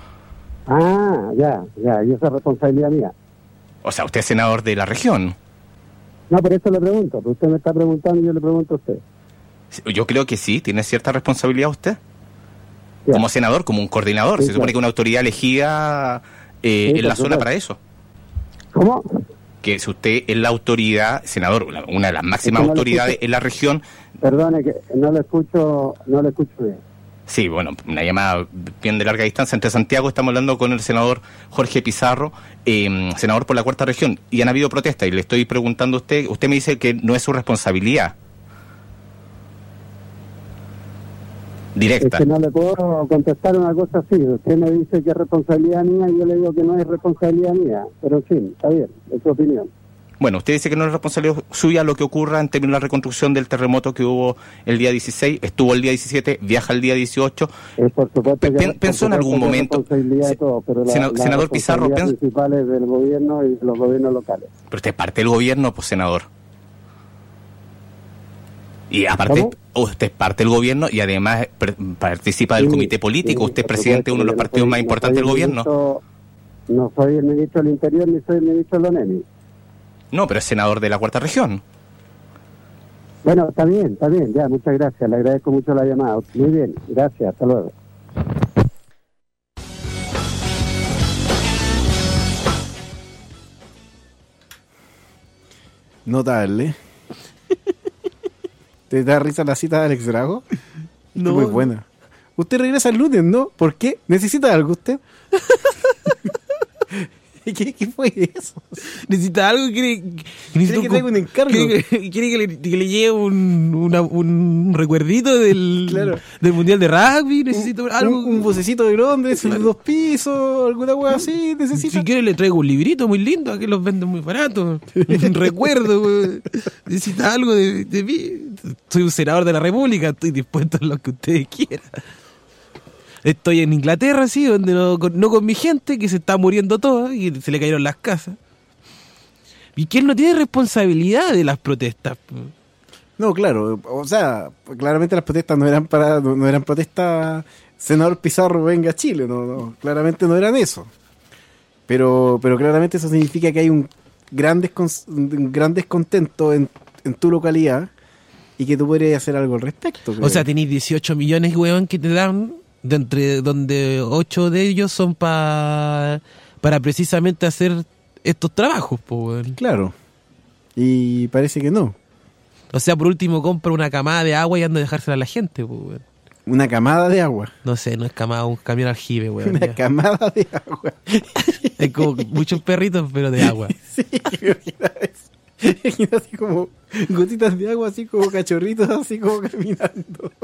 Ah, ya, ya, y esa es responsabilidad mía. O sea, usted es senador de la región. No, por eso le pregunto, porque usted me está preguntando y yo le pregunto a usted. Yo creo que sí, tiene cierta responsabilidad usted. Ya. Como senador, como un coordinador. Sí, Se supone claro. que una autoridad elegida eh, Sí, en la por zona supuesto. para eso. ¿Cómo? Que si usted es la autoridad, senador, una- una de las máximas Es que no le autoridades escucho. en la región. Perdone que no le escucho, no le escucho bien. Sí, bueno, una llamada bien de larga distancia entre Santiago. Estamos hablando con el senador Jorge Pizarro, eh, senador por la cuarta región. Y han habido protestas y le estoy preguntando a usted, usted me dice que no es su responsabilidad directa. Es que no le puedo contestar una cosa así. Usted me dice que es responsabilidad mía y yo le digo que no es responsabilidad mía. Pero en fin, está bien, es su opinión. Bueno, usted dice que no es responsabilidad suya lo que ocurra en términos de la reconstrucción del terremoto que hubo el día dieciséis, estuvo el día diecisiete, viaja el día dieciocho. Es por supuesto que Pen- por pensó en supuesto algún que es momento, responsabilidad de se- todos, pero la, sena- la senador Pizarro, responsabilidad pens- principal es del gobierno y de los gobiernos locales. Pero usted es parte del gobierno, pues, senador. Y aparte, ¿Cómo? usted es parte del gobierno y además per- participa del Sí, comité político. sí, usted es por presidente de uno de los supuesto, partidos yo no más soy- importantes del no soy el gobierno. ministro- No soy el ministro del Interior ni soy el ministro de la ONEMI. No, pero es senador de la cuarta región. Bueno, está bien, está bien, ya, muchas gracias, le agradezco mucho la llamada. Muy bien, gracias, hasta luego. Notable. ¿Te da risa la cita de Alex Drago? No. Muy buena. Usted regresa el lunes, ¿no? ¿Por qué? ¿Necesita algo usted? ¿Qué, ¿Qué fue eso? Necesita algo, quiere, ¿Quiere que traiga un encargo? Quiere, quiere que, le, que le lleve un, una, un recuerdito del, Claro. del Mundial de Rugby. Necesito algo. Un, un vocecito de Londres, de dos pisos, alguna wea así, necesita. Si quiere le traigo un librito muy lindo, que los venden muy baratos. Un recuerdo, güey. Necesita algo de, de mí. Soy un senador de la República, estoy dispuesto a lo que ustedes quieran. Estoy en Inglaterra, sí, donde no con, no con mi gente, que se está muriendo toda y se le cayeron las casas. Y que él no tiene responsabilidad de las protestas. No, claro, o sea, claramente las protestas no eran para, no, no eran protestas, senador Pizarro venga a Chile, no, no, claramente no eran eso. Pero, pero claramente eso significa que hay un gran, descon- un gran descontento en, en tu localidad y que tú podrías hacer algo al respecto. Creo. O sea, tenéis dieciocho millones, weón, que te dan, de entre, donde ocho de ellos son pa, para precisamente hacer estos trabajos, po, weón. Claro, y parece que no. O sea, por último, compra una camada de agua y anda a dejársela a la gente, po, weón. Una camada de agua. No sé, no es camada, un camión aljibe, weón. Una Ya. camada de agua. Hay como muchos perritos, pero de agua. Sí, me imagino eso. Me imagino así como gotitas de agua, así como cachorritos, así como caminando.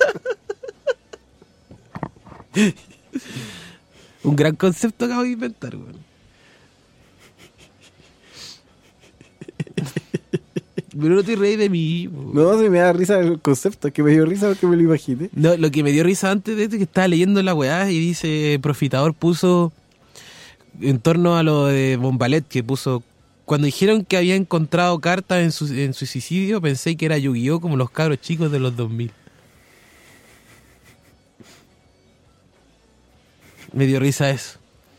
Un gran concepto acabo de inventar, weón. Pero no te reí de mí, weón. No, se me da risa el concepto, es que me dio risa porque me lo imaginé. No, lo que me dio risa antes de esto es que estaba leyendo la weá y dice, Profitador puso en torno a lo de Bombalet, que puso, cuando dijeron que había encontrado cartas en su, en su suicidio, pensé que era Yu-Gi-Oh como los cabros chicos de los dos mil. Me dio risa eso.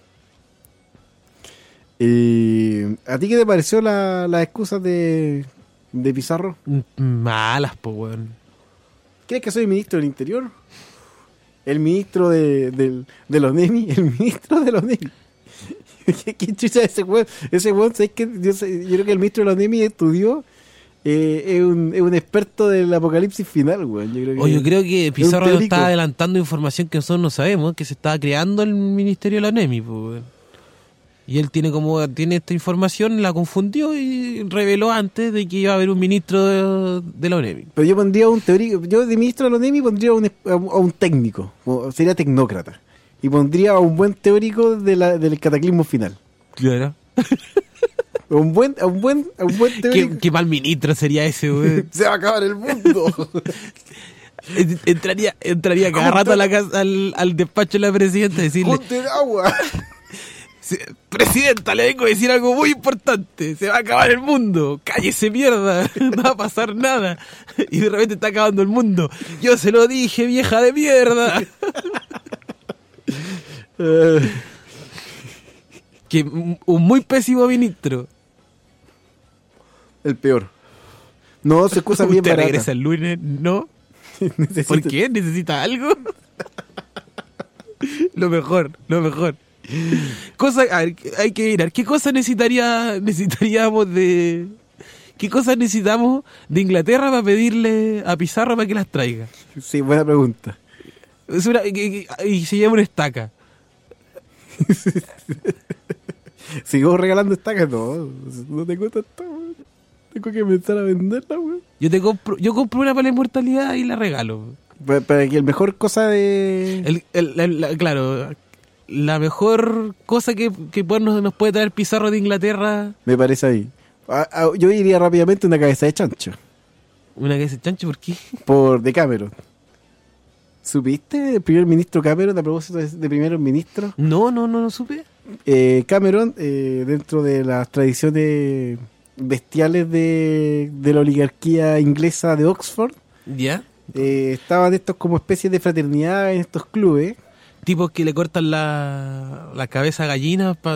Eh, ¿A ti qué te pareció la- las excusas de, de Pizarro? M- Malas, po, weón. ¿Crees que soy ministro del Interior? ¿El ministro de, del- de los NEMI? ¿El ministro de los NEMI? ¿Qué, qué chucha es ese weón? Ese weón, ¿sabes qué? Yo, sé- yo creo que el ministro de los NEMI estudió, eh, es, un, es un experto del apocalipsis final, weón. Yo creo que, O yo creo que Pizarro nos teórico. está adelantando información que nosotros no sabemos, que se estaba creando el Ministerio de la NEMI, po, weón. Y él tiene como tiene esta información, la confundió y reveló antes de que iba a haber un ministro de, de la ONEMI. Pero yo pondría un teórico, yo de ministro de los NEMI pondría a un, a un- a un técnico, o sería tecnócrata. Y pondría a un buen teórico de la, del cataclismo final. Claro. A un buen, a un buen, a un buen teórico. ¿Qué, qué mal ministro sería ese, güey. Se va a acabar el mundo. entraría entraría cada rato a la casa, al, al despacho de la presidenta y decirle, Junte de agua. "Se- Presidenta, le vengo a decir algo muy importante. Se va a acabar el mundo. Cállese, mierda. No va a pasar nada. Y de repente está acabando el mundo. Yo se lo dije, vieja de mierda. Que un un muy pésimo ministro. El peor. No, se excusa bien ¿Usted barata. regresa el lunes? ¿No? Necesito- ¿Por qué? ¿Necesita algo? Lo mejor, lo mejor. Cosa, a ver, hay que mirar. ¿Qué cosas necesitaría, necesitaríamos de... ¿Qué cosas necesitamos de Inglaterra para pedirle a Pizarro para que las traiga? Sí, buena pregunta. Es una, que- que- y se llama una estaca. ¿Sigo regalando estacas? No, no tengo tanta, weón. Tengo que empezar a venderla, weón. Yo te compro, yo compro una para la inmortalidad y la regalo. Para, para que el mejor cosa de... El, el- el- la- claro, la mejor cosa que, que puede- nos, nos puede traer Pizarro de Inglaterra, Me parece ahí. Ah, ah, yo iría rápidamente una cabeza de chancho. una que es chancho, ¿por qué? Por de Cameron. ¿Supiste? El primer ministro Cameron, a propósito de, de primeros ministros. No, no, no, no supe. Eh, Cameron, eh, dentro de las tradiciones bestiales de, de la oligarquía inglesa de Oxford, ¿Ya? eh, estaban estos como especies de fraternidad en estos clubes. Tipos que le cortan la, la cabeza a gallinas para...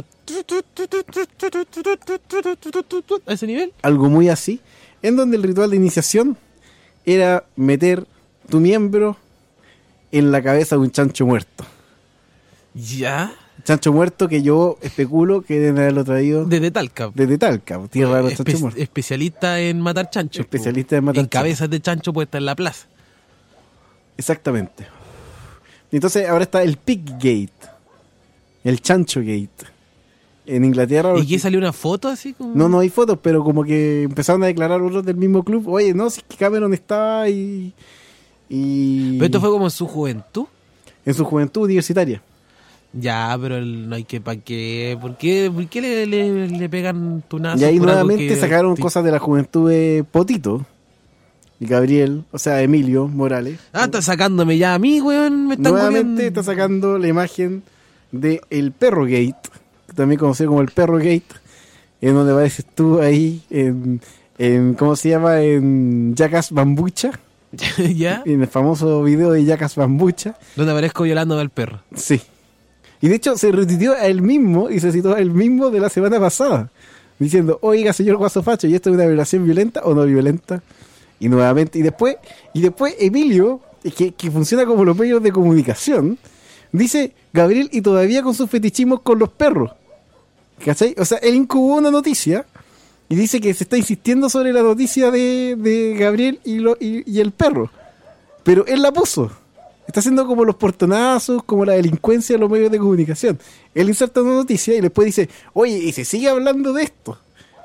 ¿A ese nivel? Algo muy así, en donde el ritual de iniciación era meter tu miembro en la cabeza de un chancho muerto. ¿Ya? Chancho muerto que yo especulo que deben haberlo traído Desde Talca. desde Talca, tierra de los Espe- chanchos muertos. especialista en matar chanchos. Especialista en matar En cabezas de chancho puestas en la plaza. Exactamente. Entonces ahora está el Pig Gate, el Chancho Gate. en Inglaterra. ¿Y qué salió una foto así? Como... No, no hay fotos, pero como que empezaron a declarar otros del mismo club. Oye, no, si es que Cameron estaba y... y... Pero esto fue como en su juventud. En su juventud universitaria. Ya, pero el, no hay que... ¿Para qué? ¿Por qué, por qué le, le, le pegan tunazos? Y ahí por algo nuevamente que- sacaron cosas de la juventud de Potito y Gabriel, o sea, Emilio Morales. Ah, está sacándome ya a mí, weón. Me están Nuevamente copiando. está sacando la imagen de el Perro Gate, también conocido como el Perro Gate, en donde apareces tú ahí en, en ¿cómo se llama? En Jackass Bambucha, ¿Ya? en el famoso video de Jackass Bambucha. Donde aparezco violando al perro. Sí. Y de hecho se retuiteó a él mismo y se citó a él mismo de la semana pasada, diciendo, oiga, señor Guaso Facho, ¿y esto es una violación violenta o no violenta? Y nuevamente, y después, y después Emilio, que, que funciona como los medios de comunicación, dice, Gabriel, y todavía con sus fetichismos con los perros. ¿Cachai? O sea, él incubó una noticia y dice que se está insistiendo sobre la noticia de, de Gabriel y, lo, y, y el perro. Pero él la puso. Está haciendo como los portonazos, como la delincuencia de los medios de comunicación. Él inserta una noticia y después dice, oye, y se sigue hablando de esto.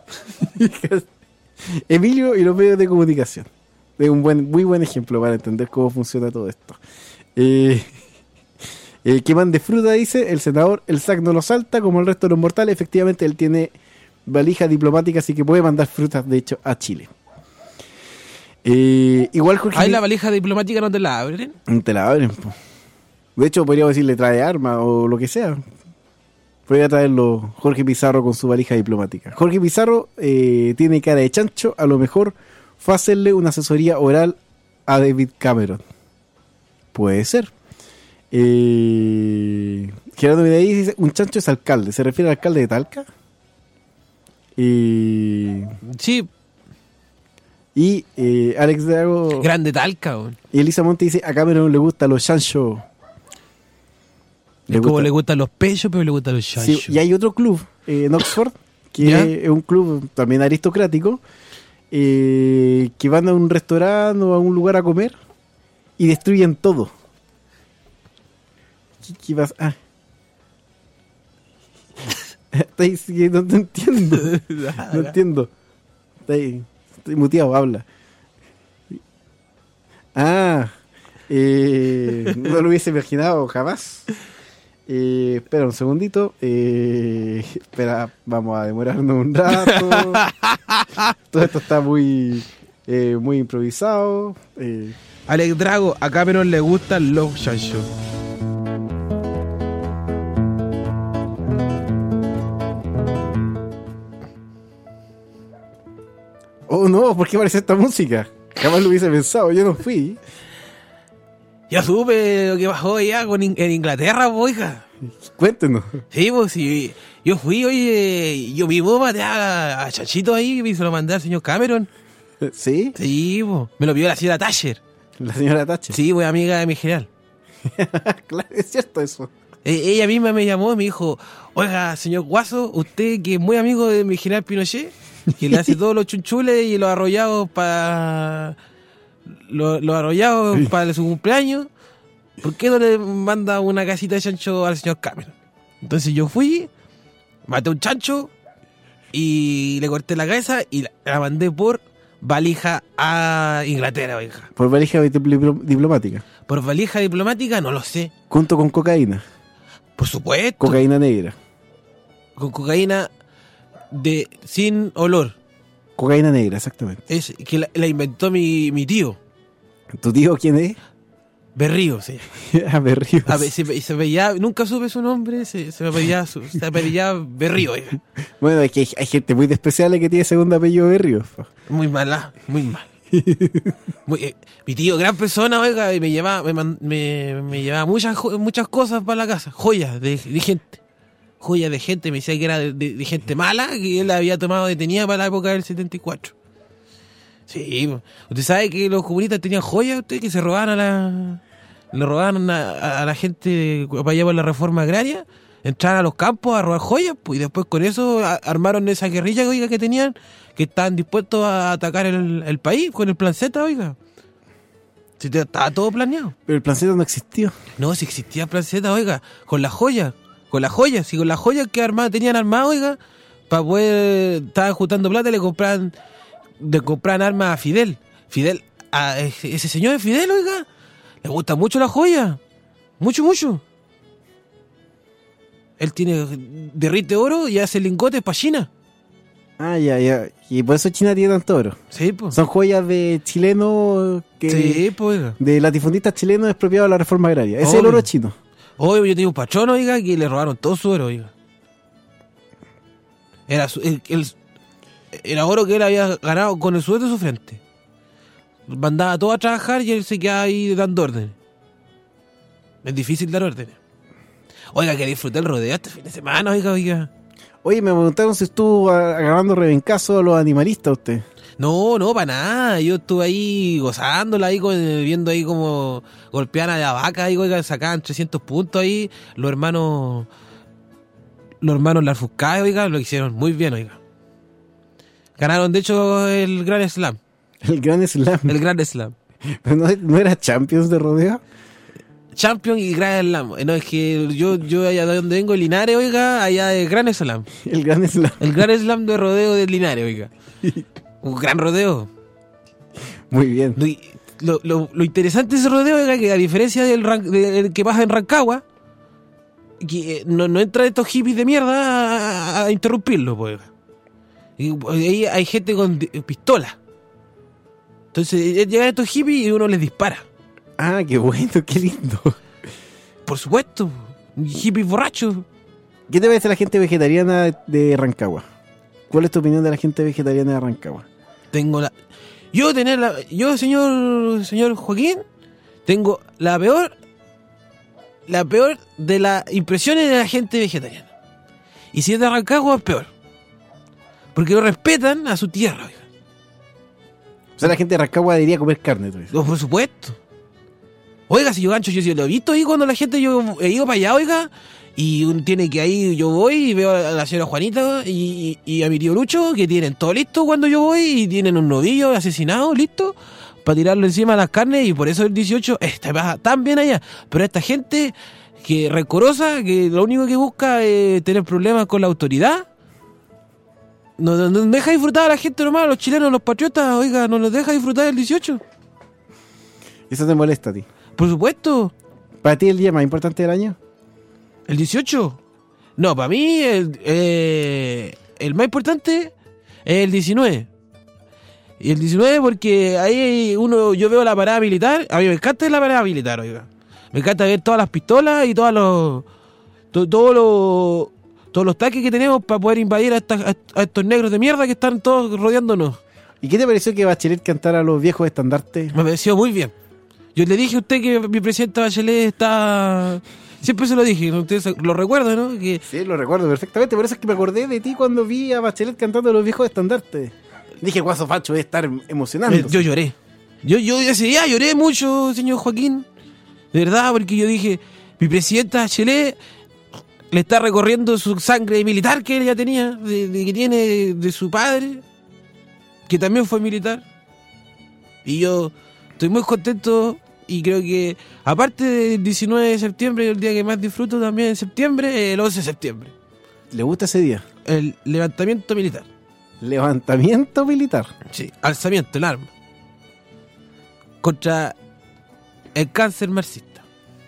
Emilio y los medios de comunicación. Es un buen, muy buen ejemplo para entender cómo funciona todo esto. Eh, el que mande fruta, dice, el senador, el S A C no lo salta como el resto de los mortales. Efectivamente, él tiene valija diplomática, así que puede mandar frutas, de hecho, a Chile. Eh, igual Jorge... ¿Ahí la valija diplomática no te la abren? Te la abren, po. De hecho, podríamos decirle trae arma o lo que sea. Podría traerlo Jorge Pizarro con su valija diplomática. Jorge Pizarro eh, tiene cara de chancho. A lo mejor fue a hacerle una asesoría oral a David Cameron. Puede ser. Eh, Gerardo Medellín dice, un chancho es alcalde. ¿Se refiere al alcalde de Talca? Eh, Sí, y eh, Alex Drago grande Talca, weón. y Elisa Monte dice, a Cameron le gustan los chanchos. Es como le gustan los pechos, pero le gustan los Sí, chanchos. y hay otro club eh, en Oxford, que ¿Ya? es un club también aristocrático, eh, que van a un restaurante o a un lugar a comer y destruyen todo. ¿Qué, qué vas? Ah. Está ahí, sí, no te entiendo. No entiendo. Está ahí, estoy muteado, habla. Ah, eh, no lo hubiese imaginado jamás. Eh, espera un segundito. Eh, espera, vamos a demorarnos un rato. Todo esto está muy, eh, muy improvisado. Eh, Alex Drago, a Cameron le gustan los chanchos. oh no, ¿por qué aparece esta música? Jamás lo hubiese pensado, yo no fui. Ya supe lo que pasó allá con In- en Inglaterra, po, hija. Cuéntenos. Sí, pues sí. Yo fui, oye, yo mismo maté a, a Chanchito ahí y se lo mandé al señor Cameron. ¿Sí? Sí, pues. Me lo pidió la señora Thatcher. La señora Tache. Sí, pues amiga de mi general. Claro, es cierto eso. E- ella misma me llamó y me dijo, oiga, señor Guaso, usted que es muy amigo de mi general Pinochet, que le hace todos los chunchules y los arrollados para los, los arrollados para su cumpleaños, ¿por qué no le manda una casita de chancho al señor Cameron? Entonces yo fui, maté un chancho y le corté la cabeza y la, la mandé por valija a Inglaterra, oiga. Por valija dipl- diplomática. Por valija diplomática, no lo sé. Junto con cocaína. Por supuesto. Cocaína negra. Con cocaína de sin olor. Cocaína negra, exactamente. Es que la, la inventó mi, mi tío, ¿Tu tío quién es? Berrío, sí. A ver, Ríos. A ver, se, se veía, nunca supe su nombre, se, se me apellidaba, su- se apellidaba Berrío, oiga. Bueno, es que hay, hay gente muy despreciable que tiene segundo apellido de Ríos. Muy mala, muy mal. Muy, eh, mi tío, gran persona, oiga, y me llevaba, me, man- me, me llevaba muchas, jo- muchas cosas para la casa, joyas de, de gente. Joyas de gente, me decía que era de, de- de gente mala, que él había tomado detenida para la época del setenta y cuatro. Sí, po. Usted sabe que los comunistas tenían joyas, usted, que se robaban a la, le robaban a, a la gente para allá por la reforma agraria, entraban a los campos a robar joyas, pues, y después con eso a- armaron esa guerrilla, oiga, que tenían, que estaban dispuestos a atacar el, el país con el plan Z, oiga. Sí, te- estaba todo planeado. Pero el plan Z no existió. No, si existía plan Z, oiga, con las joyas. Con las joyas, sí, con las joyas que armada, tenían armadas, oiga, para poder, estaban juntando plata y le compraban, le compraban armas a Fidel. Fidel, a ese señor de Fidel, oiga, le gusta mucho la joya. Mucho, mucho. Él tiene, derrite oro y hace lingotes para China. Ah, ya, ya. Y por eso China tiene tanto oro. Sí, pues. Son joyas de chilenos que... Sí, pues, oiga. De latifundistas chilenos expropiados de la reforma agraria. Ese es el Obvio. oro chino. Oye, yo tenía un patrón, oiga, que le robaron todo su oro, oiga. Era, su, el, el, era oro que él había ganado con el sudor de su frente. Mandaba todo a trabajar y él se quedaba ahí dando órdenes. Es difícil dar órdenes. Oiga, que disfruté el rodeo este fin de semana, oiga, oiga. Oye, me preguntaron si estuvo agarrando rebencazo a los animalistas usted. No, no, para nada. Yo estuve ahí gozándola, ahí con, viendo ahí como golpeaban a la vaca, ahí, oiga, sacaban trescientos puntos ahí. Los hermanos, los hermanos Larfuscae, oiga, lo hicieron muy bien, oiga. Ganaron, de hecho, el Gran Slam. El Gran Slam. El Gran Slam. ¿Pero no, no era Champions de rodeo? Champion y Gran Slam. No, es que yo, yo allá de donde vengo, Linares, oiga, allá de Gran Slam. El Gran Slam. El Gran Slam de rodeo de Linares, oiga. Un gran rodeo. Muy bien. Lo, lo, lo interesante de ese rodeo es que a diferencia del, ran, del que pasa en Rancagua, que no, no entra estos hippies de mierda a, a interrumpirlo, pues. Y ahí hay gente con pistola. Entonces llegan estos hippies y uno les dispara. Ah, qué bueno, qué lindo. Por supuesto, hippies borrachos. ¿Qué te parece la gente vegetariana de Rancagua? ¿Cuál es tu opinión de la gente vegetariana de Rancagua? Tengo la... Yo tener la... Yo, señor señor Joaquín, tengo la peor... La peor de las impresiones de la gente vegetariana. Y si es de Rancagua, es peor. Porque lo respetan a su tierra, oiga. O sea, la gente de Rancagua debería comer carne, ¿tú dices? No, por supuesto. Oiga, si yo gancho, yo sí lo he visto ahí cuando la gente, yo he ido para allá, oiga, y uno tiene que ahí, yo voy y veo a la señora Juanita y, y, y a mi tío Lucho, que tienen todo listo cuando yo voy, y tienen un novillo asesinado listo para tirarlo encima de las carnes, y por eso el dieciocho está tan bien allá. Pero esta gente que rencorosa, que lo único que busca es tener problemas con la autoridad, no, no, no deja disfrutar a la gente normal, los chilenos, los patriotas, oiga, no nos deja disfrutar el dieciocho. ¿Eso te molesta a ti? Por supuesto. ¿Para ti el día más importante del año? ¿El dieciocho? No, para mí el, eh, el más importante es el diecinueve. Y el diecinueve porque ahí uno, yo veo la parada militar. A mí me encanta la parada militar, oiga. Me encanta ver todas las pistolas y todos los to, todo lo, todos los tanques que tenemos para poder invadir a, esta, a estos negros de mierda que están todos rodeándonos. ¿Y qué te pareció que Bachelet cantara los viejos estandartes? Me pareció muy bien. Yo le dije a usted que mi presidenta Bachelet está... Siempre se lo dije, usted lo recuerda, ¿no? Que... Sí, lo recuerdo perfectamente. Por eso es que me acordé de ti cuando vi a Bachelet cantando los viejos estandartes. Dije, Guaso Facho debe estar emocionando. Yo lloré. Yo, yo ese día lloré mucho, señor Joaquín. De verdad, porque yo dije, mi presidenta Bachelet le está recorriendo su sangre militar que él ya tenía, de, de que tiene de, de su padre, que también fue militar. Y yo estoy muy contento y creo que, aparte del diecinueve de septiembre, el día que más disfruto también en septiembre, el once de septiembre. ¿Le gusta ese día? El levantamiento militar. Levantamiento militar. Sí, alzamiento, el arma. Contra el cáncer marxista.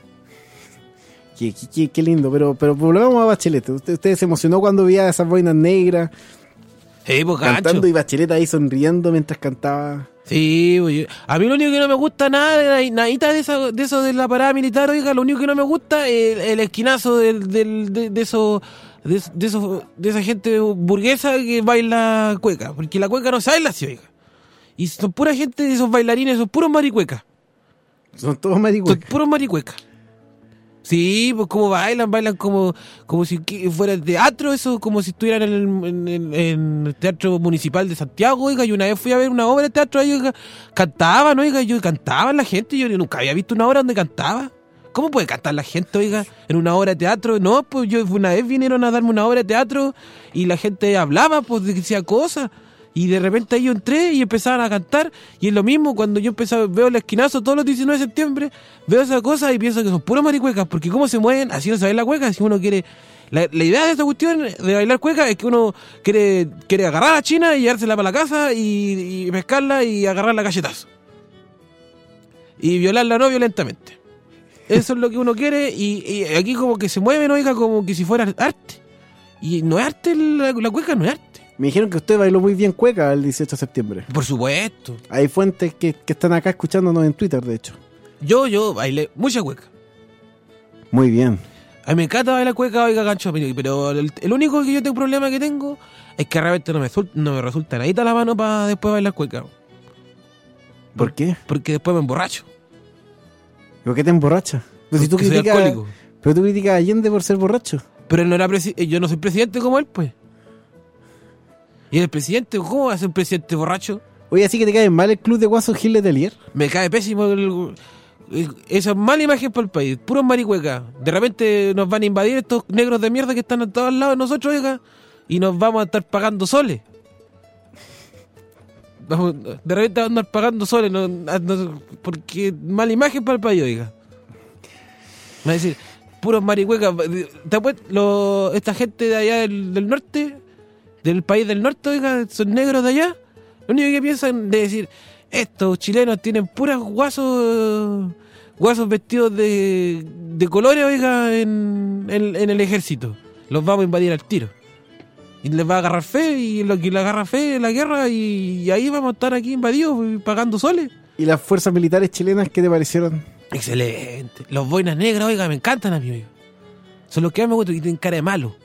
Qué, qué, qué lindo, pero, pero volvamos a Bachelet. Usted, usted se emocionó cuando veía esas boinas negras sí, pues, cantando gancho. Y Bachelet ahí sonriendo mientras cantaba. Sí, pues, a mí lo único que no me gusta nada, nadita de eso, de eso de la parada militar, oiga, lo único que no me gusta es el, el esquinazo del, del, de, de eso, de, de eso, de esa gente burguesa que baila cueca, porque la cueca no se baila así, oiga. Y son pura gente de esos bailarines, son puros maricuecas. Son todos maricuecas. Son puros maricuecas. Sí, pues como bailan, bailan como como si fuera el teatro, eso, como si estuvieran en el, en, en, en el Teatro Municipal de Santiago, oiga, y una vez fui a ver una obra de teatro ahí, oiga, cantaban, oiga, yo cantaban la gente, yo nunca había visto una obra donde cantaba. ¿Cómo puede cantar la gente, oiga, en una obra de teatro? No, pues yo una vez vinieron a darme una obra de teatro y la gente hablaba, pues decía cosas, Y de repente ahí yo entré y empezaban a cantar. Y es lo mismo cuando yo empezaba, veo el esquinazo todos los diecinueve de septiembre, veo esas cosas y pienso que son puras maricuecas. Porque cómo se mueven, así no se baila cueca. Si uno quiere... La, la idea de esta cuestión de bailar cueca es que uno quiere, quiere agarrar a la china y llevársela para la casa y, y pescarla y agarrarla a cachetazo. Y violarla no violentamente. Eso es lo que uno quiere y, y aquí como que se mueven, oiga, como que si fuera arte. Y no es arte, la, la cueca no es arte. Me dijeron que usted bailó muy bien cueca el dieciocho de septiembre. Por supuesto. Hay fuentes que, que están acá escuchándonos en Twitter, de hecho. Yo, yo bailé mucha cueca. Muy bien. A mí me encanta bailar cueca, oiga, gancho, pero el, el único que yo tengo problema que tengo es que realmente no me, no me resulta nadita la mano para después bailar cueca. ¿Por qué? Porque después me emborracho. ¿Por qué te emborrachas? Pero si tú Porque soy criticas, alcohólico. pero tú criticas a Allende por ser borracho. Pero él no era presi- yo no soy presidente como él, pues. ¿Y el presidente? ¿Cómo va a ser un presidente borracho? Oye, ¿así que te cae mal el club de Guaso Gil Letelier? Me cae pésimo el, el, esa mala imagen para el país. Puros maricuecas. De repente nos van a invadir estos negros de mierda que están a todos lados de nosotros, oiga, y nos vamos a estar pagando soles. Vamos, de repente vamos a andar pagando soles, no, no, porque mala imagen para el país, oiga. Me va a decir, puros maricuecas. ¿Te apuest- lo, esta gente de allá del, del norte, del país del norte, oiga, son negros de allá. Lo único que piensan de decir, estos chilenos tienen puras guasos, guasos vestidos de, de colores, oiga, en, en, en el ejército. Los vamos a invadir al tiro. Y les va a agarrar fe, y lo que le agarra fe es la guerra, y, y ahí vamos a estar aquí invadidos, pagando soles. ¿Y las fuerzas militares chilenas qué te parecieron? Excelente. Los boinas negras, oiga, me encantan a mí, oiga. Son los que más me gustan y tienen cara de malo.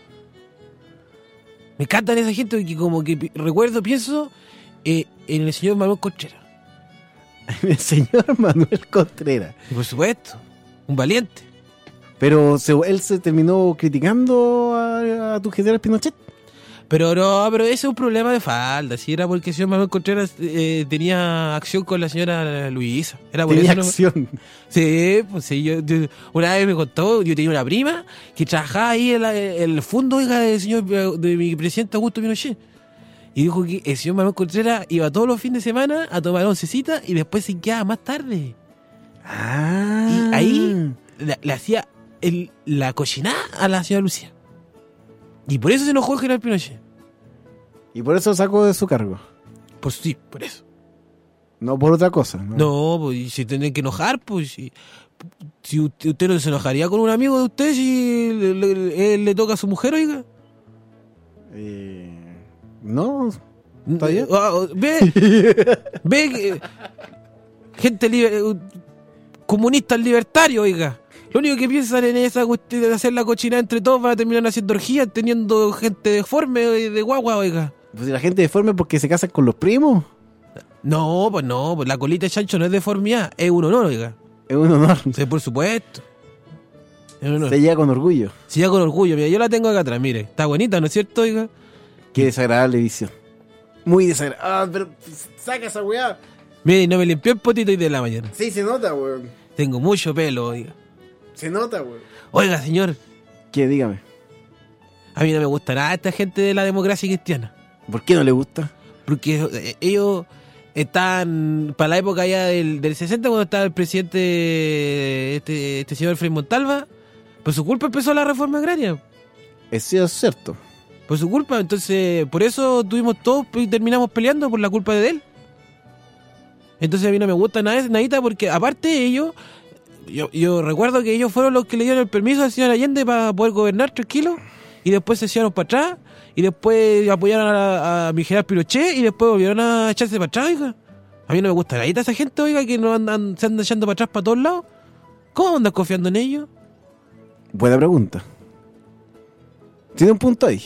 Me encantan esa gente que como que pi- recuerdo, pienso eh, en el señor Manuel Contreras. El señor Manuel Contreras. Y por supuesto, un valiente. Pero se, él se terminó criticando a, a tu general Pinochet. Pero no, pero ese es un problema de falda. Si era porque el señor Manuel Contreras eh, tenía acción con la señora Luisa. Era por Tenía eso no- acción. Sí, pues sí, yo, yo- una vez me contó, yo tenía una prima que trabajaba ahí en, la- en el fondo, oiga, del señor, de mi presidente Augusto Pinochet. Y dijo que el señor Manuel Contreras iba todos los fines de semana a tomar oncecita y después se quedaba más tarde. Ah. Y ahí le, le hacía el, la cochinada a la señora Lucía. Y por eso se enojó el general Pinochet. Y por eso sacó de su cargo. Pues sí, por eso. No por otra cosa. No. No, pues y si tienen que enojar, pues si, si usted, usted no se enojaría con un amigo de usted si le, le- él le toca a su mujer, oiga. Eh, no. ¿Está bien? Ah, ah, ve, ve que gente liber, comunistas libertarios, oiga. Lo único que piensan en esa cuestión de hacer la cochinada entre todos van a terminar haciendo orgías teniendo gente deforme de, de guagua, oiga. Pues si la gente deforme porque se casan con los primos, No, pues no, pues la colita de chancho no es deformidad, es un honor, oiga. es un honor. Sí, por supuesto. Es un honor. Se llega con orgullo. Sí, ya con orgullo, mira, yo la tengo acá atrás, mire. Está bonita, ¿no es cierto, oiga? Qué desagradable visión. Muy desagradable. Ah, pero saca esa weá. Mire, y no me limpió el potito hoy de la mañana. Sí, se nota, weón. Tengo mucho pelo, oiga. Se nota, weón. Oiga, señor, ¿Qué? Dígame. a mí no me gusta nada esta gente de la democracia cristiana. ¿Por qué no le gusta? Porque eh, ellos están, para la época ya del, del sesenta, cuando estaba el presidente, este, este señor Frei Montalva, por su culpa empezó la reforma agraria. Eso es cierto. Por su culpa, entonces, por eso tuvimos todos y terminamos peleando por la culpa de él. Entonces a mí no me gusta nada, nadita, porque aparte de ellos, yo, yo recuerdo que ellos fueron los que le dieron el permiso al señor Allende para poder gobernar tranquilo, y después se echaron para atrás, y después apoyaron a, a mi general Pinochet, y después volvieron a echarse para atrás, oiga. A mí no me gusta nadita esa gente, oiga, que no andan, se andan echando para atrás para todos lados. ¿Cómo andas confiando en ellos? Buena pregunta. Tiene un punto ahí.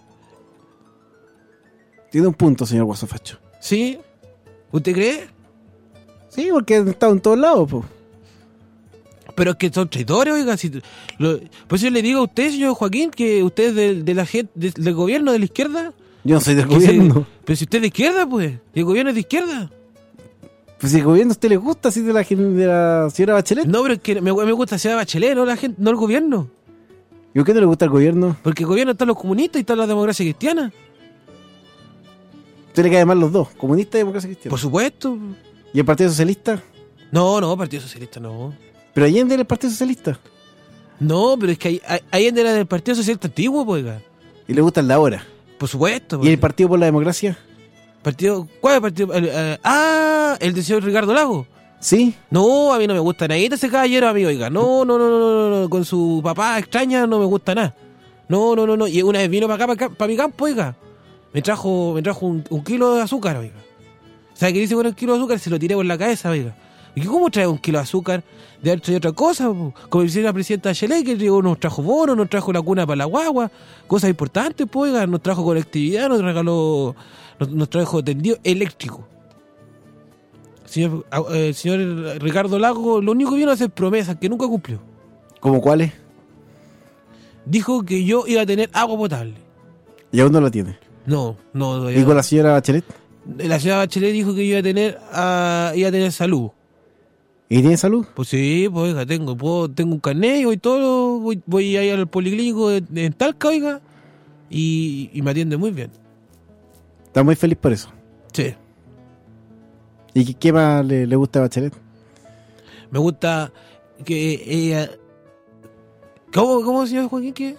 Tiene un punto, señor Guasofacho. ¿Sí? ¿Usted cree? Sí, porque han estado en todos lados, po. Pero es que son traidores, oiga. Si, lo, por eso yo le digo a usted, señor Joaquín, que usted es del, de la gente, de- del gobierno de la izquierda. Yo no soy del que gobierno. se- pero si usted es de izquierda, pues. Y el gobierno es de izquierda. Pues si el gobierno a usted le gusta, así de la, gen- de la señora Bachelet. No, pero es que me, me gusta sea Bachelet, no la gente, no el gobierno. ¿Y por qué no le gusta el gobierno? Porque el gobierno están los comunistas y está la democracia cristiana. ¿Usted le cae mal los dos? ¿Comunista y democracia cristiana? Por supuesto. ¿Y el Partido Socialista? No, no, Partido Socialista no. ¿Pero Allende era el Partido Socialista? No, pero es que Allende era del Partido Socialista antiguo, pues, oiga. ¿Y le gusta el de ahora? Por supuesto. ¿Y el Partido por la Democracia? Partido, ¿cuál es el partido? El, eh, ah, el del señor Ricardo Lago. ¿Sí? No, a mí no me gusta nada ese caballero, amigo, oiga. No, no, no, no, no, no, con su papá extraña no me gusta nada. No, no, no, no. Y una vez vino para acá, para, acá, para mi campo, oiga. Me trajo, me trajo un, un kilo de azúcar, oiga. ¿Sabe qué dice con el kilo de azúcar? Se lo tiré por la cabeza, oiga. ¿Y cómo trae un kilo de azúcar? De haber traído otra cosa, po. Como decía la presidenta Bachelet, que nos trajo bonos, nos trajo la cuna para la guagua, cosas importantes, pues, oiga. Nos trajo conectividad, nos regaló, nos, nos trajo tendido eléctrico. Señor, eh, señor Ricardo Lago, lo único que vino a hacer promesas que nunca cumplió. ¿Cómo cuáles? Dijo que yo iba a tener agua potable. ¿Y aún no lo tiene? No, no. ¿Y con la señora Bachelet? La señora Bachelet dijo que yo iba a tener, uh, iba a tener salud. ¿Y tiene salud? Pues sí, pues oiga, tengo, puedo, tengo un carnet y voy todo, voy, voy ahí al policlínico de, de Talca, oiga, y, y me atiende muy bien. ¿Está muy feliz por eso? Sí. ¿Y qué, qué más le, le gusta a Bachelet? Me gusta que ella... ¿Cómo, cómo señor Joaquín? ¿Qué?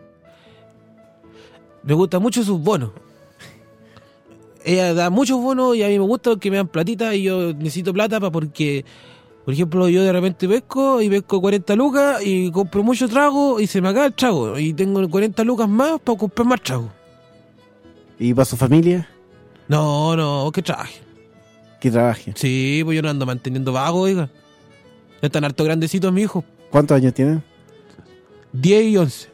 Me gusta mucho sus bonos. Ella da muchos bonos y a mí me gusta que me dan platita y yo necesito plata para porque, por ejemplo, yo de repente pesco y pesco cuarenta lucas y compro mucho trago y se me acaba el trago y tengo cuarenta lucas más para comprar más trago. ¿Y para su familia? No, no, que trabaje. Que trabaje. Sí, pues yo no ando manteniendo vago, oiga. Ya están harto grandecitos mis hijos. ¿Cuántos años tienen? diez y once.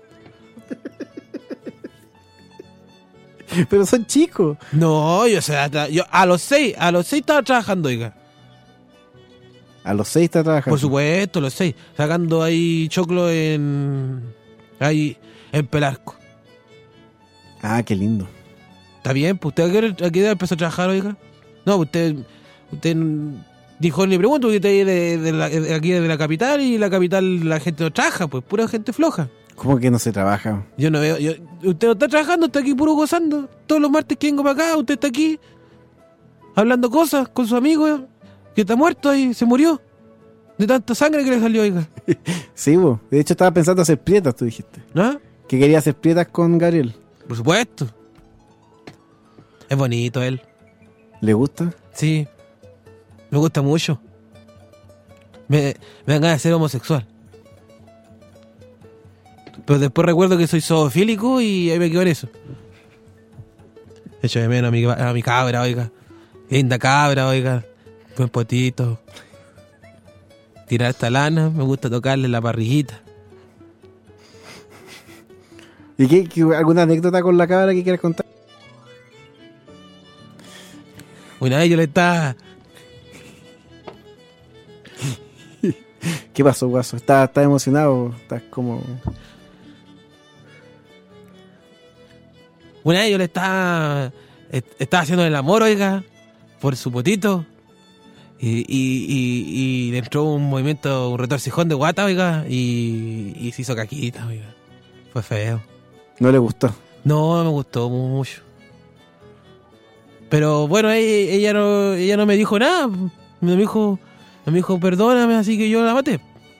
Pero son chicos. No, yo, o sea, yo a los seis, a los seis estaba trabajando, oiga. A los seis está trabajando. Por supuesto, a los seis. Sacando ahí choclo en... ahí, en Pelarco. Ah, qué lindo. Está bien, pues usted a qué hora, a qué edad empezó a trabajar, oiga. No, usted, usted dijo ni pregunto, porque usted es de, de, la, de aquí de la capital y la capital la gente no trabaja, pues pura gente floja. ¿Cómo que no se trabaja? Yo no veo, yo, usted no está trabajando, está aquí puro gozando. Todos los martes que vengo para acá, usted está aquí hablando cosas con su amigo que está muerto ahí, se murió de tanta sangre que le salió, oiga. Sí, vos. De hecho estaba pensando hacer prietas, tú dijiste. ¿No? Que quería hacer prietas con Gabriel. Por supuesto. Es bonito él. ¿Le gusta? Sí. Me gusta mucho. Me, me dan ganas de ser homosexual. Pero después recuerdo que soy zoofílico y ahí me quedo en eso. Echo de menos a mi, a mi cabra, oiga. Linda cabra, oiga. Buen potito. Tirar esta lana, me gusta tocarle la parrillita. ¿Y qué, qué, alguna anécdota con la cabra que quieras contar? Una vez yo le estaba... ¿Qué pasó, guaso? ¿Estás está emocionado? ¿Estás como...? Una vez yo le estaba... Estaba haciendo el amor, oiga, por su potito. Y, y, y, y le entró un movimiento, un retorcijón de guata, oiga, y, y se hizo caquita, oiga. Fue feo. ¿No le gustó? No, me gustó mucho. Pero bueno, ella, ella no ella no me dijo nada. Me dijo, me dijo, perdóname, así que yo la maté.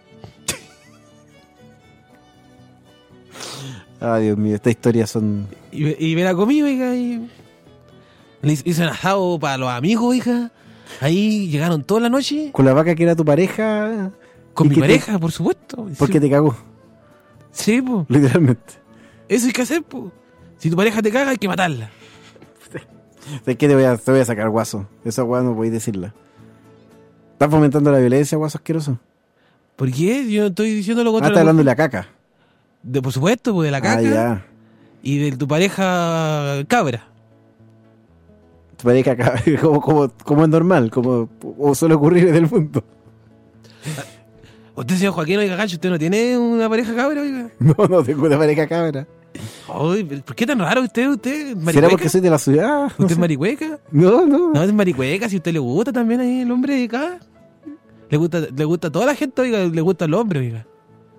Ay, Dios mío, estas historias son... Y, y me la comí, oiga, y... Le hice un asado para los amigos, hija. Ahí llegaron toda la noche. ¿Con la vaca que era tu pareja? Con mi pareja, te... por supuesto. ¿Por qué te cagó? Sí, pues. Literalmente. Eso hay que hacer, pues. Si tu pareja te caga, hay que matarla. ¿De qué te voy a, te voy a sacar, guaso? Esa weá no podéis decirla. ¿Estás fomentando la violencia, guaso asqueroso? ¿Por qué? Yo no estoy diciendo lo Ah, contrario. estás hablando de la caca. De, por supuesto, pues de la caca. Ah, ya. Y de tu pareja cabra. Tu pareja cabra, como, como, como es normal, como o suele ocurrir en el mundo. Usted, señor Joaquín, oiga, gancho, ¿usted no tiene una pareja cabra, oiga? No, no tengo una pareja cabra. Ay, ¿por qué tan raro usted? ¿Usted es ¿Será porque soy de la ciudad? ¿Usted no es maricueca? No, no. No, es maricueca, si a usted le gusta también ahí el hombre de acá. Le gusta, le gusta a toda la gente, oiga, le gusta el hombre, oiga.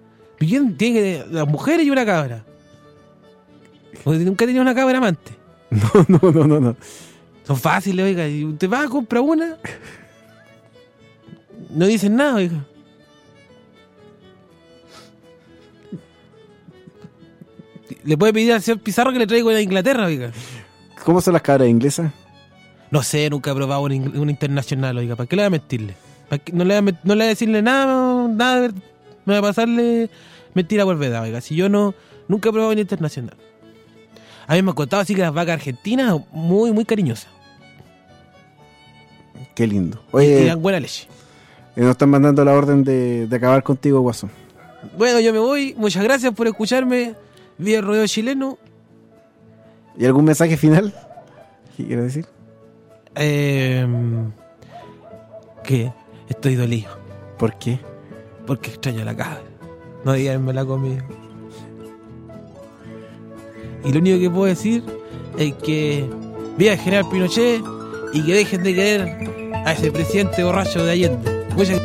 ¿Quién tiene las mujeres y una cabra? ¿Usted nunca ha tenido una cabra amante? No, no, no, no, no. Son fáciles, oiga. Y usted va a comprar una. No dicen nada, oiga. Le puede pedir al señor Pizarro que le traiga una de Inglaterra, oiga. ¿Cómo son las cabras inglesas? No sé, nunca he probado una, una internacional, oiga. ¿Para qué le voy a mentirle? ¿Para qué? No, le voy a, no le voy a decirle nada, nada de, me va a pasarle mentira por verdad, oiga. Si yo no, nunca he probado una internacional. A mí me ha contado así que las vacas argentinas, muy, muy cariñosas. Qué lindo. Y Oye, dan buena leche. eh, nos están mandando la orden de, de acabar contigo, Guaso. Bueno, yo me voy. Muchas gracias por escucharme. Vía el rodeo chileno. ¿Y algún mensaje final? ¿Qué quieres decir? Eh, que estoy dolido. ¿Por qué? Porque extraño la cabra. No digan me la comí. Y lo único que puedo decir es que viva el general Pinochet y que dejen de querer a ese presidente borracho de Allende. Muchas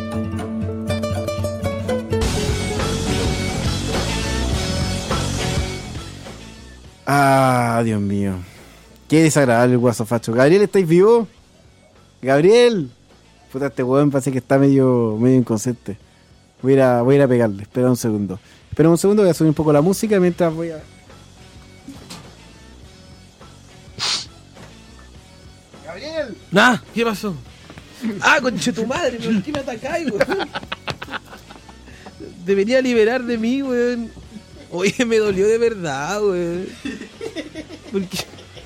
Ah, Dios mío. Qué desagradable el Guaso Facho. Gabriel, ¿estáis vivo? Gabriel. Puta, este weón parece que está medio, medio inconsciente. Voy a, ir a, voy a ir a pegarle. Espera un segundo. Espera un segundo, voy a subir un poco la música mientras voy a... ¡Gabriel! Ah, ¿qué pasó? Ah, conche tu madre, ¿por qué me atacáis, weón? Debería liberar de mí, weón. Oye, me dolió de verdad, weón. ¿Por qué?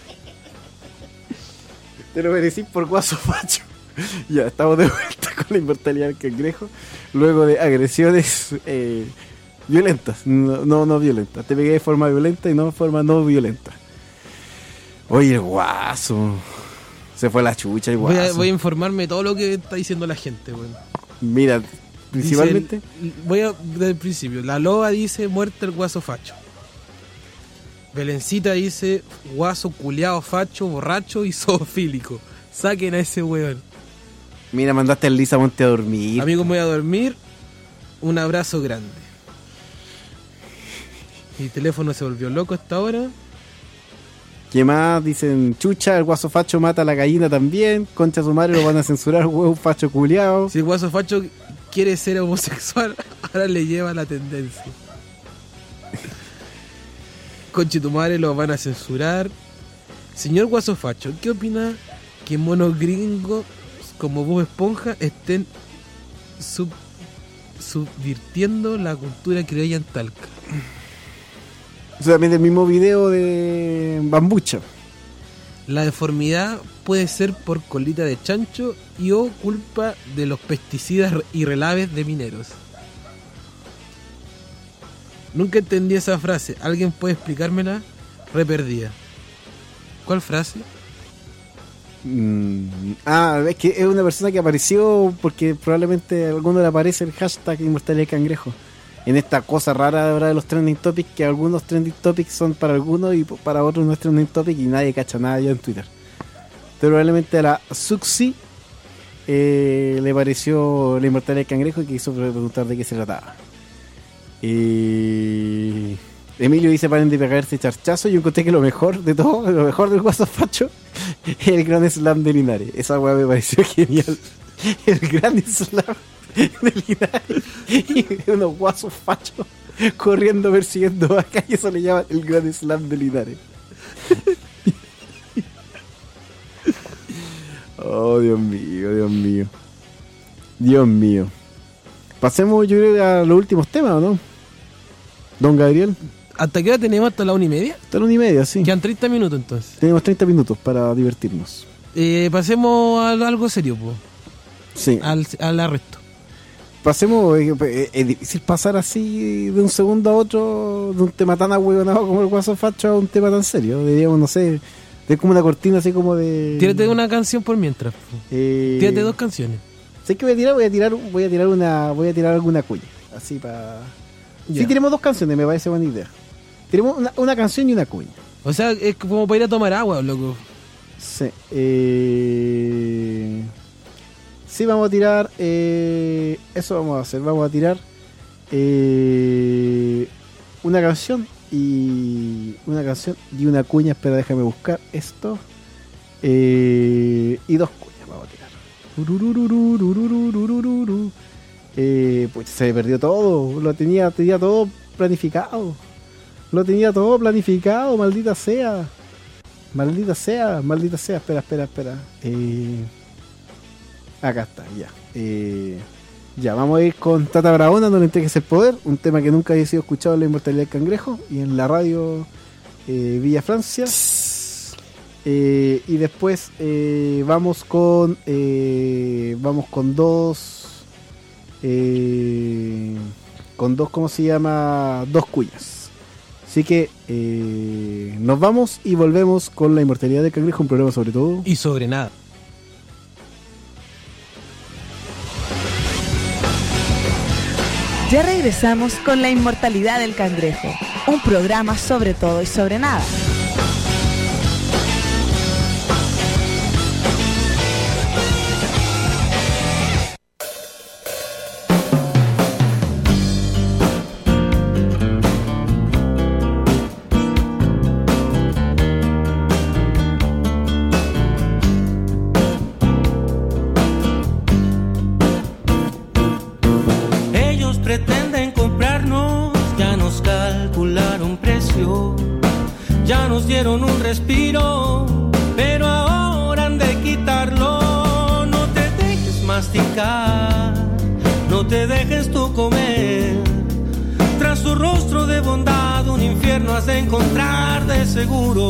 Te lo merecís por Guaso Facho. Ya, estamos de vuelta con la inmortalidad del cangrejo. Luego de agresiones eh, violentas. No, no, no violentas. Te pegué de forma violenta y no de forma no violenta. Oye, el Guaso. Se fue la chucha el Guaso. Voy a, voy a informarme de todo lo que está diciendo la gente, weón. Mira, principalmente... Dice el- voy a, desde el principio. La loba dice muerte el Guaso Facho. Belencita dice Guaso culiao facho, borracho y zoofílico. Saquen a ese weón. Mira, mandaste a Lisa Monte a dormir. Amigo, me voy a dormir. Un abrazo grande. Mi teléfono se volvió loco a esta hora. ¿Qué más? Dicen, chucha, el Guaso Facho mata a la gallina también. Concha su madre, lo van a censurar, huevo facho culiao. Si el Guaso Facho quiere ser homosexual, ahora le lleva la tendencia. Conche tu madre, lo van a censurar. Señor Guaso Facho, ¿qué opina que monos gringos como Bob Esponja estén sub, subvirtiendo la cultura criolla en Talca? Eso también del mismo video de Bambucha. La deformidad puede ser por colita de chancho y o culpa de los pesticidas y relaves de mineros. Nunca entendí esa frase. ¿Alguien puede explicármela? Re perdida. ¿Cuál frase? Mm, ah, es que es una persona que apareció porque probablemente a alguno le aparece el hashtag Inmortalidad del Cangrejo. En esta cosa rara de ahora de los trending topics, que algunos trending topics son para algunos y para otros no es trending topic y nadie cacha nada ya en Twitter. Pero probablemente a la Suxi eh, le pareció la Inmortalidad del Cangrejo y quiso preguntar de qué se trataba. Y Emilio dice paren de pegarse charchazo. Yo encontré que lo mejor de todo, lo mejor del Guaso Facho es el gran slam de Linares. Esa weá me pareció genial. El gran slam de Linares y unos guasos fachos corriendo persiguiendo vacas y eso le llaman el gran slam de Linares. Oh, Dios mío, Dios mío. Dios mío. Pasemos, yo creo, a los últimos temas, ¿o no? Don Gabriel. ¿Hasta qué hora tenemos? ¿Hasta la una y media? Hasta la una y media, sí. Quedan treinta minutos entonces. Tenemos treinta minutos para divertirnos. Eh, pasemos a algo serio, po. Sí. Al, al arresto. Pasemos, eh, eh, es difícil pasar así de un segundo a otro, de un tema tan ahueonado como el Guaso Facho a un tema tan serio. Diríamos, no sé, de como una cortina así como de... Tírate una canción por mientras, po. Eh, Tírate dos canciones. ¿Sabes qué voy a tirar? Voy a tirar, voy a tirar una, voy a tirar alguna cuña, así para... Ya. Sí, tenemos dos canciones, me parece buena idea. Tenemos una, una canción y una cuña. O sea, es como para ir a tomar agua, loco. Sí. Eh... Sí, vamos a tirar... Eh... Eso vamos a hacer. Vamos a tirar... Eh... Una canción y una canción y una cuña. Espera, déjame buscar esto. Eh, y dos cuñas vamos a tirar. Eh, pues se me perdió todo. Lo tenía, tenía todo planificado. Lo tenía todo planificado, maldita sea. Maldita sea, maldita sea. Espera, espera, espera. Eh, acá está, ya. Eh, ya, vamos a ir con Tata Barahona, No le entregues el poder. Un tema que nunca había sido escuchado en La Inmortalidad del Cangrejo y en la radio eh, Villa Francia. Eh, y después eh, vamos con eh, vamos con dos eh, con dos, ¿cómo se llama? Dos cuñas. Así que eh, nos vamos y volvemos con La Inmortalidad del Cangrejo, un programa sobre todo y sobre nada. Ya regresamos con La Inmortalidad del Cangrejo, un programa sobre todo y sobre nada. Ya nos dieron un respiro, pero ahora han de quitarlo. No te dejes masticar, no te dejes tú comer. Tras su rostro de bondad un infierno has de encontrar de seguro.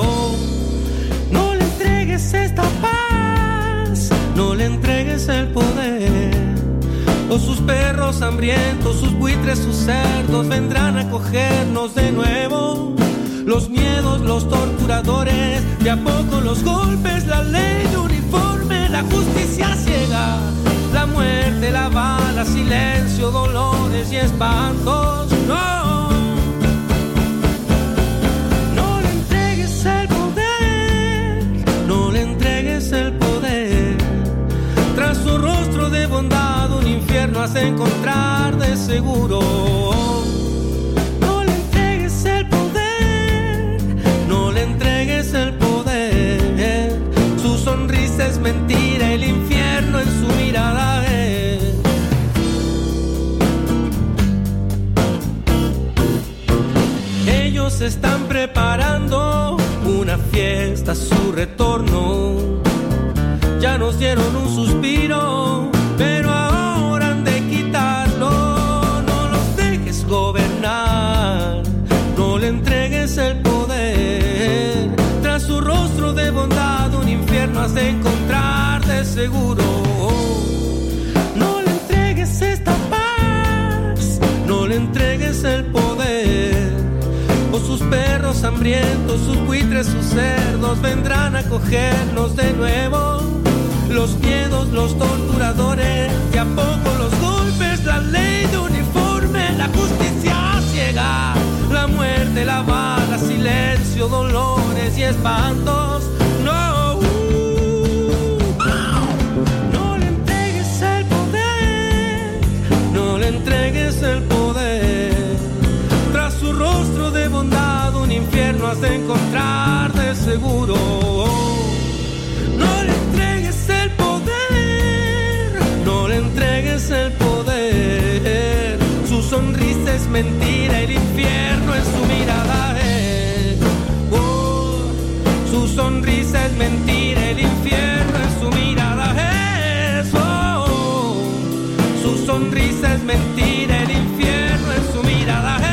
No le entregues esta paz, no le entregues el poder. O sus perros hambrientos, sus buitres, sus cerdos vendrán a cogernos de nuevo. Los miedos, los torturadores, de a poco los golpes, la ley de uniforme, la justicia ciega, la muerte, la bala, silencio, dolores y espantos. No, no le entregues el poder, no le entregues el poder. Tras su rostro de bondad un infierno has de encontrar de seguro. El poder, su sonrisa es mentira, el infierno en su mirada es. Ellos están preparando una fiesta a su retorno. Ya nos dieron un suspiro, pero ahora han de quitarlo. No los dejes gobernar, no le entregues el poder. Su rostro de bondad un infierno has de encontrar de seguro. No le entregues esta paz, no le entregues el poder. O sus perros hambrientos, sus buitres, sus cerdos vendrán a cogernos de nuevo. Los miedos, los torturadores, de a poco los golpes, la ley de uniforme, la justicia ciega, la muerte, la bala, silencio, dolores y espantos. No, no le entregues el poder, no le entregues el poder. Tras su rostro de bondad un infierno has de encontrar de seguro. No le entregues el poder, no le entregues el poder. Su sonrisa es mentira, el infierno en su mirada es. Oh, su sonrisa es mentira, el infierno en su mirada es. Oh, su sonrisa es mentira, el infierno en su mirada es.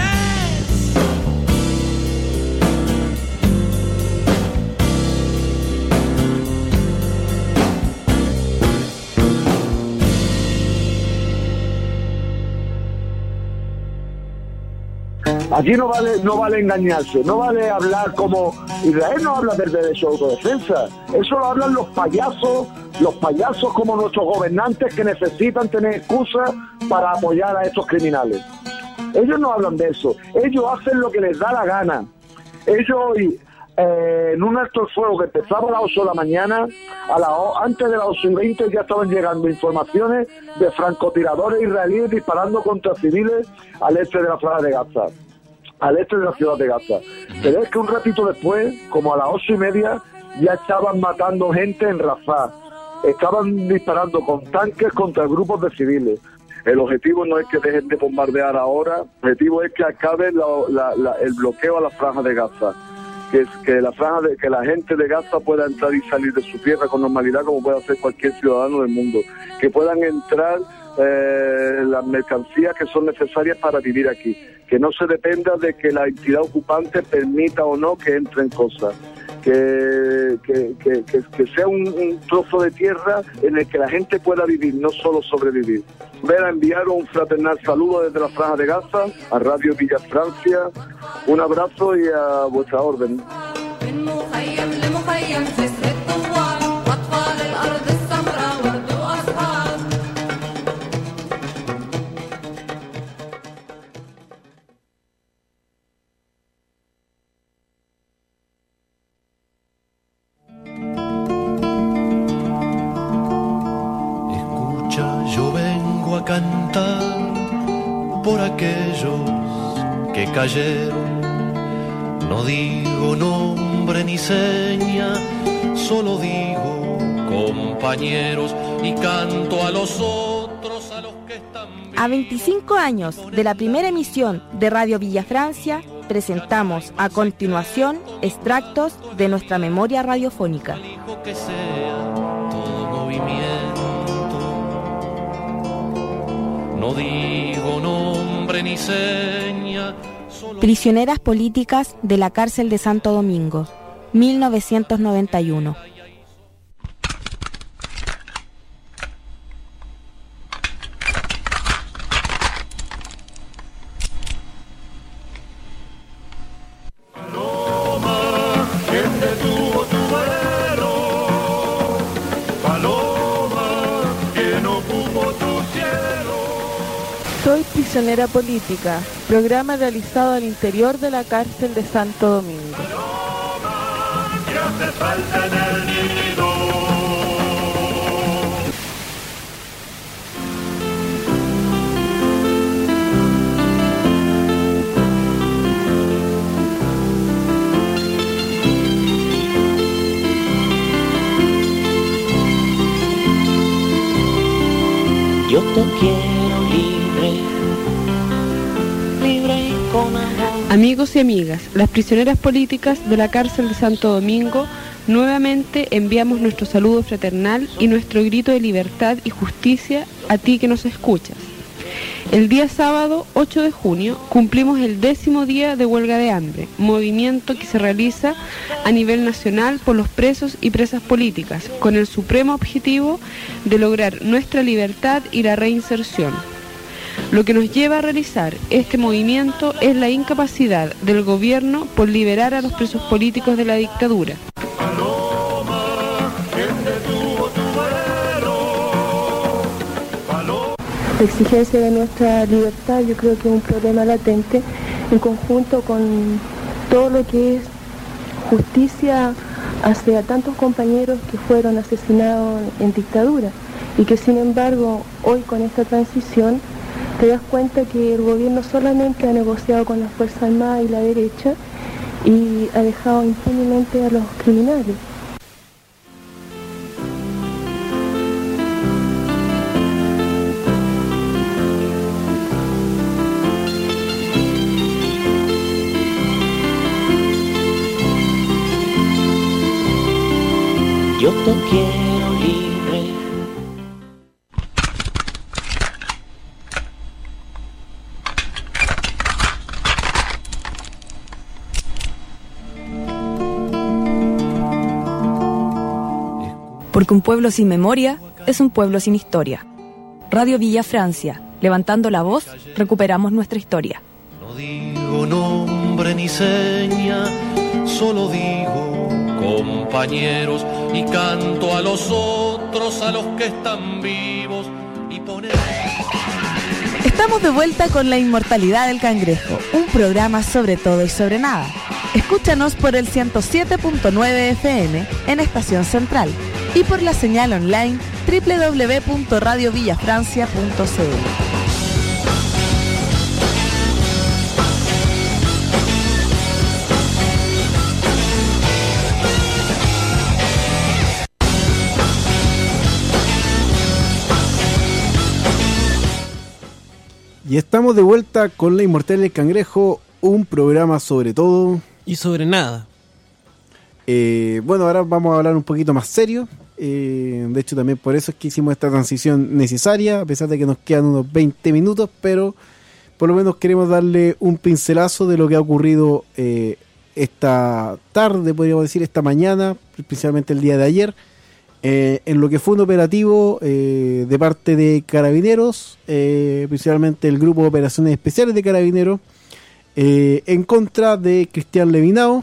Aquí no vale, no vale engañarse, no vale hablar como Israel no habla del derecho a autodefensa, eso lo hablan los payasos, los payasos como nuestros gobernantes que necesitan tener excusas para apoyar a estos criminales. Ellos no hablan de eso, ellos hacen lo que les da la gana. Ellos eh, en un alto el fuego que empezaba a las ocho de la mañana, a la, antes de las ocho y veinte ya estaban llegando informaciones de francotiradores israelíes disparando contra civiles al este de la franja de Gaza. al este de la ciudad de Gaza. Pero es que un ratito después, como a las ocho y media, ya estaban matando gente en Rafah. Estaban disparando con tanques contra grupos de civiles. El objetivo no es que dejen de bombardear ahora, el objetivo es que acabe la, la, la, el bloqueo a la franja de Gaza. Que, es, que, la franja de, que la gente de Gaza pueda entrar y salir de su tierra con normalidad como puede hacer cualquier ciudadano del mundo. Que puedan entrar eh, las mercancías que son necesarias para vivir aquí. Que no se dependa de que la entidad ocupante permita o no que entren cosas. Que, que, que, que, que sea un, un trozo de tierra en el que la gente pueda vivir, no solo sobrevivir. Ver a enviar un fraternal saludo desde la Franja de Gaza, a Radio Villa Francia. Un abrazo y a vuestra orden. Cantar por aquellos que cayeron. No digo nombre ni seña, solo digo compañeros y canto a los otros, a los que están vivos. A veinticinco años de la primera emisión de Radio Villa Francia, presentamos a continuación extractos de nuestra memoria radiofónica. Que sea todo movimiento. No digo nombre ni seña. Solo... Prisioneras políticas de la cárcel de Santo Domingo, mil novecientos noventa y uno. Prisionera política, programa realizado al interior de la cárcel de Santo Domingo. Yo te quiero libre. Amigos y amigas, las prisioneras políticas de la cárcel de Santo Domingo, nuevamente enviamos nuestro saludo fraternal y nuestro grito de libertad y justicia a ti que nos escuchas. El día sábado ocho de junio cumplimos el décimo día de huelga de hambre, movimiento que se realiza a nivel nacional por los presos y presas políticas, con el supremo objetivo de lograr nuestra libertad y la reinserción. Lo que nos lleva a realizar este movimiento es la incapacidad del gobierno por liberar a los presos políticos de la dictadura. La exigencia de nuestra libertad yo creo que es un problema latente en conjunto con todo lo que es justicia hacia tantos compañeros que fueron asesinados en dictadura y que sin embargo hoy con esta transición te das cuenta que el gobierno solamente ha negociado con las Fuerzas Armadas y la derecha y ha dejado impunemente a los criminales. Yo te quiero libre. Porque un pueblo sin memoria es un pueblo sin historia. Radio Villa Francia, levantando la voz, recuperamos nuestra historia. No digo nombre ni seña, solo digo compañeros y canto a los otros, a los que están vivos y ponemos... Estamos de vuelta con La Inmortalidad del Cangrejo, un programa sobre todo y sobre nada. Escúchanos por el ciento siete punto nueve F M en Estación Central y por la señal online doble u doble u doble u punto radio villa francia punto c l. Y estamos de vuelta con La Inmortal del Cangrejo, un programa sobre todo y sobre nada. Eh, bueno, ahora vamos a hablar un poquito más serio. Eh, de hecho, también por eso es que hicimos esta transición necesaria, a pesar de que nos quedan unos veinte minutos, pero por lo menos queremos darle un pincelazo de lo que ha ocurrido eh, esta tarde, podríamos decir, esta mañana, principalmente el día de ayer. Eh, en lo que fue un operativo eh, de parte de Carabineros, eh, principalmente el Grupo de Operaciones Especiales de Carabineros, eh, en contra de Cristian Levinao,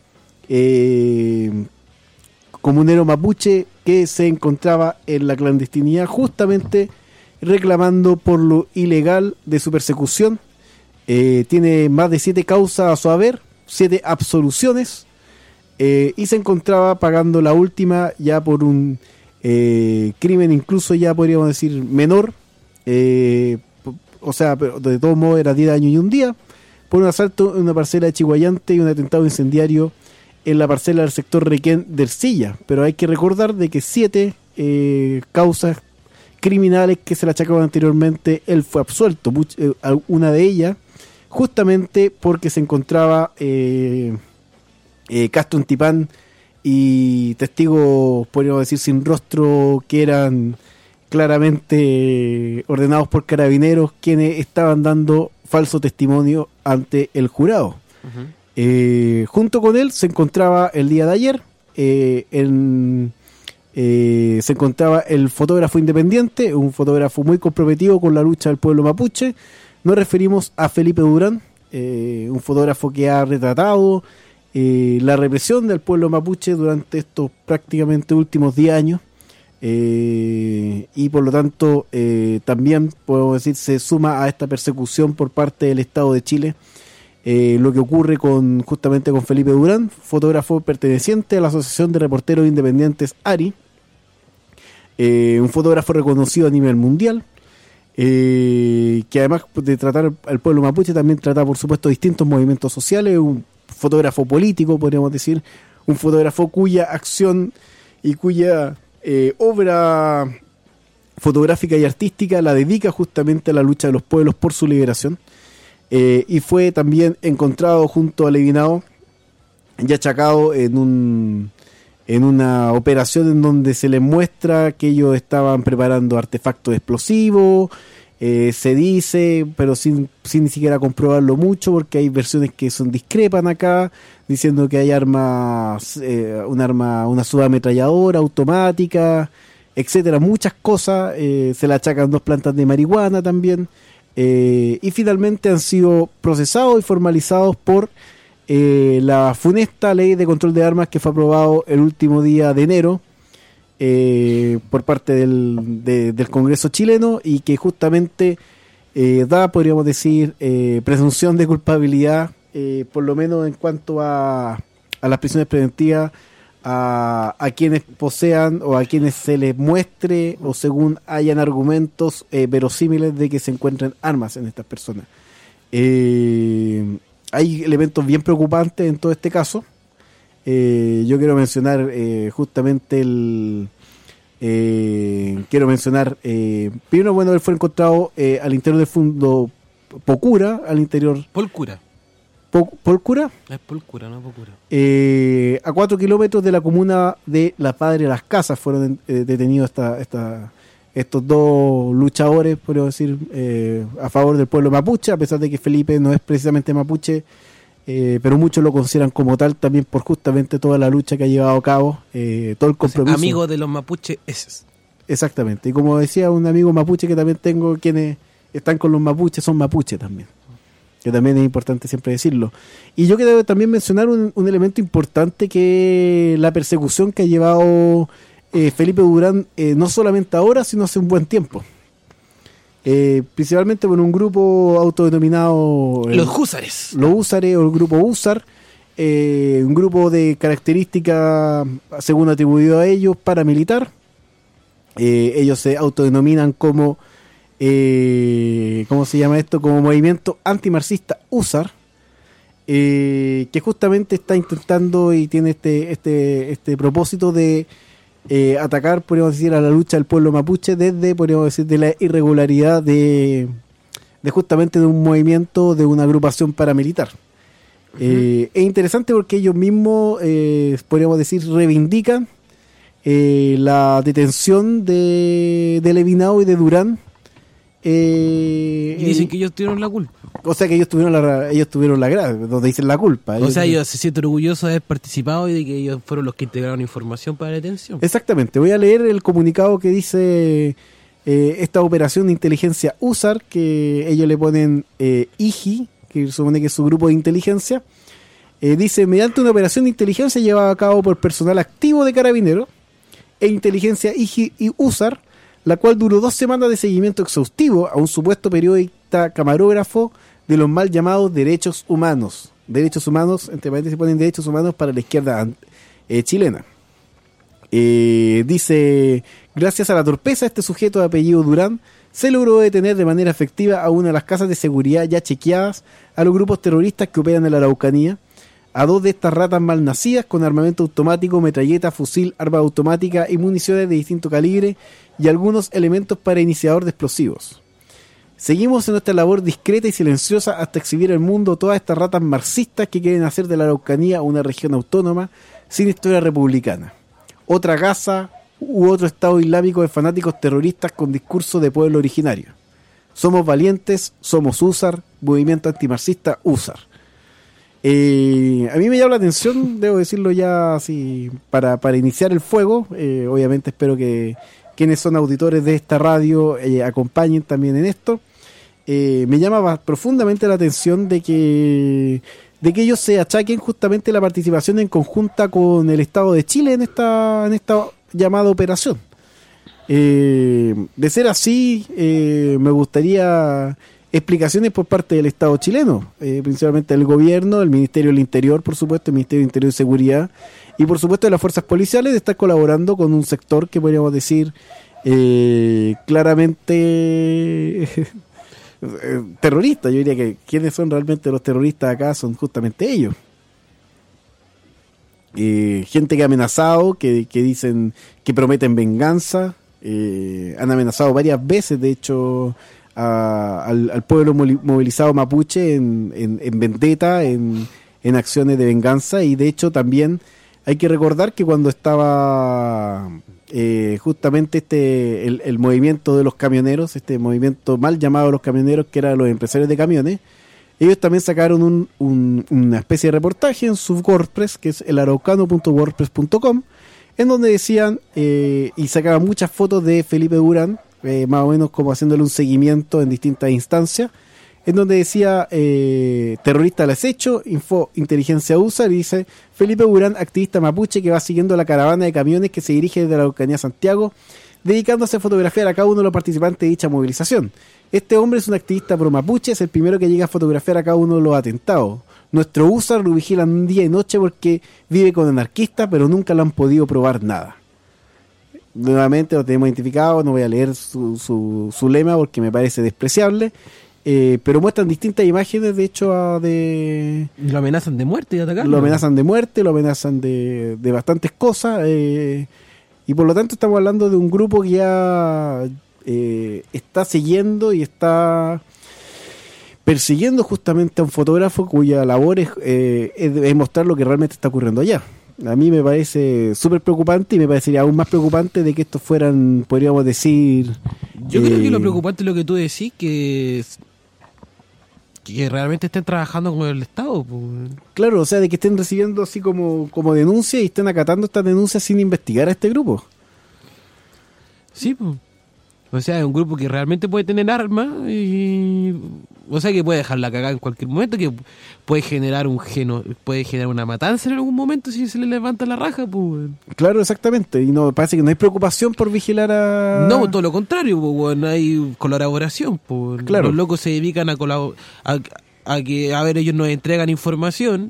eh, comunero mapuche que se encontraba en la clandestinidad justamente reclamando por lo ilegal de su persecución. Eh, tiene más de siete causas a su haber, siete absoluciones. Eh, y se encontraba pagando la última ya por un eh, crimen incluso ya podríamos decir menor, eh, o sea, pero de todos modos era diez años y un día, por un asalto en una parcela de Chihuayante y un atentado incendiario en la parcela del sector Requén del Silla. Pero hay que recordar de que siete eh, causas criminales que se le achacaban anteriormente, él fue absuelto, eh, una de ellas justamente porque se encontraba eh, Eh, Castro Antipán y testigos, podríamos decir, sin rostro, que eran claramente ordenados por Carabineros, quienes estaban dando falso testimonio ante el jurado. Uh-huh. Eh, junto con él se encontraba el día de ayer, eh, en, eh, se encontraba el fotógrafo independiente, un fotógrafo muy comprometido con la lucha del pueblo mapuche. Nos referimos a Felipe Durán, eh, un fotógrafo que ha retratado Eh, la represión del pueblo mapuche durante estos prácticamente últimos diez años, eh, y por lo tanto eh, también podemos decir se suma a esta persecución por parte del Estado de Chile, eh, lo que ocurre con justamente con Felipe Durán, fotógrafo perteneciente a la Asociación de Reporteros Independientes ARI, eh, un fotógrafo reconocido a nivel mundial, eh, que además de tratar al pueblo mapuche también trata por supuesto distintos movimientos sociales, un fotógrafo político, podríamos decir, un fotógrafo cuya acción y cuya eh, obra fotográfica y artística la dedica justamente a la lucha de los pueblos por su liberación, eh, y fue también encontrado junto a Levinao y achacado en un en una operación en donde se les muestra que ellos estaban preparando artefactos explosivos. Eh, se dice, pero sin, sin ni siquiera comprobarlo mucho, porque hay versiones que son discrepan acá, diciendo que hay armas, eh, un arma, una subametralladora automática, etcétera, muchas cosas. Eh, se le achacan dos plantas de marihuana también, eh, y finalmente han sido procesados y formalizados por eh, la funesta ley de control de armas que fue aprobado el último día de enero. Eh, por parte del, de, del Congreso chileno, y que justamente eh, da, podríamos decir, eh, presunción de culpabilidad, eh, por lo menos en cuanto a, a las prisiones preventivas, a, a quienes posean o a quienes se les muestre o según hayan argumentos eh, verosímiles de que se encuentren armas en estas personas. Eh, hay elementos bien preocupantes en todo este caso. Eh, yo quiero mencionar eh, justamente el eh, quiero mencionar eh, primero, bueno, él fue encontrado eh, al interior del fondo Pocura, al interior Polcura po, Polcura es Polcura, no Pocura, eh, a cuatro kilómetros de la comuna de La Padre de las Casas fueron eh, detenidos esta, esta, estos dos luchadores, podríamos decir, eh, a favor del pueblo mapuche, a pesar de que Felipe no es precisamente mapuche. Eh, pero muchos lo consideran como tal también por justamente toda la lucha que ha llevado a cabo, eh, todo el compromiso. Amigo de los mapuches esos. Exactamente, y como decía un amigo mapuche que también tengo, quienes están con los mapuches son mapuches también, que también es importante siempre decirlo. Y yo quiero también mencionar un, un elemento importante, que la persecución que ha llevado eh, Felipe Durán, eh, no solamente ahora, sino hace un buen tiempo. Eh, principalmente por un grupo autodenominado eh, los Húsares, los Húsares o el grupo Húsar, eh, un grupo de características, según atribuido a ellos, paramilitar. Eh, ellos se autodenominan como eh, ¿cómo se llama esto? Como movimiento antimarxista Húsar, eh, que justamente está intentando y tiene este este este propósito de Eh, atacar, podríamos decir, a la lucha del pueblo mapuche desde, podríamos decir, de la irregularidad de de justamente de un movimiento, de una agrupación paramilitar. Uh-huh. Eh, es interesante porque ellos mismos, eh, podríamos decir, reivindican eh, la detención de, de Levinao y de Durán. Eh, y dicen eh, que ellos tuvieron la culpa. O sea que ellos tuvieron la ellos tuvieron la grave, donde dicen la culpa. O sea, ellos se sienten orgullosos de haber participado y de que ellos fueron los que integraron información para la detención. Exactamente. Voy a leer el comunicado que dice eh, esta operación de inteligencia U S A R, que ellos le ponen eh, I G I, que supone que es su grupo de inteligencia. Eh, dice, mediante una operación de inteligencia llevada a cabo por personal activo de Carabineros e inteligencia I G I y U S A R, la cual duró dos semanas de seguimiento exhaustivo a un supuesto periodista camarógrafo de los mal llamados derechos humanos. Derechos humanos, entre paréntesis se ponen derechos humanos para la izquierda eh, chilena. Eh, dice, gracias a la torpeza de este sujeto de apellido Durán, se logró detener de manera efectiva a una de las casas de seguridad ya chequeadas a los grupos terroristas que operan en la Araucanía, a dos de estas ratas malnacidas con armamento automático, metralleta, fusil, arma automática y municiones de distinto calibre y algunos elementos para iniciador de explosivos. Seguimos en nuestra labor discreta y silenciosa hasta exhibir al mundo todas estas ratas marxistas que quieren hacer de la Araucanía una región autónoma sin historia republicana. Otra Gaza u otro Estado Islámico de fanáticos terroristas con discurso de pueblo originario. Somos valientes, somos U S A R, movimiento antimarxista U S A R. Eh, a mí me llama la atención, debo decirlo ya así, para, para iniciar el fuego. Eh, obviamente espero que quienes son auditores de esta radio eh, acompañen también en esto. Eh, me llama profundamente la atención de que de que ellos se achaquen justamente la participación en conjunta con el Estado de Chile en esta en esta llamada operación. Eh, de ser así, eh, me gustaría explicaciones por parte del Estado chileno, eh, principalmente del gobierno, el Ministerio del Interior, por supuesto, el Ministerio del Interior y Seguridad, y por supuesto de las fuerzas policiales, de estar colaborando con un sector que podríamos decir eh, claramente terrorista. Yo diría que quienes son realmente los terroristas acá son justamente ellos. Eh, gente que ha amenazado, que, que dicen que prometen venganza, eh, han amenazado varias veces, de hecho, a, al, al pueblo movilizado mapuche en, en, en vendetta, en, en acciones de venganza, y de hecho también hay que recordar que cuando estaba eh, justamente este el, el movimiento de los camioneros, este movimiento mal llamado los camioneros, que eran los empresarios de camiones, ellos también sacaron un, un, una especie de reportaje en su WordPress, que es el araucano punto wordpress punto com, en donde decían, eh, y sacaban muchas fotos de Felipe Durán, eh, más o menos como haciéndole un seguimiento en distintas instancias, en donde decía, eh, terrorista al acecho, info inteligencia U S A R, y dice, Felipe Durán, activista mapuche que va siguiendo la caravana de camiones que se dirige desde la Araucanía a Santiago, dedicándose a fotografiar a cada uno de los participantes de dicha movilización. Este hombre es un activista pro mapuche, es el primero que llega a fotografiar a cada uno de los atentados. Nuestro U S A R lo vigilan día y noche porque vive con anarquistas, pero nunca lo han podido probar nada. Nuevamente lo tenemos identificado, no voy a leer su, su, su lema porque me parece despreciable, eh, pero muestran distintas imágenes, de hecho, a de... Lo amenazan de muerte y de atacar. Lo amenazan de muerte, lo amenazan de, de bastantes cosas, eh, y por lo tanto estamos hablando de un grupo que ya eh, está siguiendo y está persiguiendo justamente a un fotógrafo cuya labor es, eh, es, es mostrar lo que realmente está ocurriendo allá. A mí me parece súper preocupante, y me parecería aún más preocupante de que estos fueran, podríamos decir... Yo eh, creo que lo preocupante es lo que tú decís, que, que realmente estén trabajando con el Estado. Pues. Claro, o sea, de que estén recibiendo así como, como denuncias y estén acatando estas denuncias sin investigar a este grupo. Sí, pues. O sea, es un grupo que realmente puede tener armas y... O sea, que puede dejarla cagada en cualquier momento, que puede generar un geno, puede generar una matanza en algún momento si se le levanta la raja, pues. Claro, exactamente. Y no parece que no hay preocupación por vigilar a... No, todo lo contrario, pues, bueno, hay colaboración, pues. Claro. Los locos se dedican a, colab- a, a que, a ver, ellos nos entregan información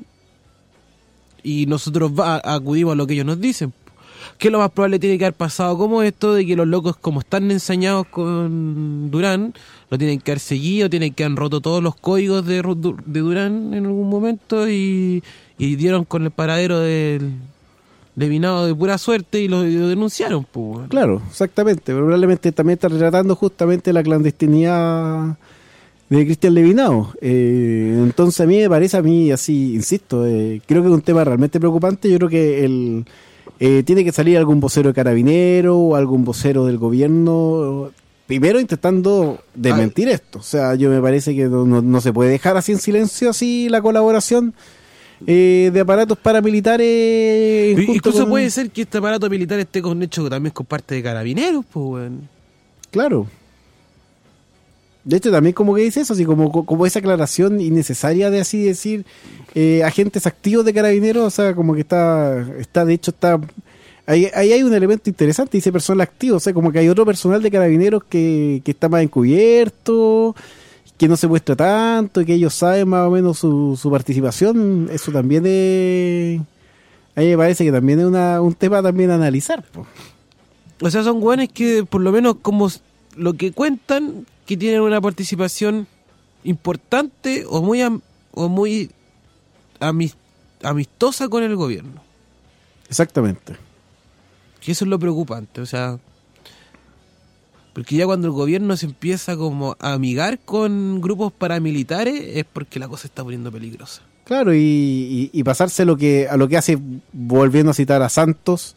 y nosotros va, acudimos a lo que ellos nos dicen. Que lo más probable tiene que haber pasado como esto, de que los locos, como están ensañados con Durán, lo tienen que haber seguido, tienen que haber roto todos los códigos de, de Durán en algún momento y, y dieron con el paradero del Levinao de pura suerte y lo, y lo denunciaron. Pues. Claro, exactamente. Probablemente también está retratando justamente la clandestinidad de Cristian Levinao. Eh, entonces a mí me parece, a mí así, insisto, eh, creo que es un tema realmente preocupante. Yo creo que el eh, tiene que salir algún vocero de Carabinero o algún vocero del gobierno, primero intentando desmentir Ay. esto. O sea, yo me parece que no, no, no se puede dejar así en silencio así la colaboración eh, de aparatos paramilitares. Incluso con... puede ser que este aparato militar esté con hecho también con parte de Carabineros, pues, bueno. Claro. De hecho, también como que dice eso, así como, como esa aclaración innecesaria de así decir eh, agentes activos de Carabineros, o sea, como que está, está de hecho, está ahí, ahí hay un elemento interesante, dice personal activo, o sea, como que hay otro personal de Carabineros que, que está más encubierto, que no se muestra tanto, y que ellos saben más o menos su, su participación. Eso también es, a mí me parece que también es una, un tema también a analizar, po. O sea, son güeyes que por lo menos como lo que cuentan, que tienen una participación importante o muy am, o muy amist, amistosa con el gobierno. Exactamente. Que eso es lo preocupante, o sea, porque ya cuando el gobierno se empieza como a amigar con grupos paramilitares es porque la cosa se está poniendo peligrosa. Claro, y, y, y pasarse lo que a lo que hace, volviendo a citar a Santos,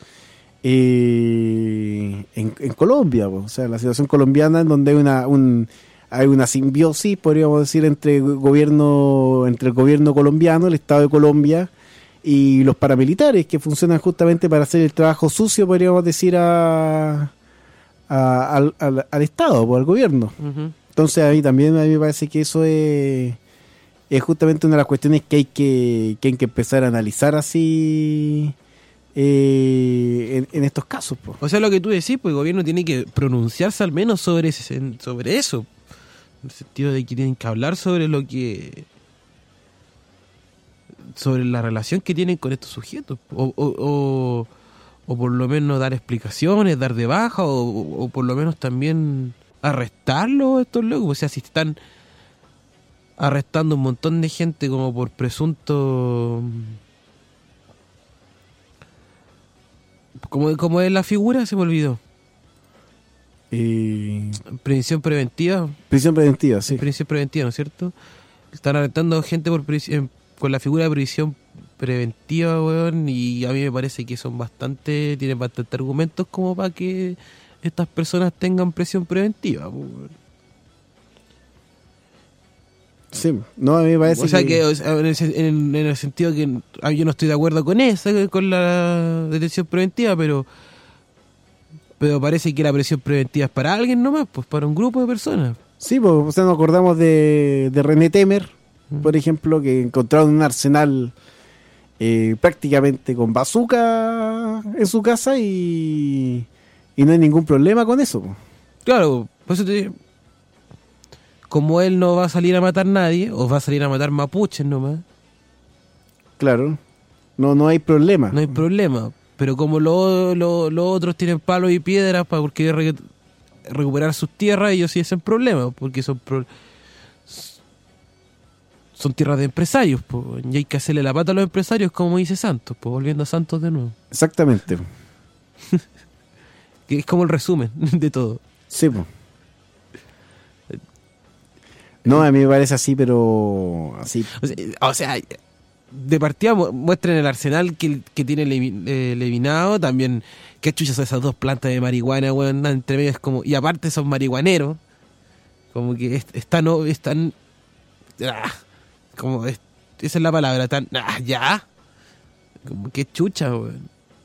eh, en, en Colombia, o sea, la situación colombiana en donde hay una un, hay una simbiosis, podríamos decir, entre gobierno entre el gobierno colombiano, el Estado de Colombia y los paramilitares, que funcionan justamente para hacer el trabajo sucio, podríamos decir, a, a al, al, al Estado o al gobierno. Uh-huh. Entonces a mí también a mí me parece que eso es, es justamente una de las cuestiones que hay que, que hay que empezar a analizar así eh, en, en estos casos, po. O sea, lo que tú decís, pues el gobierno tiene que pronunciarse al menos sobre ese, sobre eso, en el sentido de que tienen que hablar sobre lo que sobre la relación que tienen con estos sujetos, o, o, o, o por lo menos dar explicaciones, dar de baja, o, o por lo menos también arrestarlos estos locos. O sea, si están arrestando un montón de gente como por presunto, como, como es la figura, se me olvidó. Eh... Prisión preventiva. Prisión preventiva, sí. Prisión preventiva, ¿no es cierto? Están arrestando gente por prisión, con la figura de prisión preventiva, weón, y a mí me parece que son bastante, tienen bastante argumentos como para que estas personas tengan prisión preventiva, weón. Sí, no, a mí me parece o sea que, que o sea, en, el, en, en el sentido que yo no estoy de acuerdo con eso, con la detención preventiva, pero pero parece que la prisión preventiva es para alguien nomás, pues para un grupo de personas. Sí, pues, o sea, nos acordamos de, de René Temer, por ejemplo, que encontraron un arsenal eh, prácticamente con bazooka en su casa y, y no hay ningún problema con eso. Claro, por eso te digo, como él no va a salir a matar a nadie, o va a salir a matar mapuches nomás. Claro, no no hay problema. No hay problema, pero como los lo, lo otros tienen palos y piedras para porque re, recuperar sus tierras, ellos sí hacen problemas, porque son pro, son tierras de empresarios, pues, y hay que hacerle la pata a los empresarios, como dice Santos, pues, volviendo a Santos de nuevo. Exactamente. Que es como el resumen de todo. Sí, pues. No, a mí me parece así, pero así. O sea, o sea de partida muestran el arsenal que, que tiene Levi, eh, Levinao, también qué chuchas son esas dos plantas de marihuana, weón, entre medio es como, y aparte son marihuaneros, como que es, están, están ah, como es, esa es la palabra, tan ah, ya, como que chucha, weón.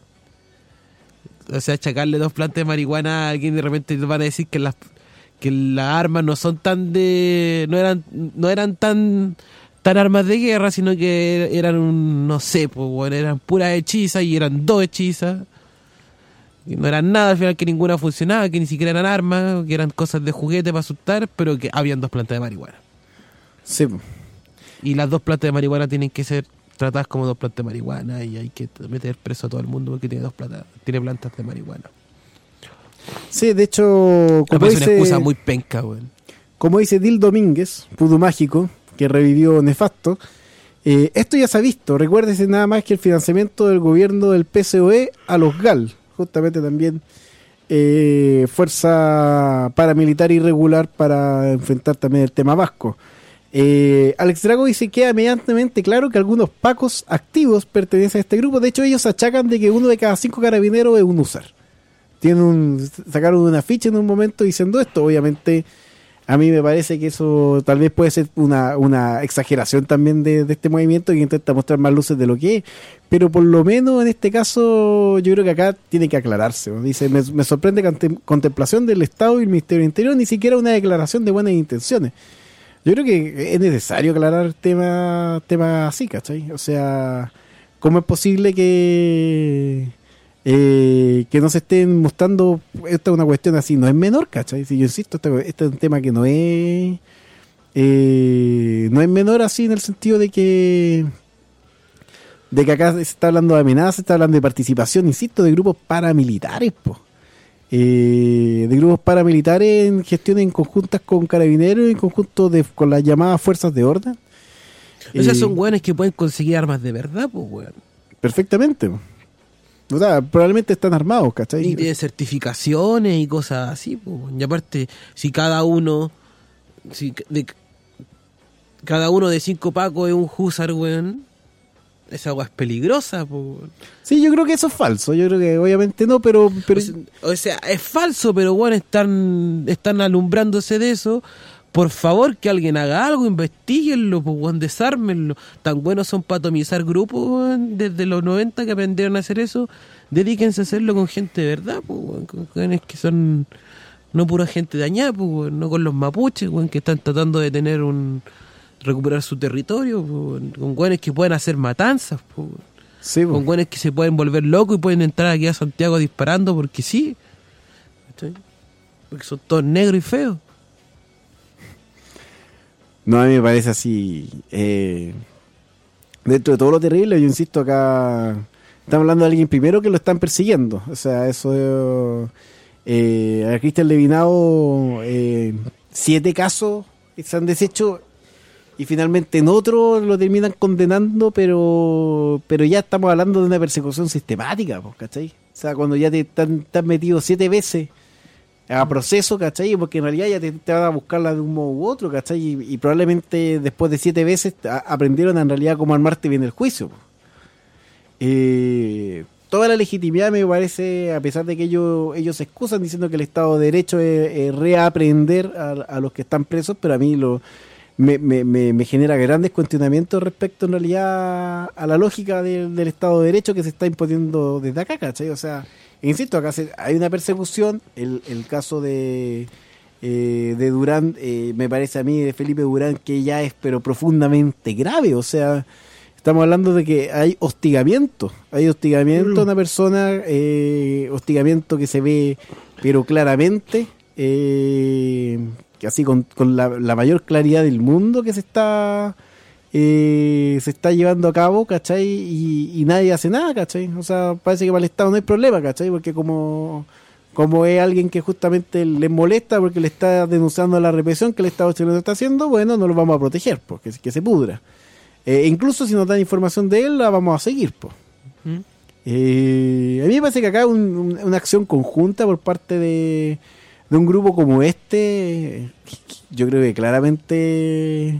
O sea, achacarle dos plantas de marihuana a alguien, de repente van a decir que las que las armas no son tan de no eran no eran tan tan armas de guerra, sino que eran un, no sé, pues bueno, eran puras hechizas y eran dos hechizas y no eran nada al final, que ninguna funcionaba, que ni siquiera eran armas, que eran cosas de juguete para asustar, pero que habían dos plantas de marihuana. Sí. Y las dos plantas de marihuana tienen que ser tratadas como dos plantas de marihuana y hay que meter preso a todo el mundo porque tiene dos plantas, tiene plantas de marihuana. Sí, de hecho, como dice, dice, una excusa muy penca, güey. Como dice Dil Domínguez, Pudu Mágico, que revivió Nefasto, eh, esto ya se ha visto. Recuérdese nada más que el financiamiento del gobierno del P C O E a los G A L, justamente también eh, fuerza paramilitar irregular para enfrentar también el tema vasco. Eh, Alex Drago dice que queda medianamente claro que algunos pacos activos pertenecen a este grupo. De hecho, ellos achacan de que uno de cada cinco carabineros es un usar. Tienen un, sacaron una ficha en un momento diciendo esto. Obviamente, a mí me parece que eso tal vez puede ser una, una exageración también de, de este movimiento que intenta mostrar más luces de lo que es. Pero por lo menos en este caso, yo creo que acá tiene que aclararse, ¿no? Dice, me, me sorprende que contemplación del Estado y el Ministerio del Interior, ni siquiera una declaración de buenas intenciones. Yo creo que es necesario aclarar temas tema así, ¿cachai? O sea, ¿cómo es posible que eh, que no se estén mostrando? Esta es una cuestión así, no es menor, ¿cachai? Si yo insisto, este, este es un tema que no es eh, no es menor así en el sentido de que de que acá se está hablando de amenazas, se está hablando de participación, insisto, de grupos paramilitares, po. Eh, de grupos paramilitares en gestiones conjuntas con carabineros, en conjunto de, con las llamadas fuerzas de orden. O sea, Eh, son weones que pueden conseguir armas de verdad, pues, weón. Perfectamente. O sea, probablemente están armados, ¿cachai? Y tienen certificaciones y cosas así, pues. Y aparte, si cada uno, si de, cada uno de cinco pacos es un húsar, weón, esa agua es peligrosa, pues. Sí, yo creo que eso es falso. Yo creo que obviamente no, pero... pero... O sea, o sea, es falso, pero bueno, están, están alumbrándose de eso. Por favor, que alguien haga algo, investiguenlo, pues, weón, desármenlo. Tan buenos son para atomizar grupos, weón, desde los noventa que aprendieron a hacer eso. Dedíquense a hacerlo con gente de verdad, pues, weón, con weones que son no pura gente dañada, pues, weón, no con los mapuches, weón, que están tratando de tener un... recuperar su territorio, pues, con güeyes que pueden hacer matanzas, pues, sí, pues. Con güeyes que se pueden volver locos y pueden entrar aquí a Santiago disparando porque sí, ¿sí? Porque son todos negros y feos. No, a mí me parece así. Eh, dentro de todo lo terrible, yo insisto, acá estamos hablando de alguien primero que lo están persiguiendo. O sea, eso... Eh, a Cristian Levinado, eh, siete casos se han deshecho. Y finalmente en otro lo terminan condenando, pero pero ya estamos hablando de una persecución sistemática, ¿cachai? O sea, cuando ya te están, te han metido siete veces a proceso, ¿cachai? Porque en realidad ya te, te van a buscarla de un modo u otro, ¿cachai? Y, y probablemente después de siete veces a, aprendieron en realidad cómo armarte bien el juicio. Eh, toda la legitimidad me parece, a pesar de que ellos ellos se excusan diciendo que el Estado de Derecho es, es reaprender a, a los que están presos, pero a mí lo... Me, me, me, me genera grandes cuestionamientos respecto en realidad a la lógica de, del Estado de Derecho que se está imponiendo desde acá, ¿cachai? O sea, insisto, acá se, hay una persecución, el, el caso de eh, de Durán, eh, me parece a mí, de Felipe Durán, que ya es pero profundamente grave, o sea, estamos hablando de que hay hostigamiento, hay hostigamiento a una persona, eh, hostigamiento que se ve pero claramente, eh, que así con, con la, la mayor claridad del mundo que se está eh, se está llevando a cabo, ¿cachai? Y, y nadie hace nada, ¿cachai? O sea, parece que para el Estado no hay problema, ¿cachai? Porque como, como es alguien que justamente les molesta porque le está denunciando la represión que el Estado chileno está haciendo, bueno, no lo vamos a proteger, porque que se pudra. Eh, incluso si nos dan información de él, la vamos a seguir, pues. ¿Mm? Eh, a mí me parece que acá hay un, un, una acción conjunta por parte de de un grupo como este, yo creo que claramente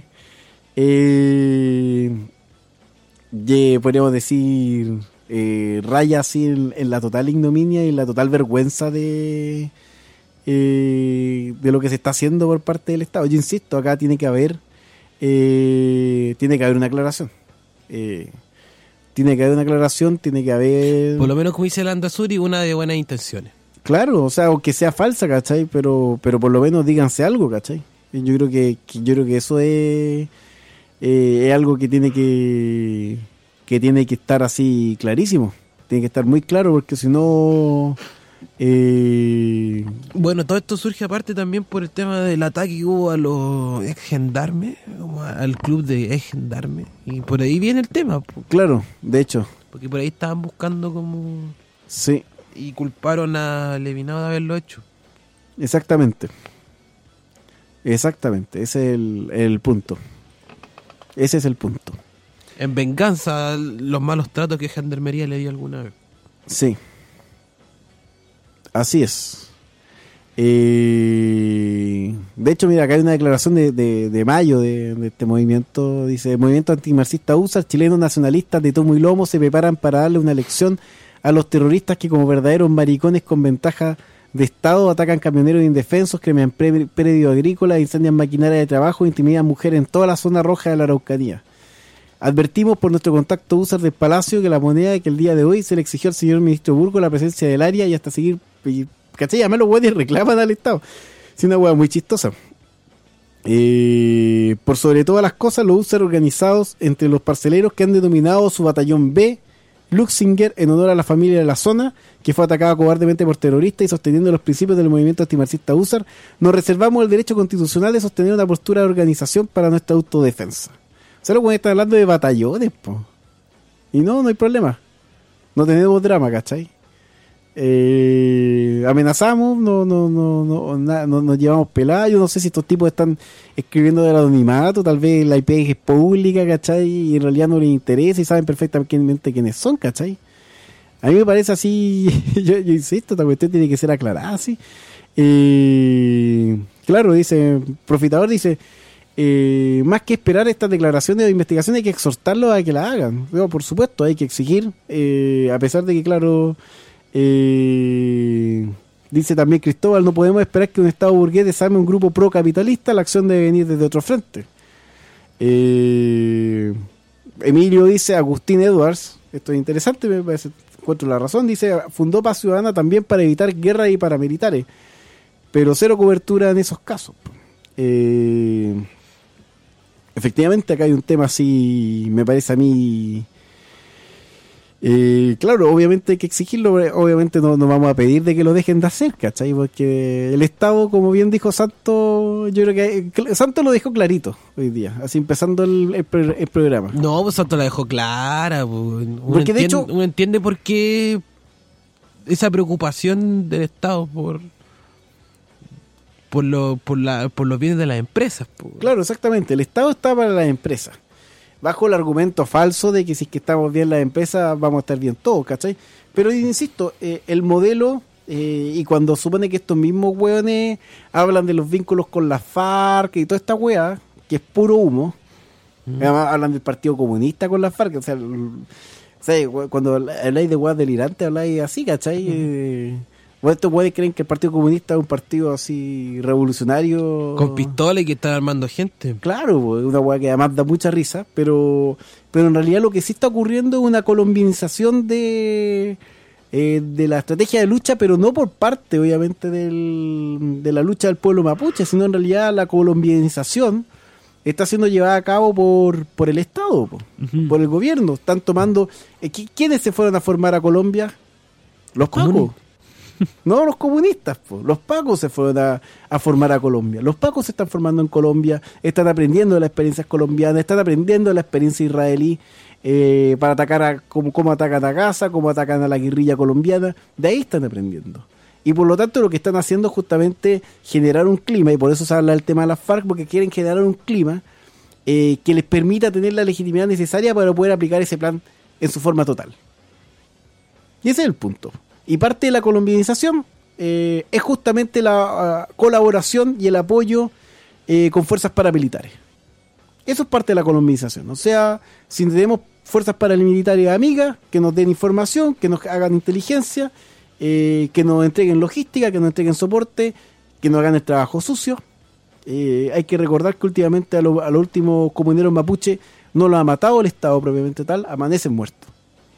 eh, yeah, podríamos decir eh, raya así en, en la total ignominia y la total vergüenza de eh, de lo que se está haciendo por parte del Estado. Yo insisto, acá tiene que haber eh, tiene que haber una aclaración. Eh, tiene que haber una aclaración, tiene que haber... Por lo menos, como dice el Andazuri, una de buenas intenciones. Claro, o sea, aunque sea falsa, ¿cachai? Pero pero por lo menos díganse algo, ¿cachai? Yo creo que, que yo creo que eso es eh, es algo que tiene que que tiene que estar así clarísimo. Tiene que estar muy claro porque si no eh... bueno, todo esto surge aparte también por el tema del ataque que hubo a los ex gendarmes, como al club de ex gendarmes, y por ahí viene el tema. Claro, de hecho. Porque por ahí estaban buscando como... Sí. Y culparon a Levinado de haberlo hecho. Exactamente. Exactamente. Ese es el, el punto. Ese es el punto. En venganza los malos tratos que Gendarmería le dio alguna vez. Sí. Así es. Eh, de hecho, mira, acá hay una declaración de, de, de mayo de, de este movimiento. Dice: movimiento antimarxista U S A R, chilenos nacionalistas de tomo y lomo se preparan para darle una lección a los terroristas que como verdaderos maricones con ventaja de Estado atacan camioneros indefensos, creman pre- predio agrícola, incendian maquinaria de trabajo, intimidan mujeres en toda la zona roja de la Araucanía. Advertimos por nuestro contacto U S A R del Palacio que la moneda que el día de hoy se le exigió al señor ministro Burgo la presencia del área y hasta seguir, ¿cachai? Además los güeyes reclaman al Estado. Es una hueá muy chistosa. Eh, por sobre todas las cosas, los U S A R organizados entre los parceleros que han denominado su batallón B, Luxinger, en honor a la familia de la zona, que fue atacada cobardemente por terroristas y sosteniendo los principios del movimiento antimarxista U S A R, nos reservamos el derecho constitucional de sostener una postura de organización para nuestra autodefensa. Solo cuando está hablando de batallones, po. Y no, no hay problema. No tenemos drama, ¿cachai? Eh, amenazamos, no, no, no, no, na, no nos llevamos peladas. Yo no sé si estos tipos están escribiendo del anonimato, tal vez la I P es pública, ¿cachai? Y en realidad no les interesa y saben perfectamente quiénes son, ¿cachai? A mí me parece así, yo, yo insisto, esta cuestión tiene que ser aclarada así. Eh, claro, dice, Profitador dice, eh, más que esperar estas declaraciones de investigación hay que exhortarlos a que la hagan. Pero, por supuesto, hay que exigir, eh, a pesar de que, claro, eh, dice también Cristóbal, no podemos esperar que un Estado burgués desarme un grupo procapitalista, la acción debe venir desde otro frente. Eh, Emilio dice, Agustín Edwards, esto es interesante, me parece, encuentro la razón, dice, fundó Paz Ciudadana también para evitar guerras y paramilitares, pero cero cobertura en esos casos. Eh, efectivamente acá hay un tema así, me parece a mí, eh, claro, obviamente hay que exigirlo, obviamente no, no vamos a pedir de que lo dejen de hacer, ¿cachai? Porque el Estado, como bien dijo Santos, yo creo que Santos lo dejó clarito hoy día, así empezando el, el, el programa. No, pues Santos la dejó clara, pues. Uno Porque entiende, de hecho uno entiende por qué esa preocupación del Estado por por, lo, por, la, por los bienes de las empresas, pues. Claro, exactamente, el Estado está para las empresas, bajo el argumento falso de que si es que estamos bien las empresas vamos a estar bien todos, ¿cachai? Pero insisto, eh, el modelo, eh, y cuando supone que estos mismos hueones hablan de los vínculos con la FARC y toda esta hueá, que es puro humo, mm. además hablan del Partido Comunista con la FARC, o sea, el, o sea cuando habláis de hueás delirantes habláis así, ¿cachai? Mm. Eh, bueno, estos hueones creen que el Partido Comunista es un partido así revolucionario con pistola y que está armando gente. Claro, una hueá que además da mucha risa, pero pero en realidad lo que sí está ocurriendo es una colombianización de eh, de la estrategia de lucha, pero no por parte obviamente del, de la lucha del pueblo mapuche, sino en realidad la colombianización está siendo llevada a cabo por por el Estado, po, uh-huh. por el gobierno. Están tomando eh, ¿quiénes se fueron a formar a Colombia? Los pacos. No, los comunistas, po. Los pacos se fueron a, a formar a Colombia. Los pacos se están formando en Colombia, están aprendiendo de las experiencias colombianas, están aprendiendo de la experiencia israelí eh, para atacar a cómo, cómo atacan a Gaza, cómo atacan a la guerrilla colombiana. De ahí están aprendiendo. Y por lo tanto lo que están haciendo es justamente generar un clima, y por eso se habla del tema de las FARC, porque quieren generar un clima eh, que les permita tener la legitimidad necesaria para poder aplicar ese plan en su forma total. Y ese es el punto. Y parte de la colombianización eh, es justamente la uh, colaboración y el apoyo eh, con fuerzas paramilitares. Eso es parte de la colombianización. O sea, si tenemos fuerzas paramilitares amigas que nos den información, que nos hagan inteligencia, eh, que nos entreguen logística, que nos entreguen soporte, que nos hagan el trabajo sucio. Eh, hay que recordar que últimamente a, lo, a los últimos comuneros mapuche no los ha matado el Estado propiamente tal, amanecen muertos.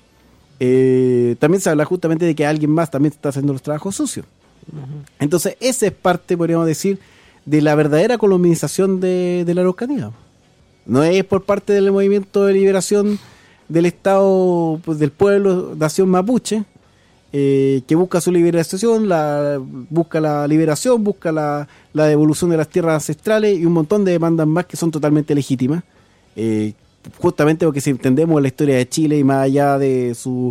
Eh, también se habla justamente de que alguien más también está haciendo los trabajos sucios. Uh-huh. Entonces esa es parte, podríamos decir, de la verdadera colombianización de, de la Araucanía. No es por parte del movimiento de liberación del Estado, pues, del pueblo, nación mapuche, eh, que busca su liberación, la, busca la liberación, busca la, la devolución de las tierras ancestrales y un montón de demandas más que son totalmente legítimas, eh, justamente porque si entendemos la historia de Chile y más allá de su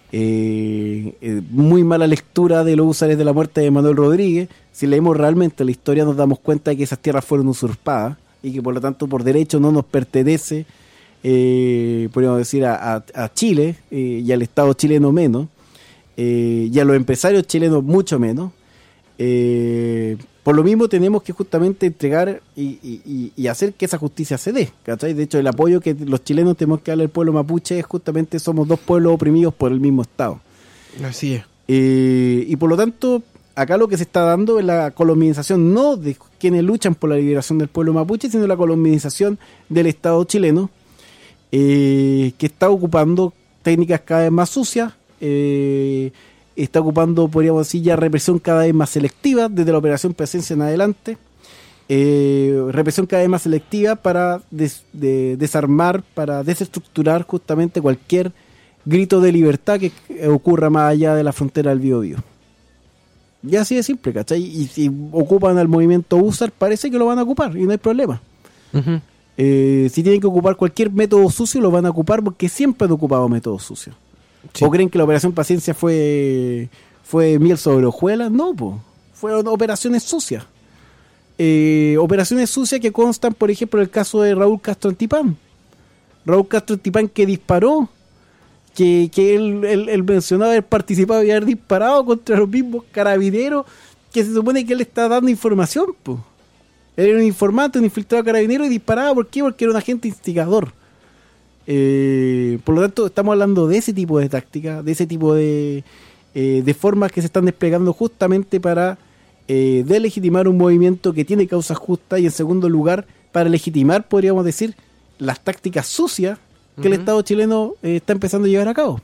eh, eh, muy mala lectura de los usares de la muerte de Manuel Rodríguez, si leemos realmente la historia nos damos cuenta de que esas tierras fueron usurpadas y que por lo tanto por derecho no nos pertenece, eh, podríamos decir, a, a, a Chile eh, y al Estado chileno menos. eh, y a los empresarios chilenos mucho menos. Eh, por lo mismo tenemos que justamente entregar y, y, y hacer que esa justicia se dé, ¿cachai? De hecho, el apoyo que los chilenos tenemos que darle al pueblo mapuche es justamente somos dos pueblos oprimidos por el mismo Estado. Así es. Eh, y por lo tanto, acá lo que se está dando es la colombianización no de quienes luchan por la liberación del pueblo mapuche, sino la colombianización del Estado chileno, eh, que está ocupando técnicas cada vez más sucias, eh, está ocupando, podríamos decir, ya represión cada vez más selectiva, desde la Operación Presencia en adelante, eh, represión cada vez más selectiva para des, de, desarmar, para desestructurar justamente cualquier grito de libertad que ocurra más allá de la frontera del Biobío. Y así de simple, ¿cachai? Y si ocupan al movimiento U S A R, parece que lo van a ocupar y no hay problema. Uh-huh. Eh, si tienen que ocupar cualquier método sucio, lo van a ocupar porque siempre han ocupado métodos sucios. Sí. ¿O creen que la Operación Paciencia fue fue miel sobre hojuelas? No, po. Fueron operaciones sucias. Eh, operaciones sucias que constan, por ejemplo, en el caso de Raúl Castro Antipán. Raúl Castro Antipán que disparó, que, que él, él, él mencionaba haber participado y haber disparado contra los mismos carabineros, que se supone que él está dando información, po. Él era un informante, un infiltrado carabinero y disparaba. ¿Por qué? Porque era un agente instigador. Eh, por lo tanto, estamos hablando de ese tipo de tácticas, de ese tipo de, eh, de formas que se están desplegando justamente para eh, delegitimar un movimiento que tiene causas justas y, en segundo lugar, para legitimar, podríamos decir, las tácticas sucias que uh-huh. el Estado chileno eh, está empezando a llevar a cabo.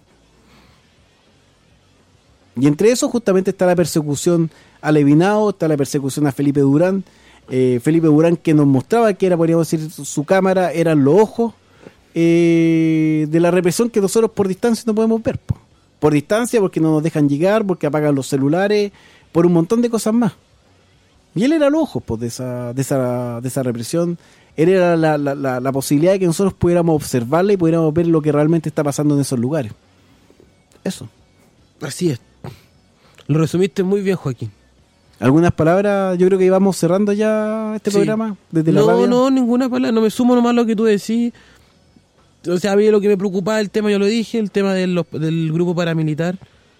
Y entre eso justamente está la persecución a Levinado, está la persecución a Felipe Durán, eh, Felipe Durán que nos mostraba que era, podríamos decir, su, su cámara eran los ojos Eh, de la represión que nosotros por distancia no podemos ver, po. Por distancia, porque no nos dejan llegar, porque apagan los celulares, por un montón de cosas más. Y él era el ojo, pues, de esa, de esa, de esa represión. Él era la, la, la, la posibilidad de que nosotros pudiéramos observarla y pudiéramos ver lo que realmente está pasando en esos lugares. Eso. Así es. Lo resumiste muy bien, Joaquín. ¿Algunas palabras? Yo creo que íbamos cerrando ya este sí. programa desde la No, radio. no, ninguna palabra. No me sumo nomás a lo que tú decís. O sea, a mí lo que me preocupaba el tema, yo lo dije, el tema de los, del grupo paramilitar,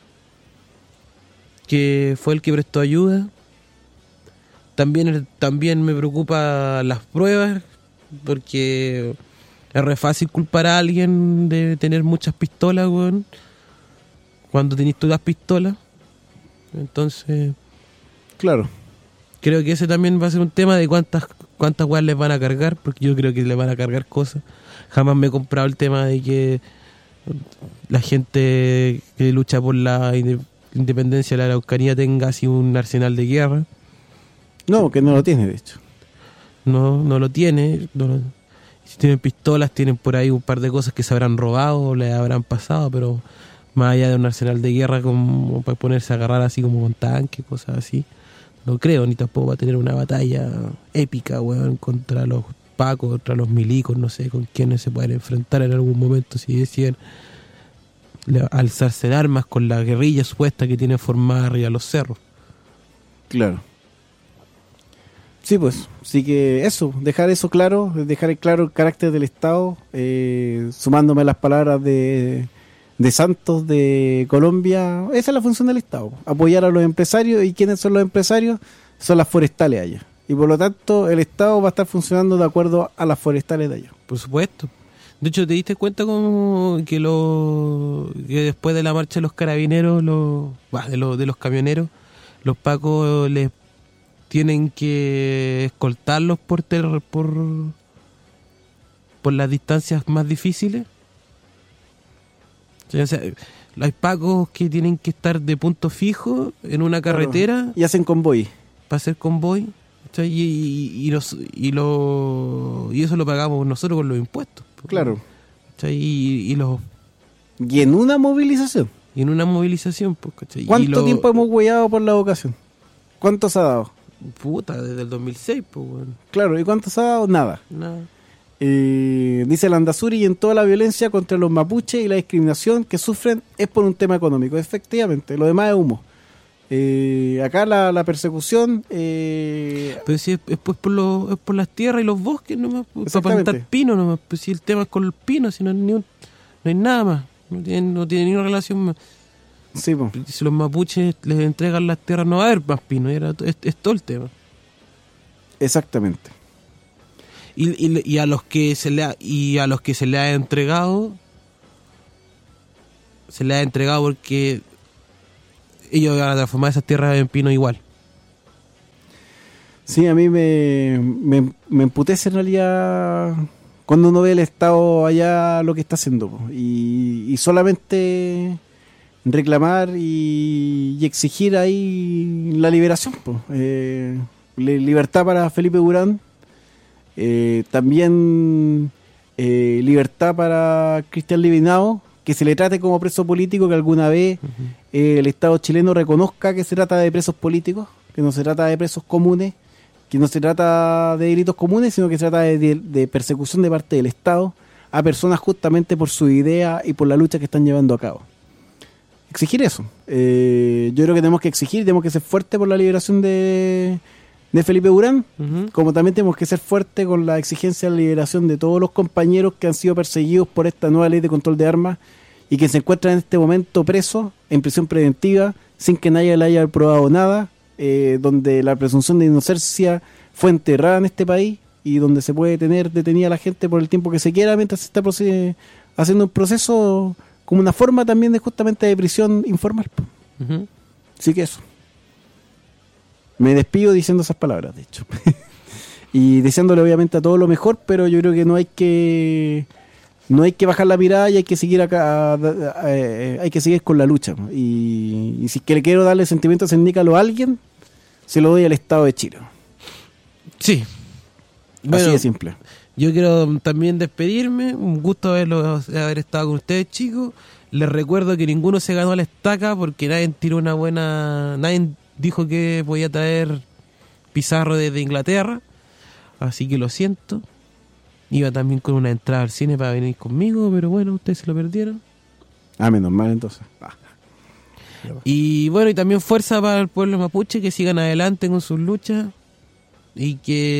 que fue el que prestó ayuda. También, también me preocupa las pruebas, porque es re fácil culpar a alguien de tener muchas pistolas, weón, cuando tenés todas pistolas. Entonces, claro. Creo que ese también va a ser un tema de cuántas cuántas weas les van a cargar, porque yo creo que les van a cargar cosas. Jamás me he comprado el tema de que la gente que lucha por la independencia de la Araucanía tenga así un arsenal de guerra. No, que no lo tiene, de hecho. No, no lo tiene. No lo, si tienen pistolas, tienen por ahí un par de cosas que se habrán robado o les habrán pasado, pero más allá de un arsenal de guerra como para ponerse a agarrar así como con tanques, cosas así, no creo, ni tampoco va a tener una batalla épica, weón, contra los pacos, contra los milicos, no sé con quiénes se pueden enfrentar en algún momento si deciden alzarse en armas con la guerrilla supuesta que tiene formada arriba los cerros. Claro. Sí, pues, sí que eso, dejar eso claro, dejar claro el carácter del Estado, eh, sumándome a las palabras de, de Santos de Colombia, esa es la función del Estado, apoyar a los empresarios. ¿Y quiénes son los empresarios? Son las forestales allá. Y por lo tanto el Estado va a estar funcionando de acuerdo a las forestales de allá. Por supuesto. De hecho, ¿te diste cuenta como que, lo, que después de la marcha de los carabineros, los, bah, de, los, de los camioneros, los pacos les tienen que escoltarlos por ter, por por las distancias más difíciles? O sea, hay pacos que tienen que estar de punto fijo en una carretera. Claro. Y hacen convoy. Para hacer convoy. Y, y, y, los, y, lo, y eso lo pagamos nosotros con los impuestos. Claro. Y, y, los, y en una movilización. Y en una movilización. ¿Cachai? ¿Cuánto y lo, tiempo hemos hueado por la ocasión? ¿Cuánto se ha dado? Puta, desde el dos mil seis, pues, bueno. Claro, ¿y cuánto se ha dado? Nada. Nada. Eh, dice Landazuri, y en toda la violencia contra los mapuches y la discriminación que sufren es por un tema económico. Efectivamente, lo demás es humo. Eh, acá la, la persecución eh... pero si es, es, pues por los, es por las tierras y los bosques nomás, para plantar pino nomás, pues si el tema es con el pino, si no, ni un, no hay nada más, no tiene, no tiene ni una relación más. Sí, po. Si los mapuches les entregan las tierras no va a haber más pino, era, es, es todo el tema. Exactamente. Y, y, y a los que se le ha, y a los que se le ha entregado se le ha entregado porque ellos van a transformar esas tierras en pino igual. Sí, a mí me, me, me emputece en realidad cuando uno ve el Estado allá lo que está haciendo, po. Y, y solamente reclamar y, y exigir ahí la liberación, po. Eh, libertad para Felipe Durán, eh, también eh, libertad para Cristian Livinao, que se le trate como preso político, que alguna vez uh-huh. eh, el Estado chileno reconozca que se trata de presos políticos, que no se trata de presos comunes, que no se trata de delitos comunes, sino que se trata de, de, de persecución de parte del Estado a personas justamente por su idea y por la lucha que están llevando a cabo. Exigir eso. Eh, yo creo que tenemos que exigir, tenemos que ser fuertes por la liberación de, de Felipe Durán, uh-huh. como también tenemos que ser fuertes con la exigencia de la liberación de todos los compañeros que han sido perseguidos por esta nueva ley de control de armas y que se encuentran en este momento presos en prisión preventiva sin que nadie le haya probado nada, eh, donde la presunción de inocencia fue enterrada en este país y donde se puede tener detenida a la gente por el tiempo que se quiera mientras se está proce- haciendo un proceso como una forma también de justamente de prisión informal. Uh-huh. Así que eso. Me despido diciendo esas palabras, de hecho. Y deseándole obviamente a todo lo mejor, pero yo creo que no hay que no hay que bajar la mirada y hay que seguir acá, a, a, a, a, hay que seguir con la lucha. Y, y si es que le quiero darle sentimientos sindicales a alguien, se lo doy al Estado de Chile. Sí. Así Bueno, de simple. Yo quiero también despedirme. Un gusto haberlo, haber estado con ustedes, chicos. Les recuerdo que ninguno se ganó la estaca porque nadie tiró una buena... Nadie dijo que podía traer Pizarro desde Inglaterra. Así que lo siento. Iba también con una entrada al cine para venir conmigo, pero bueno, ustedes se lo perdieron. Ah, menos mal entonces. Ah. Y bueno, y también fuerza para el pueblo mapuche, que sigan adelante con sus luchas. Y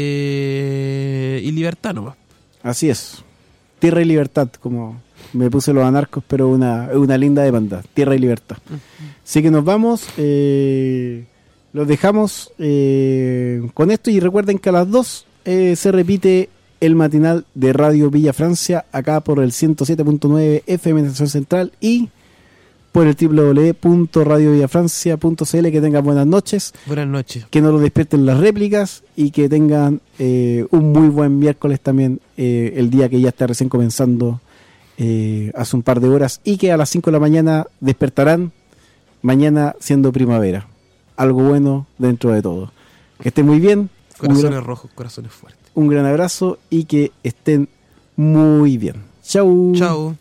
que... y libertad nomás. Así es. Tierra y libertad, como me puse los anarcos, pero una, una linda demanda. Tierra y libertad. Uh-huh. Así que nos vamos. Eh, los dejamos eh, con esto. Y recuerden que a las dos eh, se repite el matinal de Radio Villa Francia, acá por el ciento siete punto nueve F M en Estación Central y por el doble u doble u doble u punto radio villafrancia punto c l. Que tengan buenas noches. Buenas noches. Que no los despierten las réplicas y que tengan eh, un muy buen miércoles también, eh, el día que ya está recién comenzando eh, hace un par de horas, y que a las cinco de la mañana despertarán mañana siendo primavera. Algo bueno dentro de todo. Que estén muy bien. Corazones gran, rojos, corazones fuertes. Un gran abrazo y que estén muy bien. Chau. Chau.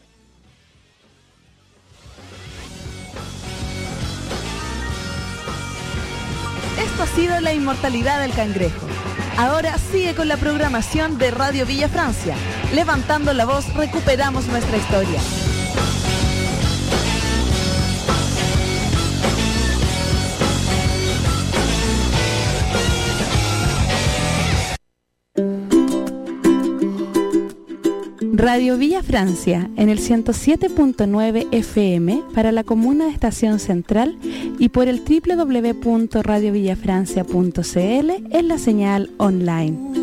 Esto ha sido La Inmortalidad del Cangrejo. Ahora sigue con la programación de Radio Villa Francia. Levantando la voz, recuperamos nuestra historia. Radio Villa Francia en el ciento siete punto nueve F M para la comuna de Estación Central y por el doble u doble u doble u punto radio villafrancia punto c l en la señal online.